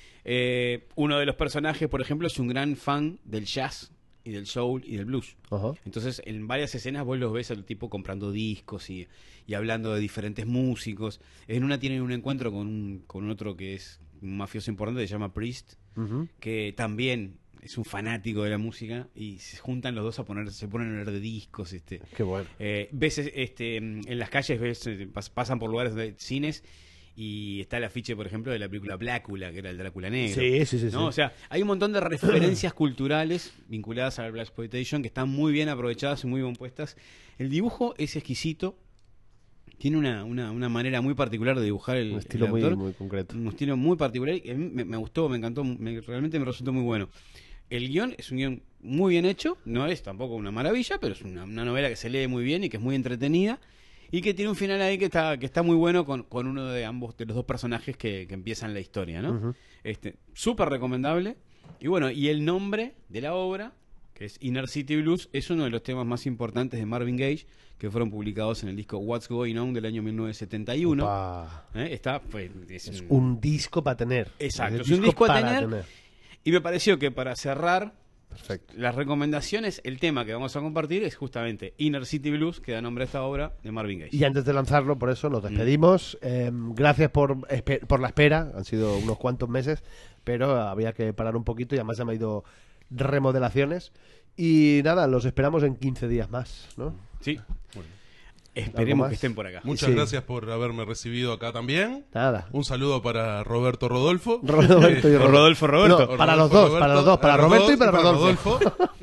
Uno de los personajes, por ejemplo, es un gran fan del jazz y del soul y del blues. Ajá. Entonces, en varias escenas vos los ves al tipo comprando discos y hablando de diferentes músicos. En una tienen un encuentro con otro que es un mafioso importante, que se llama Priest, que también es un fanático de la música, y se juntan los dos se ponen a hablar de discos. Qué bueno. Ves en las calles, pasan por lugares de cines, y está el afiche, por ejemplo, de la película Blácula, que era el Drácula negro. Sí. ¿No? O sea, hay un montón de referencias culturales vinculadas al Blaxploitation que están muy bien aprovechadas y muy bien puestas. El dibujo es exquisito. Tiene una manera muy particular de dibujar el estilo el autor. muy concreto. Un estilo muy particular y a mí me gustó, me encantó, realmente me resultó muy bueno. El guión es un guión muy bien hecho, no es tampoco una maravilla, pero es una novela que se lee muy bien y que es muy entretenida, y que tiene un final ahí que está muy bueno con uno de los dos personajes que empiezan la historia, ¿no? Súper recomendable. Y bueno, y el nombre de la obra, que es Inner City Blues, es uno de los temas más importantes de Marvin Gaye, que fueron publicados en el disco What's Going On del año 1971. Opa. Es Un disco para tener. Exacto, es un disco a tener. Y me pareció que para cerrar Perfecto. las recomendaciones, el tema que vamos a compartir es justamente Inner City Blues, que da nombre a esta obra de Marvin Gaye. Y antes de lanzarlo, por eso nos despedimos. Gracias por la espera. Han sido unos cuantos meses, pero había que parar un poquito y además se me han ido remodelaciones. Y nada, los esperamos en 15 días más, ¿no? Sí. Bueno. Esperemos más? que estén por acá. Muchas Sí. gracias por haberme recibido acá también. Nada. Un saludo para Roberto Rodolfo. Roberto y Rodolfo. No, para los dos, para Roberto y para Rodolfo.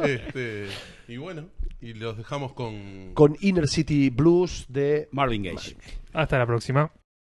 Y bueno, y los dejamos con... Con Inner City Blues de Marvin Gaye. Hasta la próxima.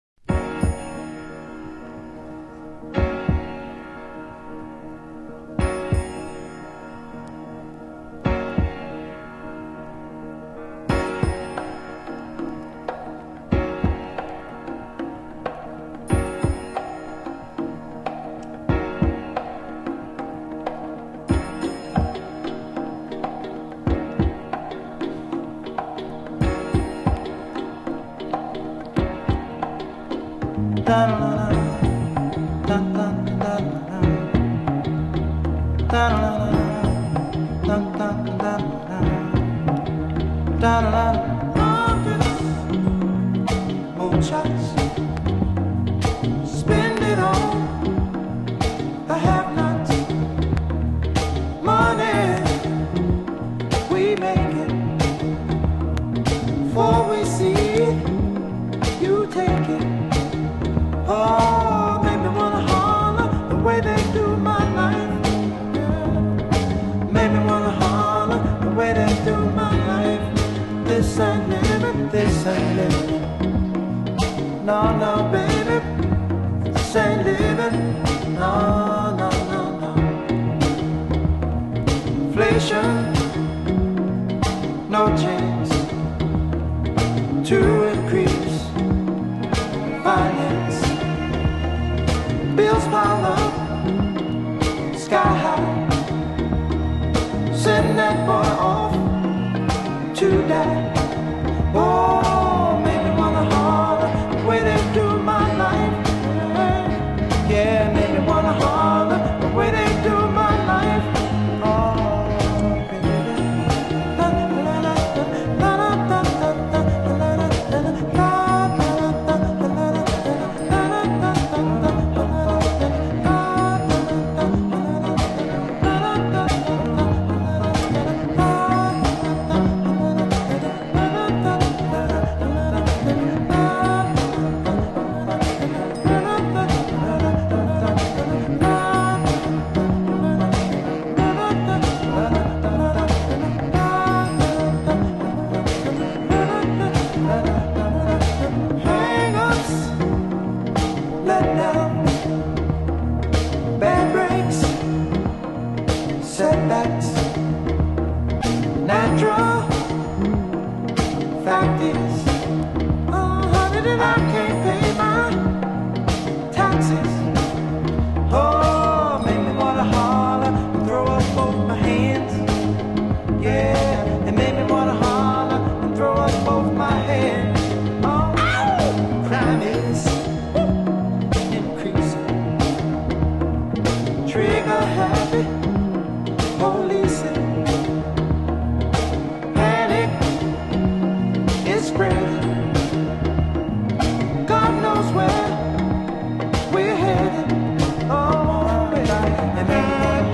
Spend it on the have-nots. Money, we make it before we see it. inflation, no chance to increase finance. Bills pile up, sky high. Send that boy off to die. Oh, made me wanna holler the way they do my life. Yeah, made me wanna holler the way they do my life. Oh, baby. La, la, la, la, la, la, la, la, la, la, la, la. Setbacks, natural. Fact is, honey, that I can't pay my taxes. Oh, make me wanna holler and throw up both my hands. Yeah, it made me wanna holler and throw up both my hands. Oh, crime is increasing. Trigger happy. Policing, panic is spreading. God knows where we're headed. Oh, baby, and maybe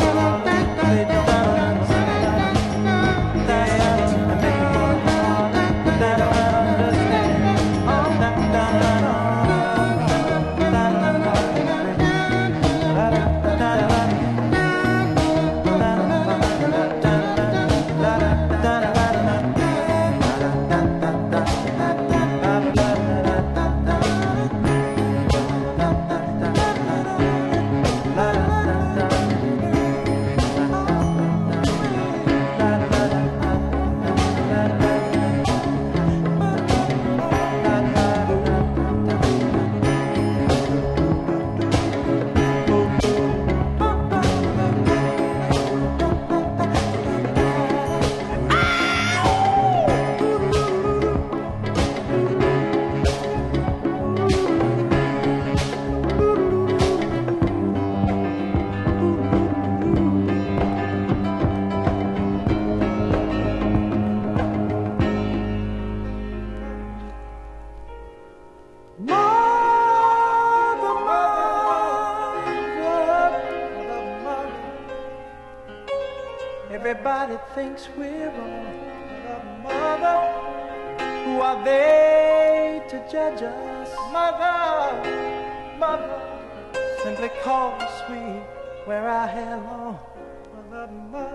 everybody thinks we're wrong. Mother, who are they to judge us? Mother, simply cause we wear our hair long. Mother,